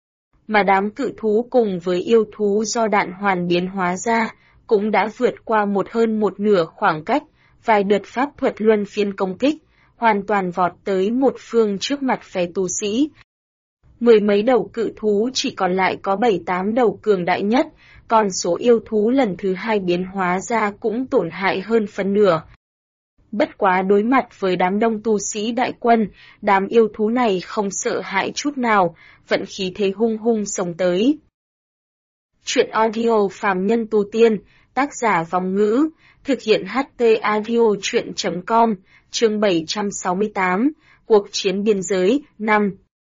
Mà đám cự thú cùng với yêu thú do đạn hoàn biến hóa ra, cũng đã vượt qua hơn một nửa khoảng cách, vài đợt pháp thuật luân phiên công kích, hoàn toàn vọt tới một phương trước mặt phe tu sĩ. Mười mấy đầu cự thú chỉ còn lại có 7-8 đầu cường đại nhất, còn số yêu thú lần thứ hai biến hóa ra cũng tổn hại hơn phân nửa. Bất quá đối mặt với đám đông tu sĩ đại quân, đám yêu thú này không sợ hãi chút nào, vận khí thế hung hung xông tới. Chuyện audio phàm nhân tu tiên, tác giả Vong Ngữ, thực hiện HT audio chuyện.com, chương 768, cuộc chiến biên giới, 5.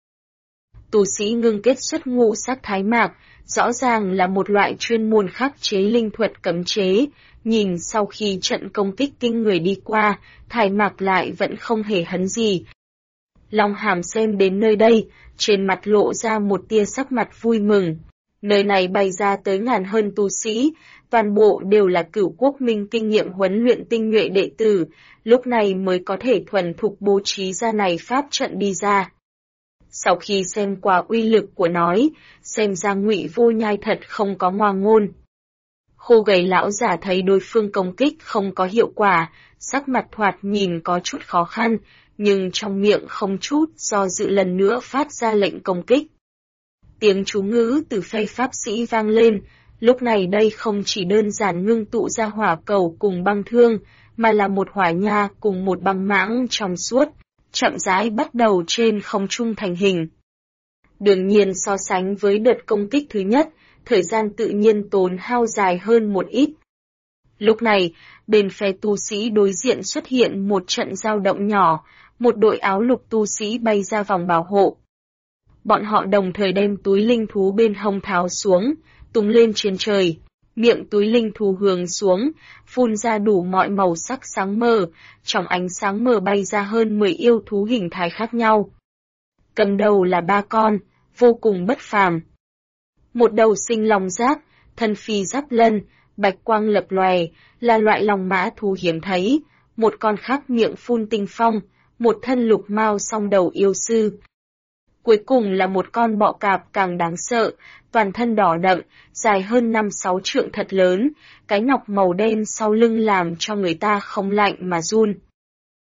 Tu sĩ ngưng kết xuất ngũ sắc thái mạc, rõ ràng là một loại chuyên môn khắc chế linh thuật cấm chế, nhìn sau khi trận công kích kinh người đi qua, thái mạc lại vẫn không hề hấn gì. Long Hàm xem đến nơi đây, trên mặt lộ ra một tia sắc mặt vui mừng. Nơi này bay ra tới ngàn hơn tu sĩ, toàn bộ đều là Cửu Quốc Minh kinh nghiệm huấn luyện tinh nhuệ đệ tử, lúc này mới có thể thuần thục bố trí ra này pháp trận đi ra. Sau khi xem qua uy lực của nói, xem ra Ngụy Vô Nhai thật không có ngoa ngôn. Khô gầy lão giả thấy đối phương công kích không có hiệu quả, sắc mặt thoạt nhìn có chút khó khăn, nhưng trong miệng không chút do dự lần nữa phát ra lệnh công kích. Tiếng chú ngữ từ phe pháp sĩ vang lên, lúc này đây không chỉ đơn giản ngưng tụ ra hỏa cầu cùng băng thương, mà là một hỏa nha cùng một băng mãng trong suốt, chậm rãi bắt đầu trên không trung thành hình. Đương nhiên so sánh với đợt công kích thứ nhất, thời gian tự nhiên tốn hao dài hơn một ít. Lúc này, bên phe tu sĩ đối diện xuất hiện một trận dao động nhỏ, một đội áo lục tu sĩ bay ra vòng bảo hộ. Bọn họ đồng thời đem túi linh thú bên hông tháo xuống, tung lên trên trời, miệng túi linh thú hướng xuống, phun ra đủ mọi màu sắc sáng mờ, trong ánh sáng mờ bay ra hơn 10 yêu thú hình thái khác nhau. Cầm đầu là 3 con, vô cùng bất phàm. Một đầu sinh long giác, thân phi giáp lân, bạch quang lập lòe, là loại long mã thú hiếm thấy, một con khác miệng phun tinh phong, một thân lục mao song đầu yêu sư. Cuối cùng là một con bọ cạp càng đáng sợ, toàn thân đỏ đậm, dài hơn 5-6 trượng thật lớn, cái nọc màu đen sau lưng làm cho người ta không lạnh mà run.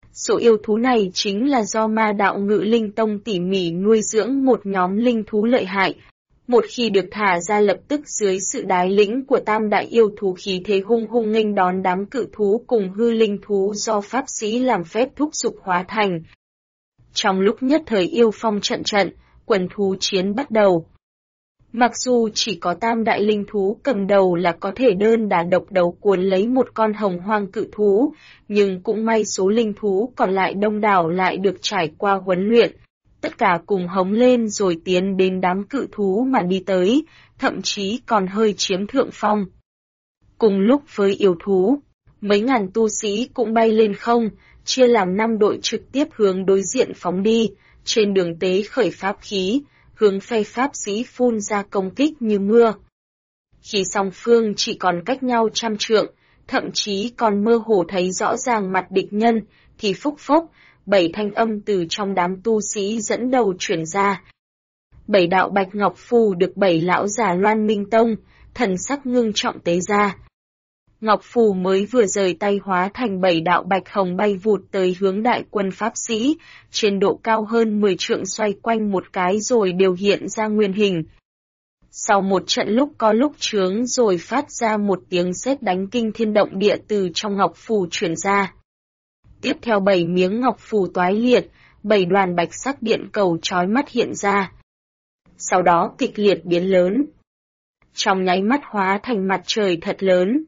Số yêu thú này chính là do Ma Đạo Ngự Linh Tông tỉ mỉ nuôi dưỡng một nhóm linh thú lợi hại. Một khi được thả ra lập tức dưới sự đái lĩnh của tam đại yêu thú khí thế hung hung nghênh đón đám cự thú cùng hư linh thú do pháp sĩ làm phép thúc giục hóa thành. Trong lúc nhất thời yêu phong trận trận, quần thú chiến bắt đầu. Mặc dù chỉ có tam đại linh thú cầm đầu là có thể đơn đả độc đấu cuốn lấy một con hồng hoang cự thú, nhưng cũng may số linh thú còn lại đông đảo lại được trải qua huấn luyện. Tất cả cùng hống lên rồi tiến đến đám cự thú mà đi tới, thậm chí còn hơi chiếm thượng phong. Cùng lúc với yêu thú, mấy ngàn tu sĩ cũng bay lên không, chia làm 5 đội trực tiếp hướng đối diện phóng đi, trên đường tế khởi pháp khí, hướng phe pháp sĩ phun ra công kích như mưa. Khi song phương chỉ còn cách nhau 100 trượng, thậm chí còn mơ hồ thấy rõ ràng mặt địch nhân, thì phốc phốc, 7 thanh âm từ trong đám tu sĩ dẫn đầu chuyển ra. 7 đạo bạch ngọc phù được 7 lão già Loan Minh Tông, thần sắc ngưng trọng tế ra. Ngọc phù mới vừa rời tay hóa thành 7 đạo bạch hồng bay vụt tới hướng đại quân pháp sĩ, trên độ cao hơn 10 trượng xoay quanh một cái rồi đều hiện ra nguyên hình. Sau một trận lúc có lúc chướng rồi phát ra một tiếng sét đánh kinh thiên động địa từ trong ngọc phù truyền ra. Tiếp theo 7 miếng ngọc phù toái liệt, 7 đoàn bạch sắc điện cầu chói mắt hiện ra. Sau đó kịch liệt biến lớn. Trong nháy mắt hóa thành mặt trời thật lớn.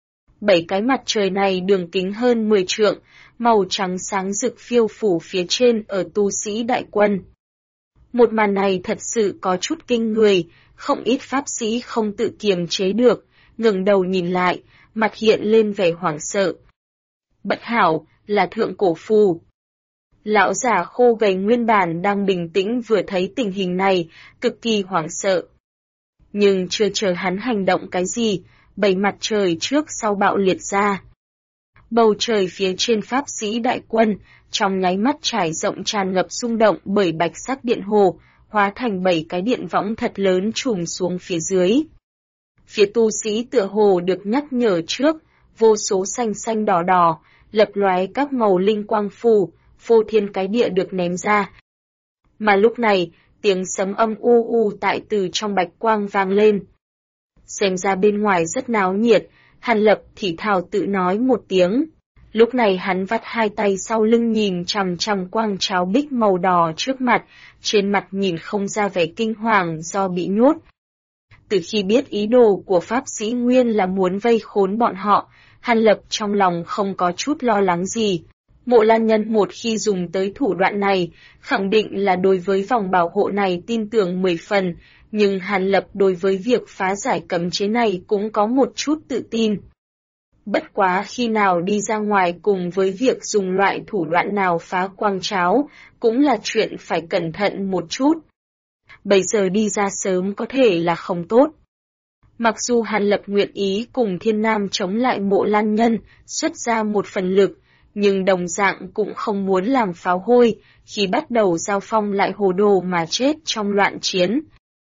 7 cái mặt trời này đường kính hơn 10 trượng, màu trắng sáng rực phiêu phủ phía trên ở tu sĩ đại quân. Một màn này thật sự có chút kinh người, không ít pháp sĩ không tự kiềm chế được, ngẩng đầu nhìn lại, mặt hiện lên vẻ hoảng sợ. Bất hảo, là thượng cổ phù. Lão già khô gầy nguyên bản đang bình tĩnh vừa thấy tình hình này, cực kỳ hoảng sợ. Nhưng chưa chờ hắn hành động cái gì, 7 mặt trời trước sau bạo liệt ra. Bầu trời phía trên pháp sĩ đại quân, trong nháy mắt trải rộng tràn ngập xung động bởi bạch sắc điện hồ, hóa thành 7 cái điện võng thật lớn trùm xuống phía dưới. Phía tu sĩ tựa hồ được nhắc nhở trước, vô số xanh xanh đỏ đỏ, lập lóe các màu linh quang phù, phô thiên cái địa được ném ra. Mà lúc này, tiếng sấm âm u u tại từ trong bạch quang vang lên. Xem ra bên ngoài rất náo nhiệt, Hàn Lập thì thào tự nói một tiếng. Lúc này hắn vắt hai tay sau lưng nhìn chằm chằm quang cháo bích màu đỏ trước mặt, trên mặt nhìn không ra vẻ kinh hoàng do bị nhốt. Từ khi biết ý đồ của Pháp Sĩ Nguyên là muốn vây khốn bọn họ, Hàn Lập trong lòng không có chút lo lắng gì. Mộ Lan Nhân một khi dùng tới thủ đoạn này, khẳng định là đối với vòng bảo hộ này tin tưởng 10 phần, nhưng Hàn Lập đối với việc phá giải cấm chế này cũng có một chút tự tin. Bất quá khi nào đi ra ngoài cùng với việc dùng loại thủ đoạn nào phá quang cháo, cũng là chuyện phải cẩn thận một chút. Bây giờ đi ra sớm có thể là không tốt. Mặc dù Hàn Lập nguyện ý cùng Thiên Nam chống lại Mộ Lan Nhân, xuất ra một phần lực, nhưng đồng dạng cũng không muốn làm pháo hôi, khi bắt đầu giao phong lại hồ đồ mà chết trong loạn chiến.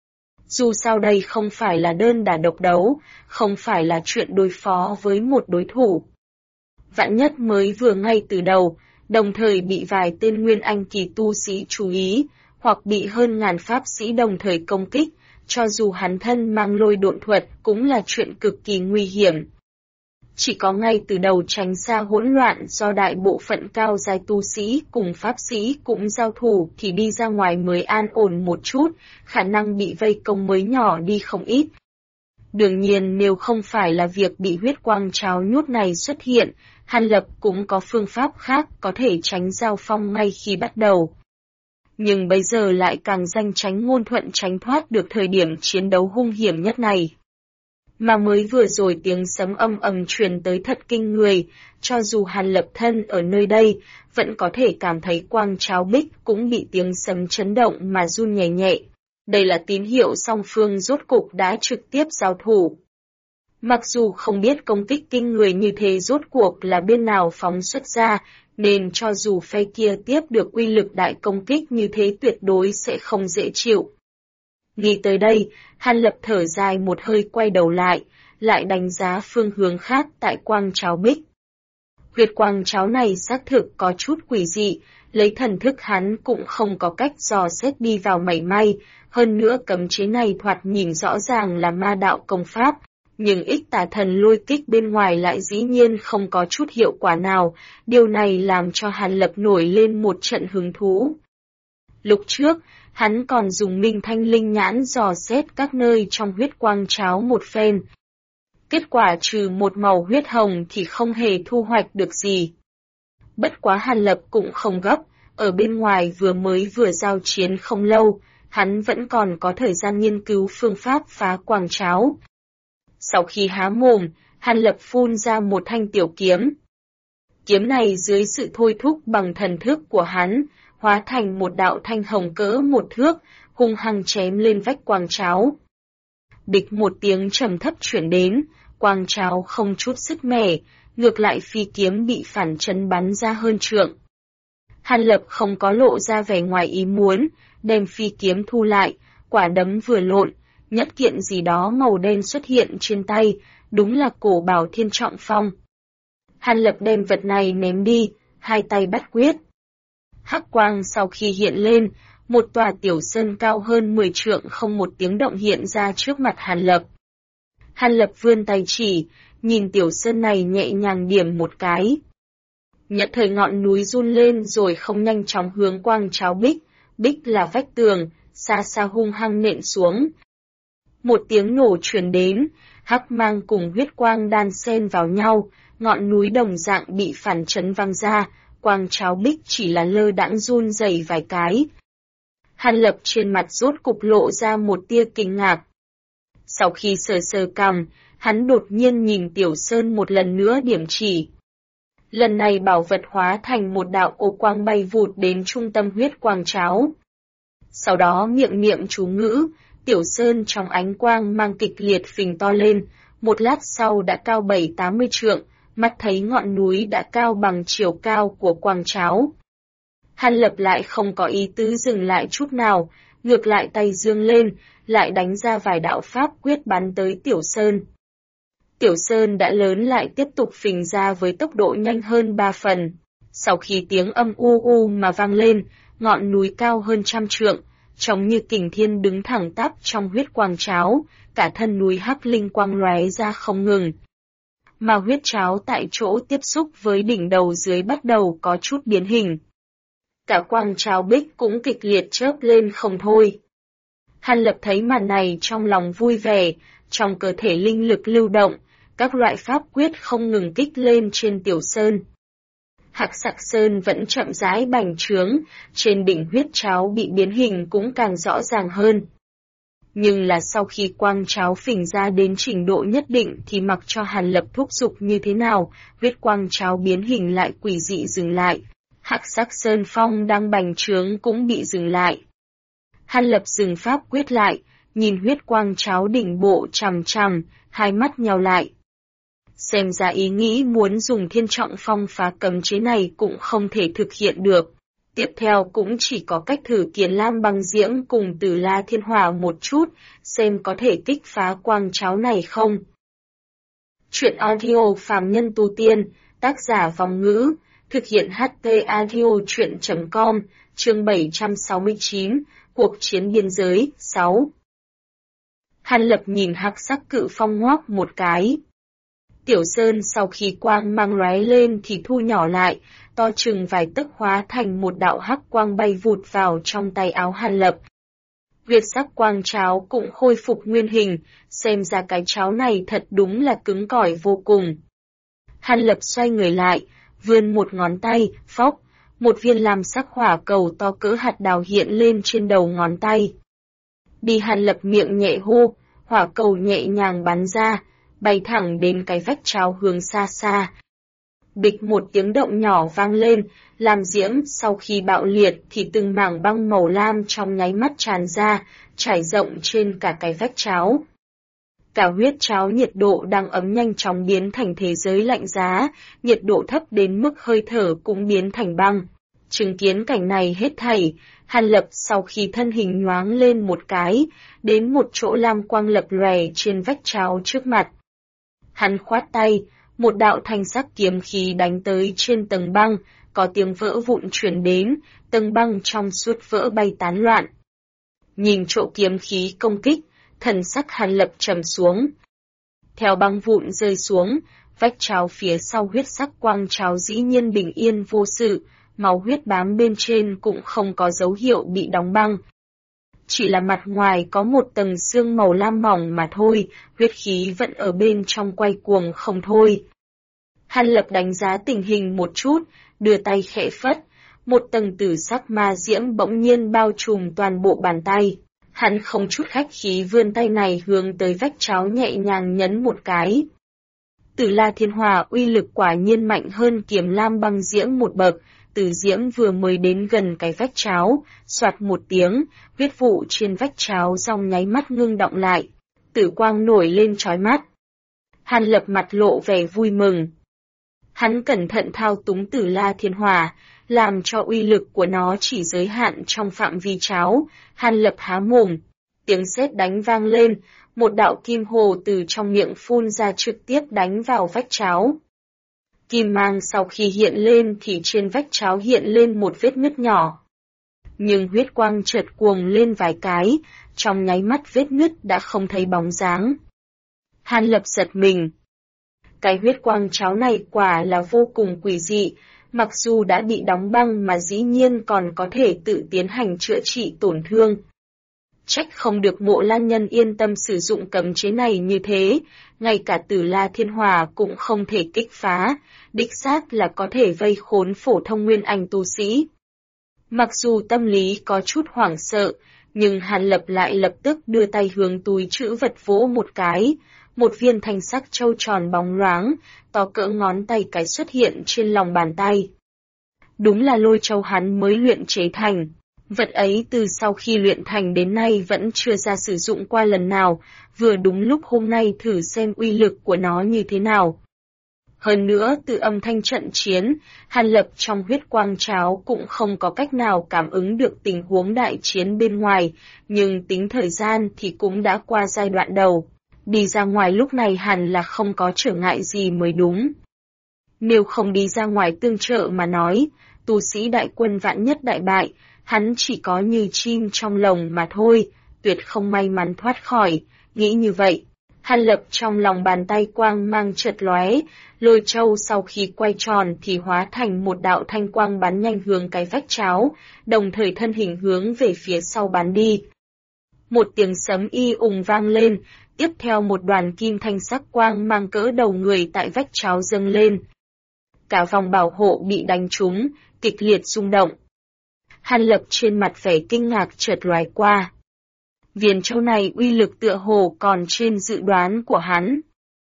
Dù sao đây không phải là đơn đả độc đấu, không phải là chuyện đối phó với một đối thủ. Vạn nhất mới vừa ngay từ đầu, đồng thời bị vài tên nguyên anh kỳ tu sĩ chú ý, hoặc bị hơn ngàn pháp sĩ đồng thời công kích, cho dù hắn thân mang lôi độn thuật cũng là chuyện cực kỳ nguy hiểm. Chỉ có ngay từ đầu tránh xa hỗn loạn do đại bộ phận cao giai tu sĩ cùng pháp sĩ cũng giao thủ thì đi ra ngoài mới an ổn một chút, khả năng bị vây công mới nhỏ đi không ít. Đương nhiên nếu không phải là việc bị huyết quang cháo nhốt này xuất hiện, Hàn Lập cũng có phương pháp khác có thể tránh giao phong ngay khi bắt đầu. Nhưng bây giờ lại càng danh tránh ngôn thuận tránh thoát được thời điểm chiến đấu hung hiểm nhất này. Mà mới vừa rồi tiếng sấm âm ầm truyền tới thật kinh người, cho dù Hàn Lập thân ở nơi đây, vẫn có thể cảm thấy quang cháo bích cũng bị tiếng sấm chấn động mà run nhẹ nhẹ. Đây là tín hiệu song phương rốt cục đã trực tiếp giao thủ. Mặc dù không biết công kích kinh người như thế rốt cuộc là bên nào phóng xuất ra, nên cho dù phe kia tiếp được uy lực đại công kích như thế tuyệt đối sẽ không dễ chịu. Nghĩ tới đây, Hàn Lập thở dài một hơi quay đầu lại đánh giá phương hướng khác tại quang cháo bích. Huyết quang cháo này xác thực có chút quỷ dị, lấy thần thức hắn cũng không có cách dò xét đi vào mảy may, hơn nữa cấm chế này thoạt nhìn rõ ràng là ma đạo công pháp, nhưng ích tà thần lôi kích bên ngoài lại dĩ nhiên không có chút hiệu quả nào, điều này làm cho Hàn Lập nổi lên một trận hứng thú. Lúc trước, hắn còn dùng Minh Thanh Linh nhãn dò xét các nơi trong huyết quang cháo một phen. Kết quả trừ một màu huyết hồng thì không hề thu hoạch được gì. Bất quá Hàn Lập cũng không gấp, ở bên ngoài vừa giao chiến không lâu, hắn vẫn còn có thời gian nghiên cứu phương pháp phá quang cháo. Sau khi há mồm, Hàn Lập phun ra một thanh tiểu kiếm. Kiếm này dưới sự thôi thúc bằng thần thức của hắn, hóa thành một đạo thanh hồng cỡ một thước, hung hăng chém lên vách quang cháo. Bịch một tiếng trầm thấp chuyển đến, quang cháo không chút sức mẻ, ngược lại phi kiếm bị phản chấn bắn ra hơn trượng. Hàn Lập không có lộ ra vẻ ngoài ý muốn, đem phi kiếm thu lại, quả đấm vừa lộn, nhất kiện gì đó màu đen xuất hiện trên tay, đúng là cổ bảo Thiên Trọng Phong. Hàn Lập đem vật này ném đi, hai tay bắt quyết. Hắc quang sau khi hiện lên, một tòa tiểu sơn cao hơn 10 trượng không một tiếng động hiện ra trước mặt Hàn Lập. Hàn Lập vươn tay chỉ, nhìn tiểu sơn này nhẹ nhàng điểm một cái. Nhất thời ngọn núi run lên rồi không nhanh chóng hướng quang cháo bích, bích là vách tường, xa xa hung hăng nện xuống. Một tiếng nổ truyền đến, hắc mang cùng huyết quang đan xen vào nhau, ngọn núi đồng dạng bị phản chấn văng ra, quang cháo bích chỉ là lơ đãng run rẩy vài cái. Hàn Lập trên mặt rốt cục lộ ra một tia kinh ngạc. Sau khi sờ sờ cằm, hắn đột nhiên nhìn Tiểu Sơn một lần nữa điểm chỉ. Lần này bảo vật hóa thành một đạo ô quang bay vụt đến trung tâm huyết quang cháo. Sau đó miệng niệm chú ngữ, Tiểu Sơn trong ánh quang mang kịch liệt phình to lên, một lát sau đã cao 7-80 trượng, mắt thấy ngọn núi đã cao bằng chiều cao của quang cháo. Hàn Lập lại không có ý tứ dừng lại chút nào, ngược lại tay dương lên, lại đánh ra vài đạo pháp quyết bắn tới Tiểu Sơn. Tiểu Sơn đã lớn lại tiếp tục phình ra với tốc độ nhanh hơn 3 phần. Sau khi tiếng âm u u mà vang lên, ngọn núi cao hơn 100 trượng, trông như kình thiên đứng thẳng tắp trong huyết quang cháo, cả thân núi hắc linh quang lóe ra không ngừng. Mà huyết cháo tại chỗ tiếp xúc với đỉnh đầu dưới bắt đầu có chút biến hình. Cả quang cháo bích cũng kịch liệt chớp lên không thôi. Hàn Lập thấy màn này trong lòng vui vẻ, trong cơ thể linh lực lưu động, các loại pháp quyết không ngừng kích lên trên Tiểu Sơn. Hắc Sặc Sơn vẫn chậm rãi bành trướng, trên đỉnh huyết cháo bị biến hình cũng càng rõ ràng hơn. Nhưng là sau khi quang cháo phình ra đến trình độ nhất định thì mặc cho Hàn Lập thúc giục như thế nào, huyết quang cháo biến hình lại quỷ dị dừng lại. Hắc Sắc Sơn Phong đang bành trướng cũng bị dừng lại. Hàn Lập dừng pháp quyết lại, nhìn huyết quang cháo đỉnh bộ chằm chằm, hai mắt nheo lại. Xem ra ý nghĩ muốn dùng Thiên Trọng Phong phá cấm chế này cũng không thể thực hiện được. Tiếp theo cũng chỉ có cách thử Kiền Lam Băng Diễm cùng Tử La Thiên Hỏa một chút, xem có thể kích phá quang cháo này không. Chuyện audio phàm nhân tu tiên, tác giả Vòng Ngữ, thực hiện HT audio chuyện.com, chương 769, cuộc chiến biên giới, 6. Hàn Lập nhìn hắc sắc cự phong ngoác một cái. Tiểu Sơn sau khi quang mang lóe lên thì thu nhỏ lại, to chừng vài tấc hóa thành một đạo hắc quang bay vụt vào trong tay áo Hàn Lập. Huyết sắc quang cháo cũng khôi phục nguyên hình, xem ra cái cháo này thật đúng là cứng cỏi vô cùng. Hàn Lập xoay người lại, vươn một ngón tay, phốc, một viên lam sắc hỏa cầu to cỡ hạt đào hiện lên trên đầu ngón tay. Đi Hàn Lập miệng nhẹ hô, hỏa cầu nhẹ nhàng bắn ra, bay thẳng đến cái vách cháo hướng xa xa. Bịch một tiếng động nhỏ vang lên, lam diễm sau khi bạo liệt thì từng mảng băng màu lam trong nháy mắt tràn ra, trải rộng trên cả cái vách cháo. Cả huyết cháo nhiệt độ đang ấm nhanh chóng biến thành thế giới lạnh giá, nhiệt độ thấp đến mức hơi thở cũng biến thành băng. Chứng kiến cảnh này hết thảy, Hàn Lập sau khi thân hình nhoáng lên một cái, đến một chỗ lam quang lập lòe trên vách cháo trước mặt. Hắn khoát tay, Một đạo thanh sắc kiếm khí đánh tới trên tầng băng, có tiếng vỡ vụn truyền đến, tầng băng trong suốt vỡ bay tán loạn. Nhìn chỗ kiếm khí công kích, thần sắc Hàn Lập trầm xuống. Theo băng vụn rơi xuống, vách tráo phía sau huyết sắc quang tráo dĩ nhiên bình yên vô sự, máu huyết bám bên trên cũng không có dấu hiệu bị đóng băng. Chỉ là mặt ngoài có một tầng xương màu lam mỏng mà thôi, huyết khí vẫn ở bên trong quay cuồng không thôi. Hàn Lập đánh giá tình hình một chút, đưa tay khẽ phất, một tầng tử sắc ma diễm bỗng nhiên bao trùm toàn bộ bàn tay. Hắn không chút khách khí vươn tay này hướng tới vách tráo nhẹ nhàng nhấn một cái. Tử La Thiên Hỏa uy lực quả nhiên mạnh hơn Kiếm Lam Băng Diễm một bậc, Tử Diễm vừa mới đến gần cái vách tráo, soạt một tiếng, huyết vụ trên vách tráo trong nháy mắt ngưng đọng lại, tử quang nổi lên chói mắt. Hàn Lập mặt lộ vẻ vui mừng. Hắn cẩn thận thao túng Tử La Thiên Hỏa, làm cho uy lực của nó chỉ giới hạn trong phạm vi tráo. Hàn Lập há mồm, tiếng sét đánh vang lên, một đạo kim hồ từ trong miệng phun ra trực tiếp đánh vào vách tráo. Kim mang sau khi hiện lên thì trên vách tráo hiện lên một vết nứt nhỏ. Nhưng huyết quang chợt cuồng lên vài cái, trong nháy mắt vết nứt đã không thấy bóng dáng. Hàn Lập giật mình. Cái huyết quang tráo này quả là vô cùng quỷ dị, mặc dù đã bị đóng băng mà dĩ nhiên còn có thể tự tiến hành chữa trị tổn thương. Trách không được Mộ Lan Nhân yên tâm sử dụng cấm chế này như thế, ngay cả Tử La Thiên Hỏa cũng không thể kích phá, đích xác là có thể vây khốn phổ thông nguyên anh tu sĩ. Mặc dù tâm lý có chút hoảng sợ, nhưng Hàn Lập lại lập tức đưa tay hướng túi trữ vật vỗ một cái, một viên thanh sắc châu tròn bóng loáng, to cỡ ngón tay cái xuất hiện trên lòng bàn tay. Đúng là lôi châu hắn mới luyện chế thành. Vật ấy từ sau khi luyện thành đến nay vẫn chưa ra sử dụng qua lần nào, vừa đúng lúc hôm nay thử xem uy lực của nó như thế nào. Hơn nữa từ âm thanh trận chiến, Hàn Lập trong huyết quang tráo cũng không có cách nào cảm ứng được tình huống đại chiến bên ngoài, nhưng tính thời gian thì cũng đã qua giai đoạn đầu. Đi ra ngoài lúc này hẳn là không có trở ngại gì mới đúng. Nếu không đi ra ngoài tương trợ mà nói, tu sĩ đại quân vạn nhất đại bại, hắn chỉ có như chim trong lồng mà thôi, tuyệt không may mắn thoát khỏi, nghĩ như vậy. Hàn Lập trong lòng bàn tay quang mang chợt lóe, lôi châu sau khi quay tròn thì hóa thành một đạo thanh quang bắn nhanh hướng cái vách tráo, đồng thời thân hình hướng về phía sau bắn đi. Một tiếng sấm y ùng vang lên, tiếp theo một đoàn kim thanh sắc quang mang cỡ đầu người tại vách tráo dâng lên. Cả vòng bảo hộ bị đánh trúng, kịch liệt rung động. Hàn Lập trên mặt vẻ kinh ngạc chợt lóe qua. Viên châu này uy lực tựa hồ còn trên dự đoán của hắn.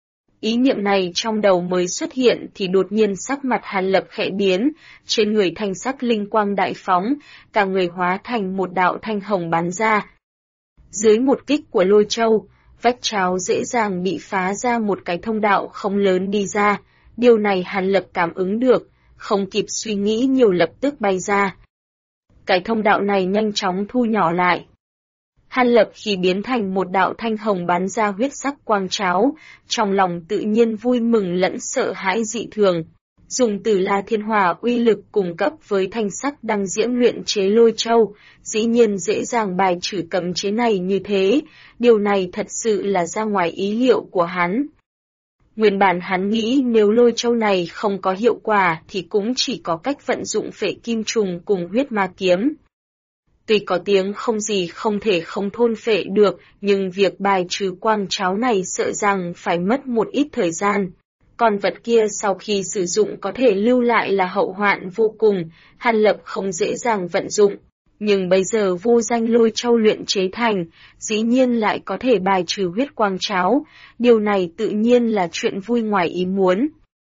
Ý niệm này trong đầu mới xuất hiện thì đột nhiên sắc mặt Hàn Lập khẽ biến, trên người thanh sắc linh quang đại phóng, cả người hóa thành một đạo thanh hồng bắn ra. Dưới một kích của lôi châu, vách tráo dễ dàng bị phá ra một cái thông đạo không lớn đi ra, điều này Hàn Lập cảm ứng được, không kịp suy nghĩ nhiều lập tức bay ra. Cái thông đạo này nhanh chóng thu nhỏ lại. Hàn Lập khi biến thành một đạo thanh hồng bắn ra huyết sắc quang tráo, trong lòng tự nhiên vui mừng lẫn sợ hãi dị thường. Dùng Tử La Thiên Hỏa uy lực cùng cấp với thanh sắc đăng diễm luyện chế lôi châu, dĩ nhiên dễ dàng bài trừ cấm chế này như thế, điều này thật sự là ra ngoài ý liệu của hắn. Nguyên bản hắn nghĩ nếu lôi châu này không có hiệu quả thì cũng chỉ có cách vận dụng phệ kim trùng cùng huyết ma kiếm. Tuy có tiếng không gì không thể không thôn phệ được, nhưng việc bài trừ quang tráo này sợ rằng phải mất một ít thời gian. Còn vật kia sau khi sử dụng có thể lưu lại là hậu hoạn vô cùng, Hàn Lập không dễ dàng vận dụng. Nhưng bây giờ vô danh lôi châu luyện chế thành, dĩ nhiên lại có thể bài trừ huyết quang tráo, điều này tự nhiên là chuyện vui ngoài ý muốn.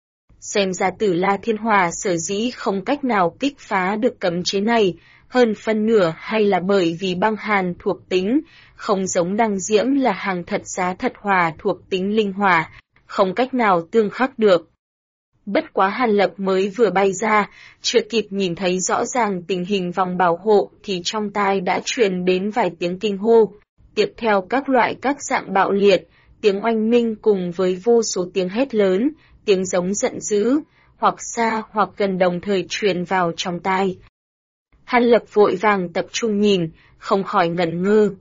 Xem ra Tử La Thiên Hỏa sở dĩ không cách nào kích phá được cấm chế này, hơn phân nửa hay là bởi vì băng hàn thuộc tính, không giống đăng diễm là hàng thật giá thật hỏa thuộc tính linh hỏa, không cách nào tương khắc được. Bất quá Hàn Lập mới vừa bay ra, chưa kịp nhìn thấy rõ ràng tình hình vòng bảo hộ thì trong tai đã truyền đến vài tiếng kinh hô, tiếp theo các dạng bạo liệt, tiếng oanh minh cùng với vô số tiếng hét lớn, tiếng giống giận dữ, hoặc xa hoặc gần đồng thời truyền vào trong tai. Hàn Lập vội vàng tập trung nhìn, không khỏi ngẩn ngơ.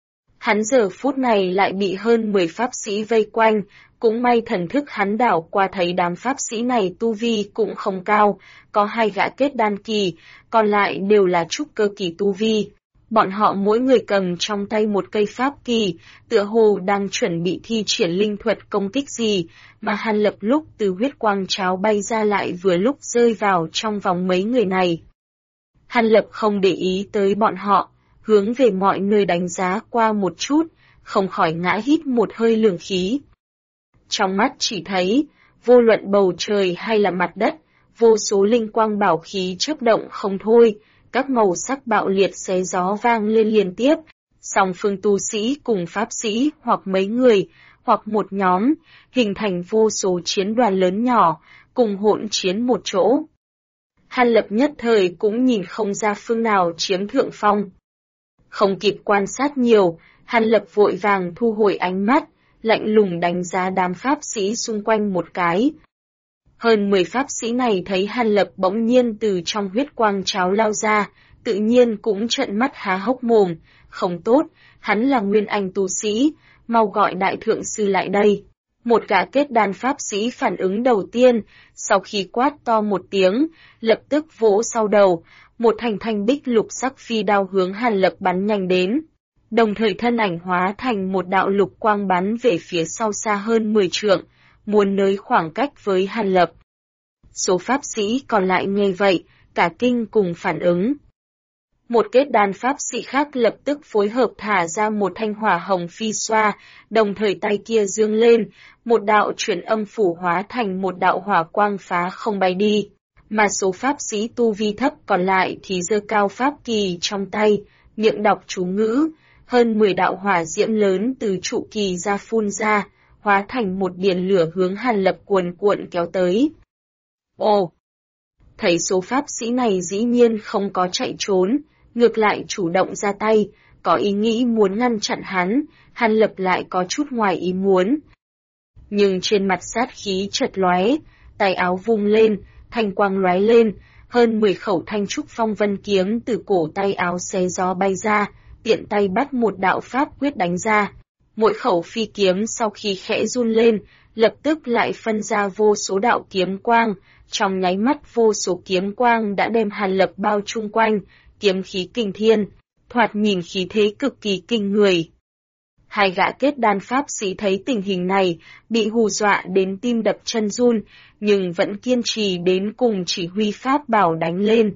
Hắn giờ phút này lại bị hơn 10 pháp sĩ vây quanh, cũng may thần thức hắn đảo qua thấy đám pháp sĩ này tu vi cũng không cao, có 2 gã kết đan kỳ, còn lại đều là trúc cơ kỳ tu vi. Bọn họ mỗi người cầm trong tay một cây pháp kỳ, tựa hồ đang chuẩn bị thi triển linh thuật công kích gì, mà Hàn Lập lúc từ huyết quang cháo bay ra lại vừa lúc rơi vào trong vòng mấy người này. Hàn Lập không để ý tới bọn họ, hướng về mọi nơi đánh giá qua một chút, không khỏi ngã hít một hơi lường khí. Trong mắt chỉ thấy, vô luận bầu trời hay là mặt đất, vô số linh quang bảo khí chớp động không thôi, các màu sắc bạo liệt xé gió vang lên liên tiếp, song phương tu sĩ cùng pháp sĩ hoặc mấy người, hoặc một nhóm, hình thành vô số chiến đoàn lớn nhỏ, cùng hỗn chiến một chỗ. Hàn Lập nhất thời cũng nhìn không ra phương nào chiếm thượng phong. Không kịp quan sát nhiều, Hàn Lập vội vàng thu hồi ánh mắt, lạnh lùng đánh giá đám pháp sĩ xung quanh một cái. Hơn 10 pháp sĩ này thấy Hàn Lập bỗng nhiên từ trong huyết quang cháo lao ra, tự nhiên cũng trợn mắt há hốc mồm, không tốt, hắn là nguyên anh tu sĩ, mau gọi đại thượng sư lại đây. Một gã kết đan pháp sĩ phản ứng đầu tiên, sau khi quát to một tiếng, lập tức vỗ sau đầu, một thanh bích lục sắc phi đao hướng Hàn Lập bắn nhanh đến. Đồng thời thân ảnh hóa thành một đạo lục quang bắn về phía sau xa hơn 10 trượng, muốn nới khoảng cách với Hàn Lập. Số pháp sĩ còn lại nghe vậy, cả kinh cùng phản ứng. Một kết đan pháp sĩ khác lập tức phối hợp thả ra một thanh hỏa hồng phi xoa, đồng thời tay kia dương lên, một đạo chuyển âm phủ hóa thành một đạo hỏa quang phá không bay đi. Mà số pháp sĩ tu vi thấp còn lại thì giơ cao pháp kỳ trong tay, miệng đọc chú ngữ, hơn 10 đạo hỏa diễm lớn từ trụ kỳ ra phun ra, hóa thành một biển lửa hướng Hàn Lập cuồn cuộn kéo tới. Ồ! Thấy số pháp sĩ này dĩ nhiên không có chạy trốn, ngược lại chủ động ra tay, có ý nghĩ muốn ngăn chặn hắn, Hàn Lập lại có chút ngoài ý muốn. Nhưng trên mặt sát khí chợt lóe, tay áo vung lên, thanh quang lóe lên, hơn 10 khẩu thanh trúc phong vân kiếm từ cổ tay áo xé gió bay ra, tiện tay bắt một đạo pháp quyết đánh ra. Mỗi khẩu phi kiếm sau khi khẽ run lên, lập tức lại phân ra vô số đạo kiếm quang, trong nháy mắt vô số kiếm quang đã đem Hàn Lập bao chung quanh, kiếm khí kinh thiên, thoạt nhìn khí thế cực kỳ kinh người. 2 gã kết đan pháp sĩ thấy tình hình này, bị hù dọa đến tim đập chân run, nhưng vẫn kiên trì đến cùng chỉ huy pháp bảo đánh lên.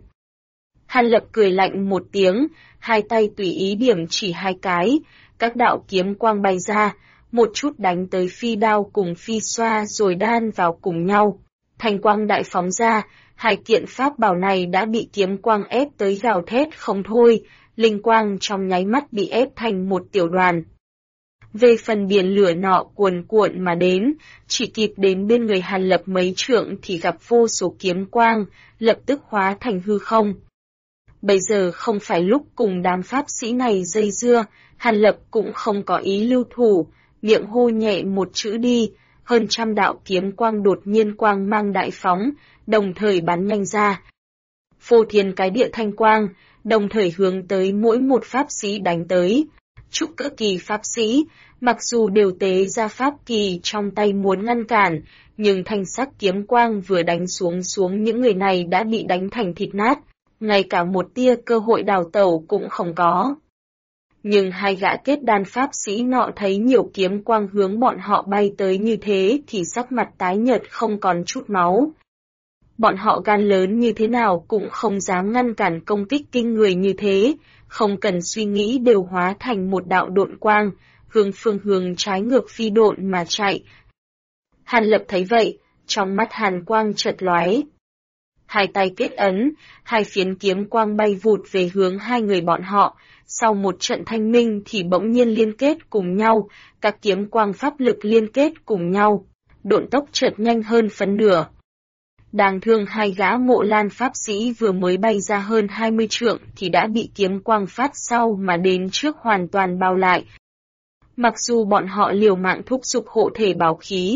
Hàn Lập cười lạnh một tiếng, 2 tay tùy ý điểm chỉ 2 cái, các đạo kiếm quang bay ra, một chút đánh tới phi đao cùng phi xoa rồi đan vào cùng nhau. Thanh quang đại phóng ra, 2 kiện pháp bảo này đã bị kiếm quang ép tới gào thét không thôi, linh quang trong nháy mắt bị ép thành một tiểu đoàn. Về phần biển lửa nọ cuồn cuộn mà đến, chỉ kịp đến bên người Hàn Lập mấy trượng thì gặp vô số kiếm quang, lập tức hóa thành hư không. Bây giờ không phải lúc cùng đám pháp sĩ này dây dưa, Hàn Lập cũng không có ý lưu thủ, miệng hô nhẹ một chữ đi, hơn trăm đạo kiếm quang đột nhiên quang mang đại phóng, đồng thời bắn nhanh ra. Phô thiên cái địa thanh quang, đồng thời hướng tới mỗi một pháp sĩ đánh tới. Trúc cơ kỳ pháp sĩ, mặc dù đều tế ra pháp kỳ trong tay muốn ngăn cản, nhưng thanh sắc kiếm quang vừa đánh xuống những người này đã bị đánh thành thịt nát, ngay cả một tia cơ hội đào tẩu cũng không có. Nhưng 2 gã kết đan pháp sĩ nọ thấy nhiều kiếm quang hướng bọn họ bay tới như thế thì sắc mặt tái nhợt không còn chút máu. Bọn họ gan lớn như thế nào cũng không dám ngăn cản công kích kinh người như thế, không cần suy nghĩ đều hóa thành một đạo độn quang, hướng phương hướng trái ngược phi độn mà chạy. Hàn Lập thấy vậy, trong mắt hàn quang chợt lóe. 2 tay kết ấn, 2 phiến kiếm quang bay vụt về hướng 2 người bọn họ, sau một trận thanh minh thì bỗng nhiên liên kết cùng nhau, các kiếm quang pháp lực liên kết cùng nhau, độn tốc chợt nhanh hơn phân nửa. Đáng thương 2 gã mộ lan pháp sĩ vừa mới bay ra hơn 20 trượng thì đã bị kiếm quang phát sau mà đến trước hoàn toàn bao lại. Mặc dù bọn họ liều mạng thúc giục hộ thể bảo khí,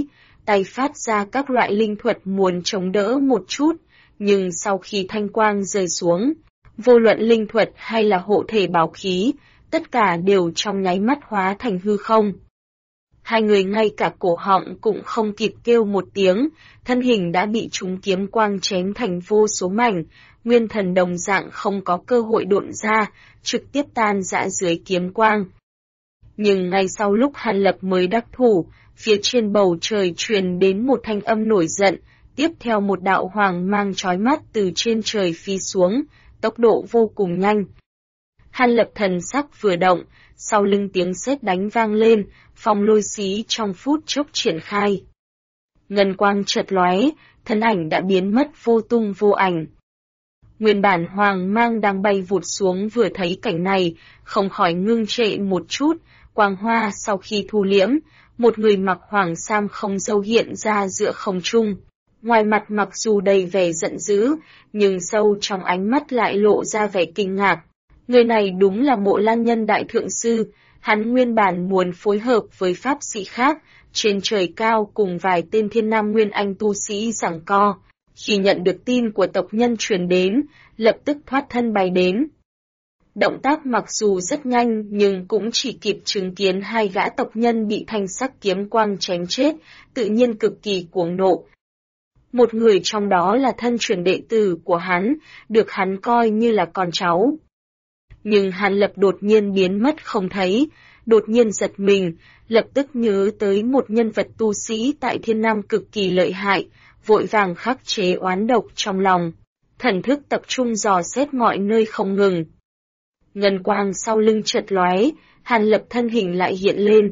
tay phát ra các loại linh thuật muốn chống đỡ một chút, nhưng sau khi thanh quang rơi xuống, vô luận linh thuật hay là hộ thể bảo khí, tất cả đều trong nháy mắt hóa thành hư không. Hai người ngay cả cổ họng cũng không kịp kêu một tiếng, thân hình đã bị chúng kiếm quang chém thành vô số mảnh, nguyên thần đồng dạng không có cơ hội độn ra, trực tiếp tan rã dưới kiếm quang. Nhưng ngay sau lúc Hàn Lập mới đắc thủ, phía trên bầu trời truyền đến một thanh âm nổi giận, tiếp theo một đạo hoàng mang chói mắt từ trên trời phi xuống, tốc độ vô cùng nhanh. Hàn Lập thần sắc vừa động, sau lưng tiếng sét đánh vang lên, phong lôi xí trong phút chốc triển khai. Ngân quang chợt lóe, thân ảnh đã biến mất vô tung vô ảnh. Nguyên bản hoàng mang đang bay vụt xuống vừa thấy cảnh này, không khỏi ngưng trệ một chút, quang hoa sau khi thu liễm, một người mặc hoàng sam không dâu hiện ra giữa không trung. Ngoài mặt mặc dù đầy vẻ giận dữ, nhưng sâu trong ánh mắt lại lộ ra vẻ kinh ngạc. Người này đúng là Mộ Lan Nhân đại thượng sư, hắn nguyên bản muốn phối hợp với pháp sĩ khác, trên trời cao cùng vài tên thiên nam nguyên anh tu sĩ giằng co. Khi nhận được tin của tộc nhân truyền đến, lập tức thoát thân bay đến. Động tác mặc dù rất nhanh nhưng cũng chỉ kịp chứng kiến hai gã tộc nhân bị thanh sắc kiếm quang chém chết, tự nhiên cực kỳ cuồng nộ. Một người trong đó là thân truyền đệ tử của hắn, được hắn coi như là con cháu. Nhưng Hàn Lập đột nhiên biến mất không thấy, đột nhiên giật mình, lập tức nhớ tới một nhân vật tu sĩ tại Thiên Nam cực kỳ lợi hại, vội vàng khắc chế oán độc trong lòng. Thần thức tập trung dò xét mọi nơi không ngừng. Ngân quang sau lưng chợt lóe, Hàn Lập thân hình lại hiện lên.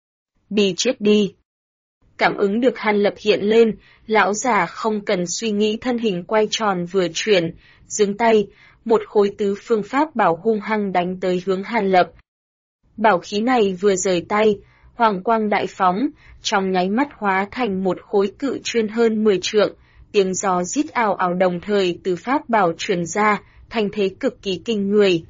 Đi chết đi. Cảm ứng được Hàn Lập hiện lên, lão già không cần suy nghĩ thân hình quay tròn vừa chuyển, giương tay, một khối tứ phương pháp bảo hung hăng đánh tới hướng Hàn Lập. Bảo khí này vừa rời tay, hoàng quang đại phóng, trong nháy mắt hóa thành một khối cự chuyên hơn 10 trượng, tiếng gió rít ào ào đồng thời từ pháp bảo truyền ra, thành thế cực kỳ kinh người.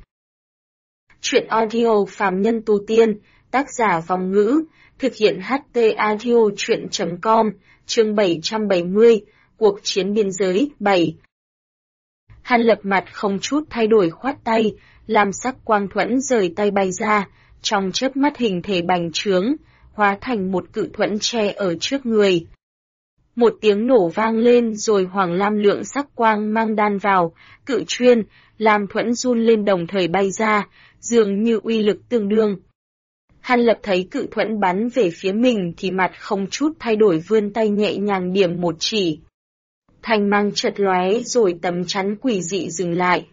Chuyện audio phàm nhân tu tiên, tác giả Vong Ngữ, thực hiện HT audio chuyện.com, chương 770, cuộc chiến biên giới, 7. Hàn Lập mặt không chút thay đổi khoát tay, lam sắc quang thuẫn rời tay bay ra, trong chớp mắt hình thể bành trướng, hóa thành một cự thuẫn che ở trước người. Một tiếng nổ vang lên rồi hoàng lam lượng sắc quang mang đan vào, cự chuyên, lam thuẫn run lên đồng thời bay ra, dường như uy lực tương đương. Hàn Lập thấy cự thuẫn bắn về phía mình thì mặt không chút thay đổi vươn tay nhẹ nhàng điểm một chỉ. Thanh mang chợt lóe rồi tấm chắn quỷ dị dừng lại.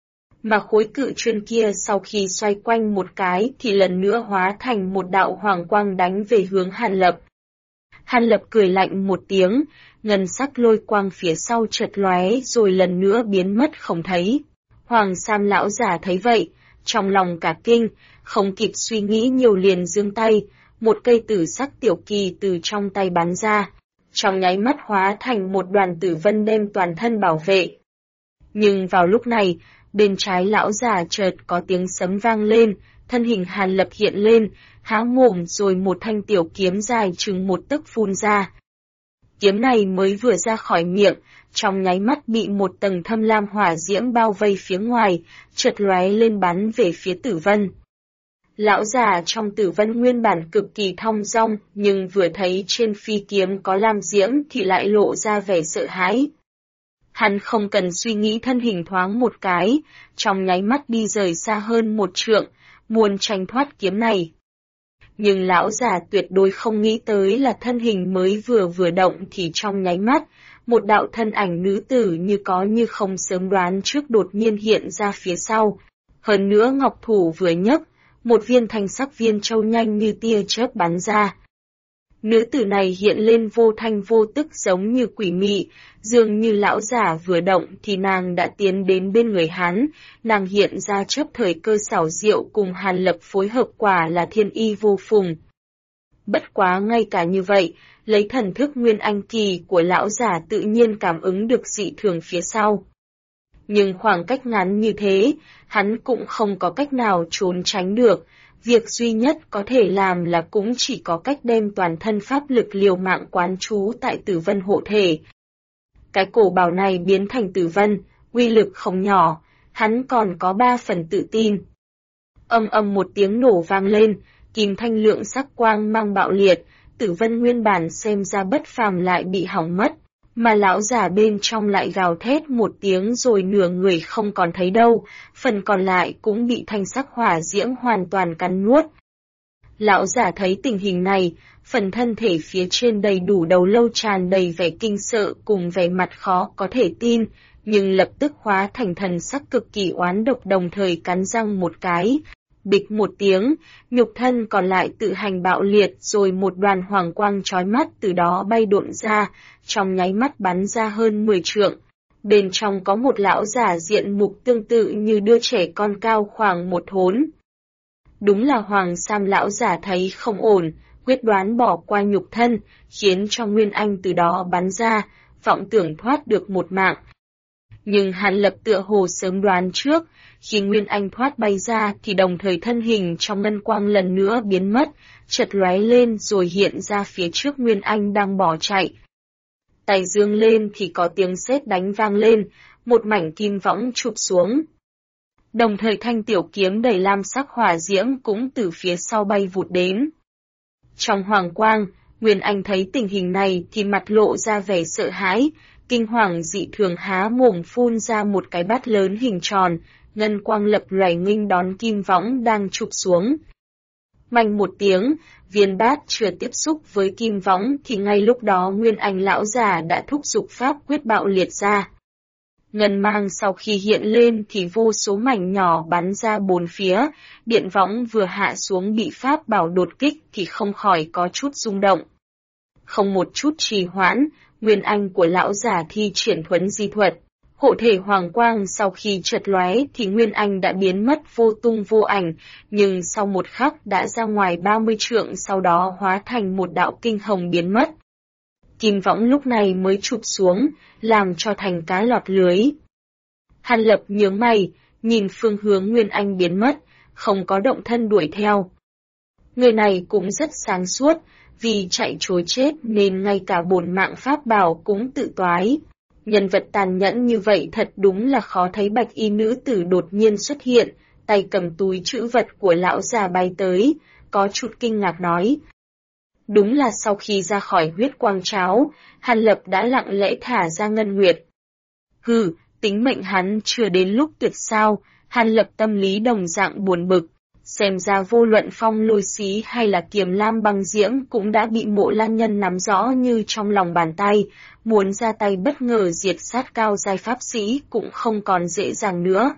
Mà khối cự chuyên kia sau khi xoay quanh một cái thì lần nữa hóa thành một đạo hoàng quang đánh về hướng Hàn Lập. Hàn Lập cười lạnh một tiếng, ngân sắc lôi quang phía sau chợt lóe rồi lần nữa biến mất không thấy. Hoàng Sam lão giả thấy vậy, trong lòng cả kinh, không kịp suy nghĩ nhiều liền giương tay, một cây tử sắc tiểu kỳ từ trong tay bắn ra, trong nháy mắt hóa thành một đoàn tử vân đem toàn thân bảo vệ. Nhưng vào lúc này, bên trái lão già chợt có tiếng sấm vang lên, thân hình Hàn Lập hiện lên, há mồm rồi một thanh tiểu kiếm dài chừng một tấc phun ra. Kiếm này mới vừa ra khỏi miệng, trong nháy mắt bị một tầng thâm lam hỏa diễm bao vây phía ngoài, chợt lóe lên bắn về phía tử vân. Lão già trong tử vân nguyên bản cực kỳ thong dong, nhưng vừa thấy trên phi kiếm có lam diễm thì lại lộ ra vẻ sợ hãi. Hắn không cần suy nghĩ thân hình thoáng một cái, trong nháy mắt đi rời xa hơn một trượng, muốn tránh thoát kiếm này. Nhưng lão già tuyệt đối không nghĩ tới là thân hình mới vừa động thì trong nháy mắt, một đạo thân ảnh nữ tử như có như không sớm đoán trước đột nhiên hiện ra phía sau. Hơn nữa ngọc thủ vừa nhấc, một viên thanh sắc viên châu nhanh như tia chớp bắn ra. Nữ tử này hiện lên vô thanh vô tức giống như quỷ mị, dường như lão giả vừa động thì nàng đã tiến đến bên người hắn, nàng hiện ra chớp thời cơ xảo diệu cùng Hàn Lập phối hợp quả là thiên y vô phùng. Bất quá ngay cả như vậy, lấy thần thức nguyên anh kỳ của lão giả tự nhiên cảm ứng được dị thường phía sau. Nhưng khoảng cách ngắn như thế, hắn cũng không có cách nào trốn tránh được, việc duy nhất có thể làm là cũng chỉ có cách đem toàn thân pháp lực liều mạng quán trú tại Tử Vân hộ thể. Cái cổ bảo này biến thành Tử Vân, uy lực không nhỏ, hắn còn có 3 phần tự tin. Âm âm một tiếng nổ vang lên, kim thanh lượng sắc quang mang bạo liệt, Tử Vân nguyên bản xem ra bất phàm lại bị hỏng mất, mà lão giả bên trong lại gào thét một tiếng rồi nửa người không còn thấy đâu, phần còn lại cũng bị thanh sắc hỏa diễm hoàn toàn cắn nuốt. Lão giả thấy tình hình này, phần thân thể phía trên đầy đủ đầu lâu tràn đầy vẻ kinh sợ cùng vẻ mặt khó có thể tin, nhưng lập tức hóa thành thần sắc cực kỳ oán độc đồng thời cắn răng một cái. Bịch một tiếng, nhục thân còn lại tự hành bạo liệt rồi một đoàn hoàng quang chói mắt từ đó bay độn ra, trong nháy mắt bắn ra hơn 10 trượng. Bên trong có một lão giả diện mục tương tự như đứa trẻ con cao khoảng một thốn. Đúng là Hoàng Sam lão giả thấy không ổn, quyết đoán bỏ qua nhục thân, khiến cho Nguyên Anh từ đó bắn ra, vọng tưởng thoát được một mạng. Nhưng Hàn Lập tựa hồ sớm đoán trước, khi Nguyên Anh thoát bay ra thì đồng thời thân hình trong ngân quang lần nữa biến mất, chợt lóe lên rồi hiện ra phía trước Nguyên Anh đang bỏ chạy. Tay dương lên thì có tiếng sét đánh vang lên, một mảnh kim võng chụp xuống. Đồng thời thanh tiểu kiếm đầy lam sắc hỏa diễm cũng từ phía sau bay vụt đến. Trong hoàng quang, Nguyên Anh thấy tình hình này thì mặt lộ ra vẻ sợ hãi, kinh hoàng dị thường há mồm phun ra một cái bát lớn hình tròn, ngân quang lập lòe nghênh đón kim võng đang chụp xuống. Manh một tiếng, viên bát chưa tiếp xúc với kim võng thì ngay lúc đó Nguyên Anh lão giả đã thúc giục pháp quyết bạo liệt ra. Ngân mang sau khi hiện lên thì vô số mảnh nhỏ bắn ra bốn phía, điện võng vừa hạ xuống bị pháp bảo đột kích thì không khỏi có chút rung động. Không một chút trì hoãn, Nguyên Anh của lão giả thi triển thuấn di thuật. Hộ thể hoàng quang sau khi chợt lóe thì Nguyên Anh đã biến mất vô tung vô ảnh, nhưng sau một khắc đã ra ngoài 30 trượng sau đó hóa thành một đạo kinh hồng biến mất. Kim võng lúc này mới chụp xuống, làm cho thành cá lọt lưới. Hàn Lập nhướng mày, nhìn phương hướng Nguyên Anh biến mất, không có động thân đuổi theo. Người này cũng rất sáng suốt, vì chạy trối chết nên ngay cả bổn mạng pháp bảo cũng tự toái. Nhân vật tàn nhẫn như vậy thật đúng là khó thấy. Bạch y nữ tử đột nhiên xuất hiện, tay cầm túi trữ vật của lão già bay tới, có chút kinh ngạc nói. Đúng là sau khi ra khỏi huyết quang tráo, Hàn Lập đã lặng lẽ thả ra Ngân Nguyệt. Hừ, tính mệnh hắn chưa đến lúc tuyệt sao, Hàn Lập tâm lý đồng dạng buồn bực. Xem ra vô luận phong lôi xí hay là kiềm lam băng diễm cũng đã bị Mộ Lan Nhân nắm rõ như trong lòng bàn tay, muốn ra tay bất ngờ diệt sát cao giai pháp sĩ cũng không còn dễ dàng nữa.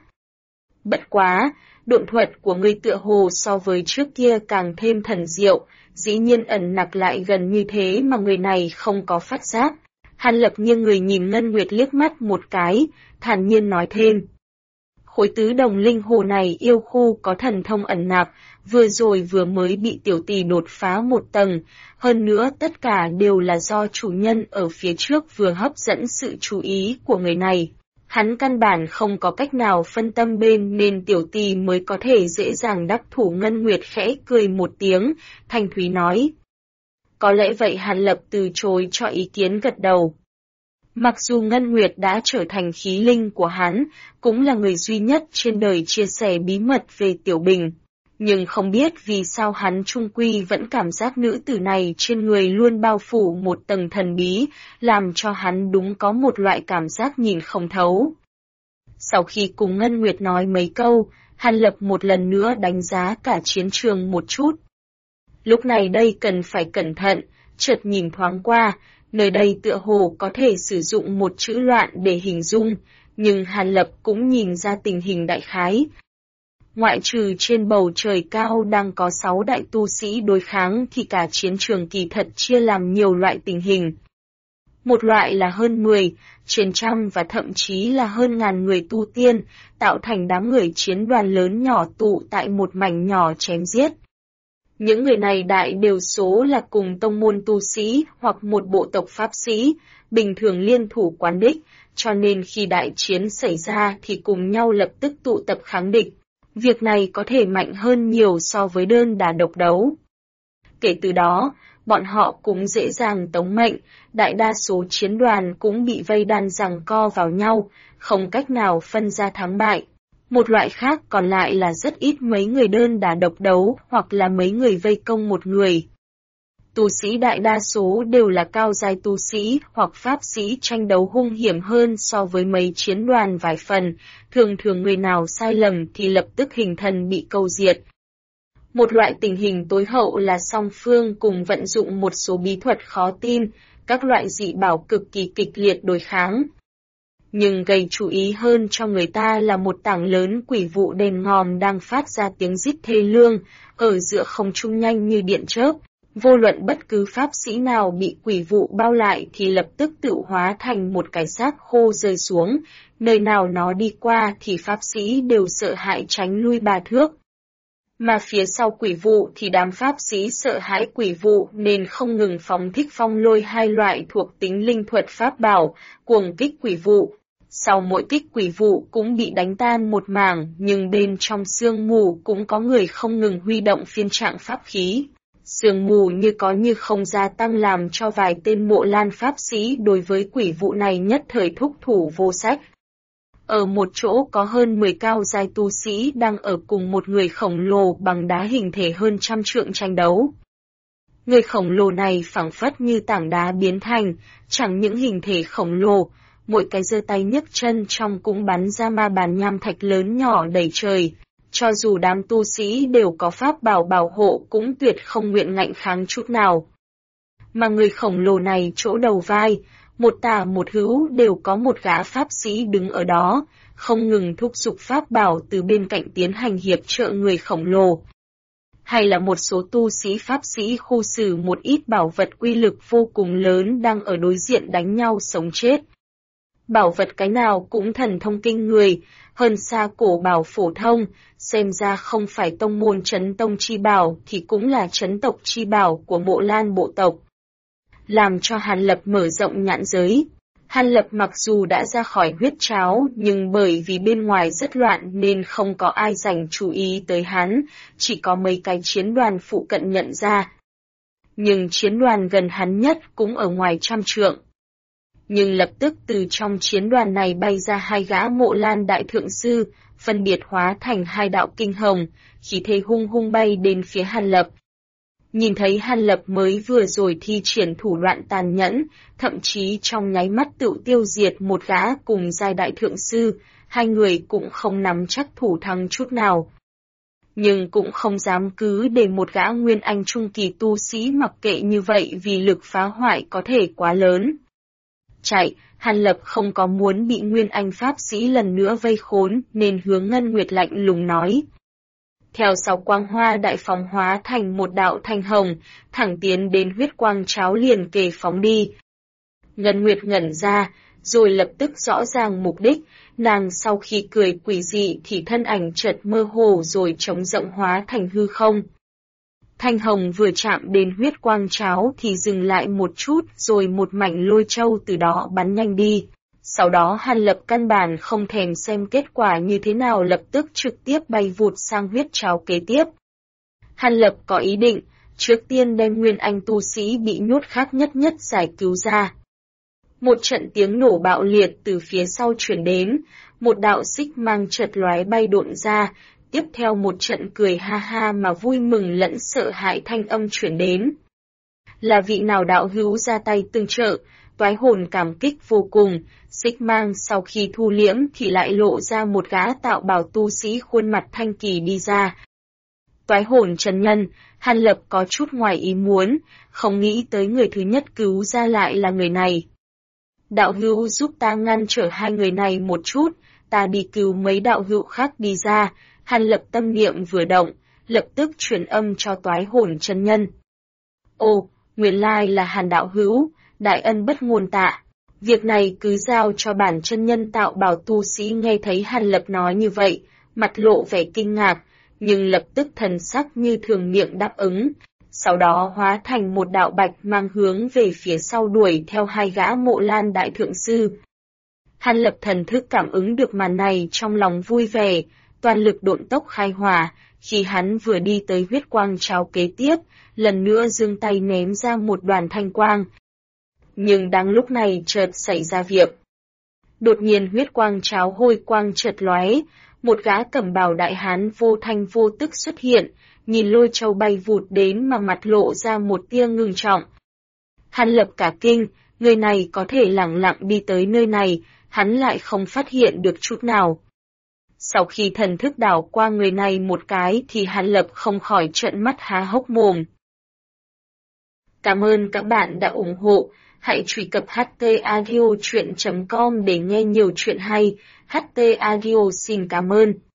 Bất quá, độn thuật của ngươi tựa hồ so với trước kia càng thêm thần diệu, dĩ nhiên ẩn nặc lại gần như thế mà người này không có phát giác. Hàn Lập nghiêng người nhìn Ngân Nguyệt liếc mắt một cái, thản nhiên nói thêm. Khối tứ đồng linh hồ này yêu khu có thần thông ẩn nạp, vừa rồi vừa mới bị tiểu tỷ đột phá một tầng, hơn nữa tất cả đều là do chủ nhân ở phía trước vừa hấp dẫn sự chú ý của người này. Hắn căn bản không có cách nào phân tâm bên nên tiểu tỷ mới có thể dễ dàng đắc thủ. Ngân Nguyệt khẽ cười một tiếng, thanh thúy nói. Có lẽ vậy. Hàn Lập từ chối cho ý kiến gật đầu. Mặc dù Ngân Nguyệt đã trở thành khí linh của hắn, cũng là người duy nhất trên đời chia sẻ bí mật về Tiểu Bình. Nhưng không biết vì sao hắn trung quy vẫn cảm giác nữ tử này trên người luôn bao phủ một tầng thần bí, làm cho hắn đúng có một loại cảm giác nhìn không thấu. Sau khi cùng Ngân Nguyệt nói mấy câu, Hàn Lập một lần nữa đánh giá cả chiến trường một chút. Lúc này đây cần phải cẩn thận, chợt nhìn thoáng qua, nơi đây tựa hồ có thể sử dụng một chữ loạn để hình dung, nhưng Hàn Lập cũng nhìn ra tình hình đại khái. Ngoại trừ trên bầu trời cao đang có 6 đại tu sĩ đối kháng thì cả chiến trường kỳ thật chia làm nhiều loại tình hình. Một loại là hơn 10, trên trăm và thậm chí là hơn ngàn người tu tiên, tạo thành đám người chiến đoàn lớn nhỏ tụ tại một mảnh nhỏ chém giết. Những người này đại đều số là cùng tông môn tu sĩ hoặc một bộ tộc pháp sĩ, bình thường liên thủ quán đích, cho nên khi đại chiến xảy ra thì cùng nhau lập tức tụ tập kháng địch. Việc này có thể mạnh hơn nhiều so với đơn đà độc đấu. Kể từ đó, bọn họ cũng dễ dàng tống mệnh, đại đa số chiến đoàn cũng bị vây đan giằng co vào nhau, không cách nào phân ra thắng bại. Một loại khác còn lại là rất ít mấy người đơn đà độc đấu hoặc là mấy người vây công một người. Tu sĩ đại đa số đều là cao giai tu sĩ hoặc pháp sĩ tranh đấu hung hiểm hơn so với mấy chiến đoàn vài phần, thường thường người nào sai lầm thì lập tức hình thần bị câu diệt. Một loại tình hình tối hậu là song phương cùng vận dụng một số bí thuật khó tin, các loại dị bảo cực kỳ kịch liệt đối kháng. Nhưng gây chú ý hơn cho người ta là một tảng lớn quỷ vụ đèn ngòm đang phát ra tiếng rít thê lương, ở giữa không trung nhanh như điện chớp. Vô luận bất cứ pháp sĩ nào bị quỷ vụ bao lại thì lập tức tự hóa thành một cái xác khô rơi xuống, nơi nào nó đi qua thì pháp sĩ đều sợ hãi tránh lui 3 thước. Mà phía sau quỷ vụ thì đám pháp sĩ sợ hãi quỷ vụ nên không ngừng phóng thích phong lôi, hai loại thuộc tính linh thuật pháp bảo, cuồng kích quỷ vụ. Sau mỗi kích quỷ vụ cũng bị đánh tan một mảng, nhưng bên trong sương mù cũng có người không ngừng huy động phiên trạng pháp khí. Sương mù như có như không gia tăng làm cho vài tên Mộ Lan pháp sĩ đối với quỷ vụ này nhất thời thúc thủ vô sách. Ở một chỗ có hơn 10 cao giai tu sĩ đang ở cùng một người khổng lồ bằng đá hình thể hơn 100 trượng tranh đấu. Người khổng lồ này phảng phất như tảng đá biến thành, chẳng những hình thể khổng lồ, mỗi cái giơ tay nhấc chân trong cũng bắn ra ma bàn nham thạch lớn nhỏ đầy trời. Cho dù đám tu sĩ đều có pháp bảo bảo hộ cũng tuyệt không nguyện ngạnh kháng chút nào. Mà người khổng lồ này chỗ đầu vai, một tả một hữu đều có một gã pháp sĩ đứng ở đó, không ngừng thúc giục pháp bảo từ bên cạnh tiến hành hiệp trợ người khổng lồ. Hay là một số tu sĩ pháp sĩ khu xử một ít bảo vật uy lực vô cùng lớn đang ở đối diện đánh nhau sống chết. Bảo vật cái nào cũng thần thông kinh người, hơn xa cổ bảo phổ thông, xem ra không phải tông môn chấn tông chi bảo thì cũng là chấn tộc chi bảo của Mộ Lan bộ tộc. Làm cho Hàn Lập mở rộng nhãn giới. Hàn Lập mặc dù đã ra khỏi huyết tráo nhưng bởi vì bên ngoài rất loạn nên không có ai dành chú ý tới hắn, chỉ có mấy cái chiến đoàn phụ cận nhận ra. Nhưng chiến đoàn gần hắn nhất cũng ở ngoài 100 trượng. Nhưng lập tức từ trong chiến đoàn này bay ra 2 gã Mộ Lan đại thượng sư, phân biệt hóa thành 2 đạo kinh hồng, khí thế hung hung bay đến phía Hàn Lập. Nhìn thấy Hàn Lập mới vừa rồi thi triển thủ đoạn tàn nhẫn, thậm chí trong nháy mắt tự tiêu diệt một gã cùng giai đại thượng sư, 2 người cũng không nắm chắc thủ thắng chút nào. Nhưng cũng không dám cứ để một gã nguyên anh trung kỳ tu sĩ mặc kệ như vậy vì lực phá hoại có thể quá lớn. Chạy, Hàn Lập không có muốn bị nguyên anh pháp sĩ lần nữa vây khốn nên hướng Ngân Nguyệt lạnh lùng nói. Theo sau quang hoa đại phóng hóa thành một đạo thanh hồng, thẳng tiến đến huyết quang cháo liền kề phóng đi. Ngân Nguyệt ngẩn ra, rồi lập tức rõ ràng mục đích, nàng sau khi cười quỷ dị thì thân ảnh chợt mơ hồ rồi trống rộng hóa thành hư không. Thanh hồng vừa chạm đến huyết quang cháo thì dừng lại một chút rồi một mảnh lôi châu từ đó bắn nhanh đi. Sau đó Hàn Lập căn bản không thèm xem kết quả như thế nào lập tức trực tiếp bay vụt sang huyết cháo kế tiếp. Hàn Lập có ý định, trước tiên đem nguyên anh tu sĩ bị nhốt khác nhất giải cứu ra. Một trận tiếng nổ bạo liệt từ phía sau truyền đến, một đạo xích mang chợt lóe bay độn ra, tiếp theo một trận cười ha ha mà vui mừng lẫn sợ hãi thanh âm truyền đến. Là vị nào đạo hữu ra tay tương trợ, toái hồn cảm kích vô cùng, xích mang sau khi thu liễm thì lại lộ ra một gã tạo bảo tu sĩ khuôn mặt thanh kỳ đi ra. Toái hồn trần nhân, Hàn Lập có chút ngoài ý muốn, không nghĩ tới người thứ nhất cứu ra lại là người này. Đạo hữu giúp ta ngăn trở 2 người này một chút, ta đi cứu mấy đạo hữu khác đi ra. Hàn Lập tâm niệm vừa động, lập tức truyền âm cho toái hồn chân nhân. Ồ, nguyên lai là Hàn đạo hữu, đại ân bất ngôn tạ. Việc này cứ giao cho bản chân nhân tạo bảo tu sĩ. Nghe thấy Hàn Lập nói như vậy, mặt lộ vẻ kinh ngạc, nhưng lập tức thần sắc như thường miệng đáp ứng. Sau đó hóa thành một đạo bạch mang hướng về phía sau đuổi theo 2 gã Mộ Lan đại thượng sư. Hàn Lập thần thức cảm ứng được màn này trong lòng vui vẻ, toàn lực độn tốc khai hỏa, khi hắn vừa đi tới huyết quang cháo kế tiếp, lần nữa giương tay ném ra một đoàn thanh quang. Nhưng đang lúc này chợt xảy ra việc. Đột nhiên huyết quang cháo hôi quang chợt lóe, một gã cẩm bào đại hán vô thanh vô tức xuất hiện, nhìn Lôi Châu bay vụt đến mà mặt lộ ra một tia ngưng trọng. Hắn lập cả kinh, người này có thể lẳng lặng đi tới nơi này, hắn lại không phát hiện được chút nào. Sau khi thần thức đảo qua người này một cái thì hắn lập không khỏi trợn mắt há hốc mồm. Cảm ơn các bạn đã ủng hộ, hãy truy cập htaudio.com để nghe nhiều chuyện hay, HT Audio xin cảm ơn.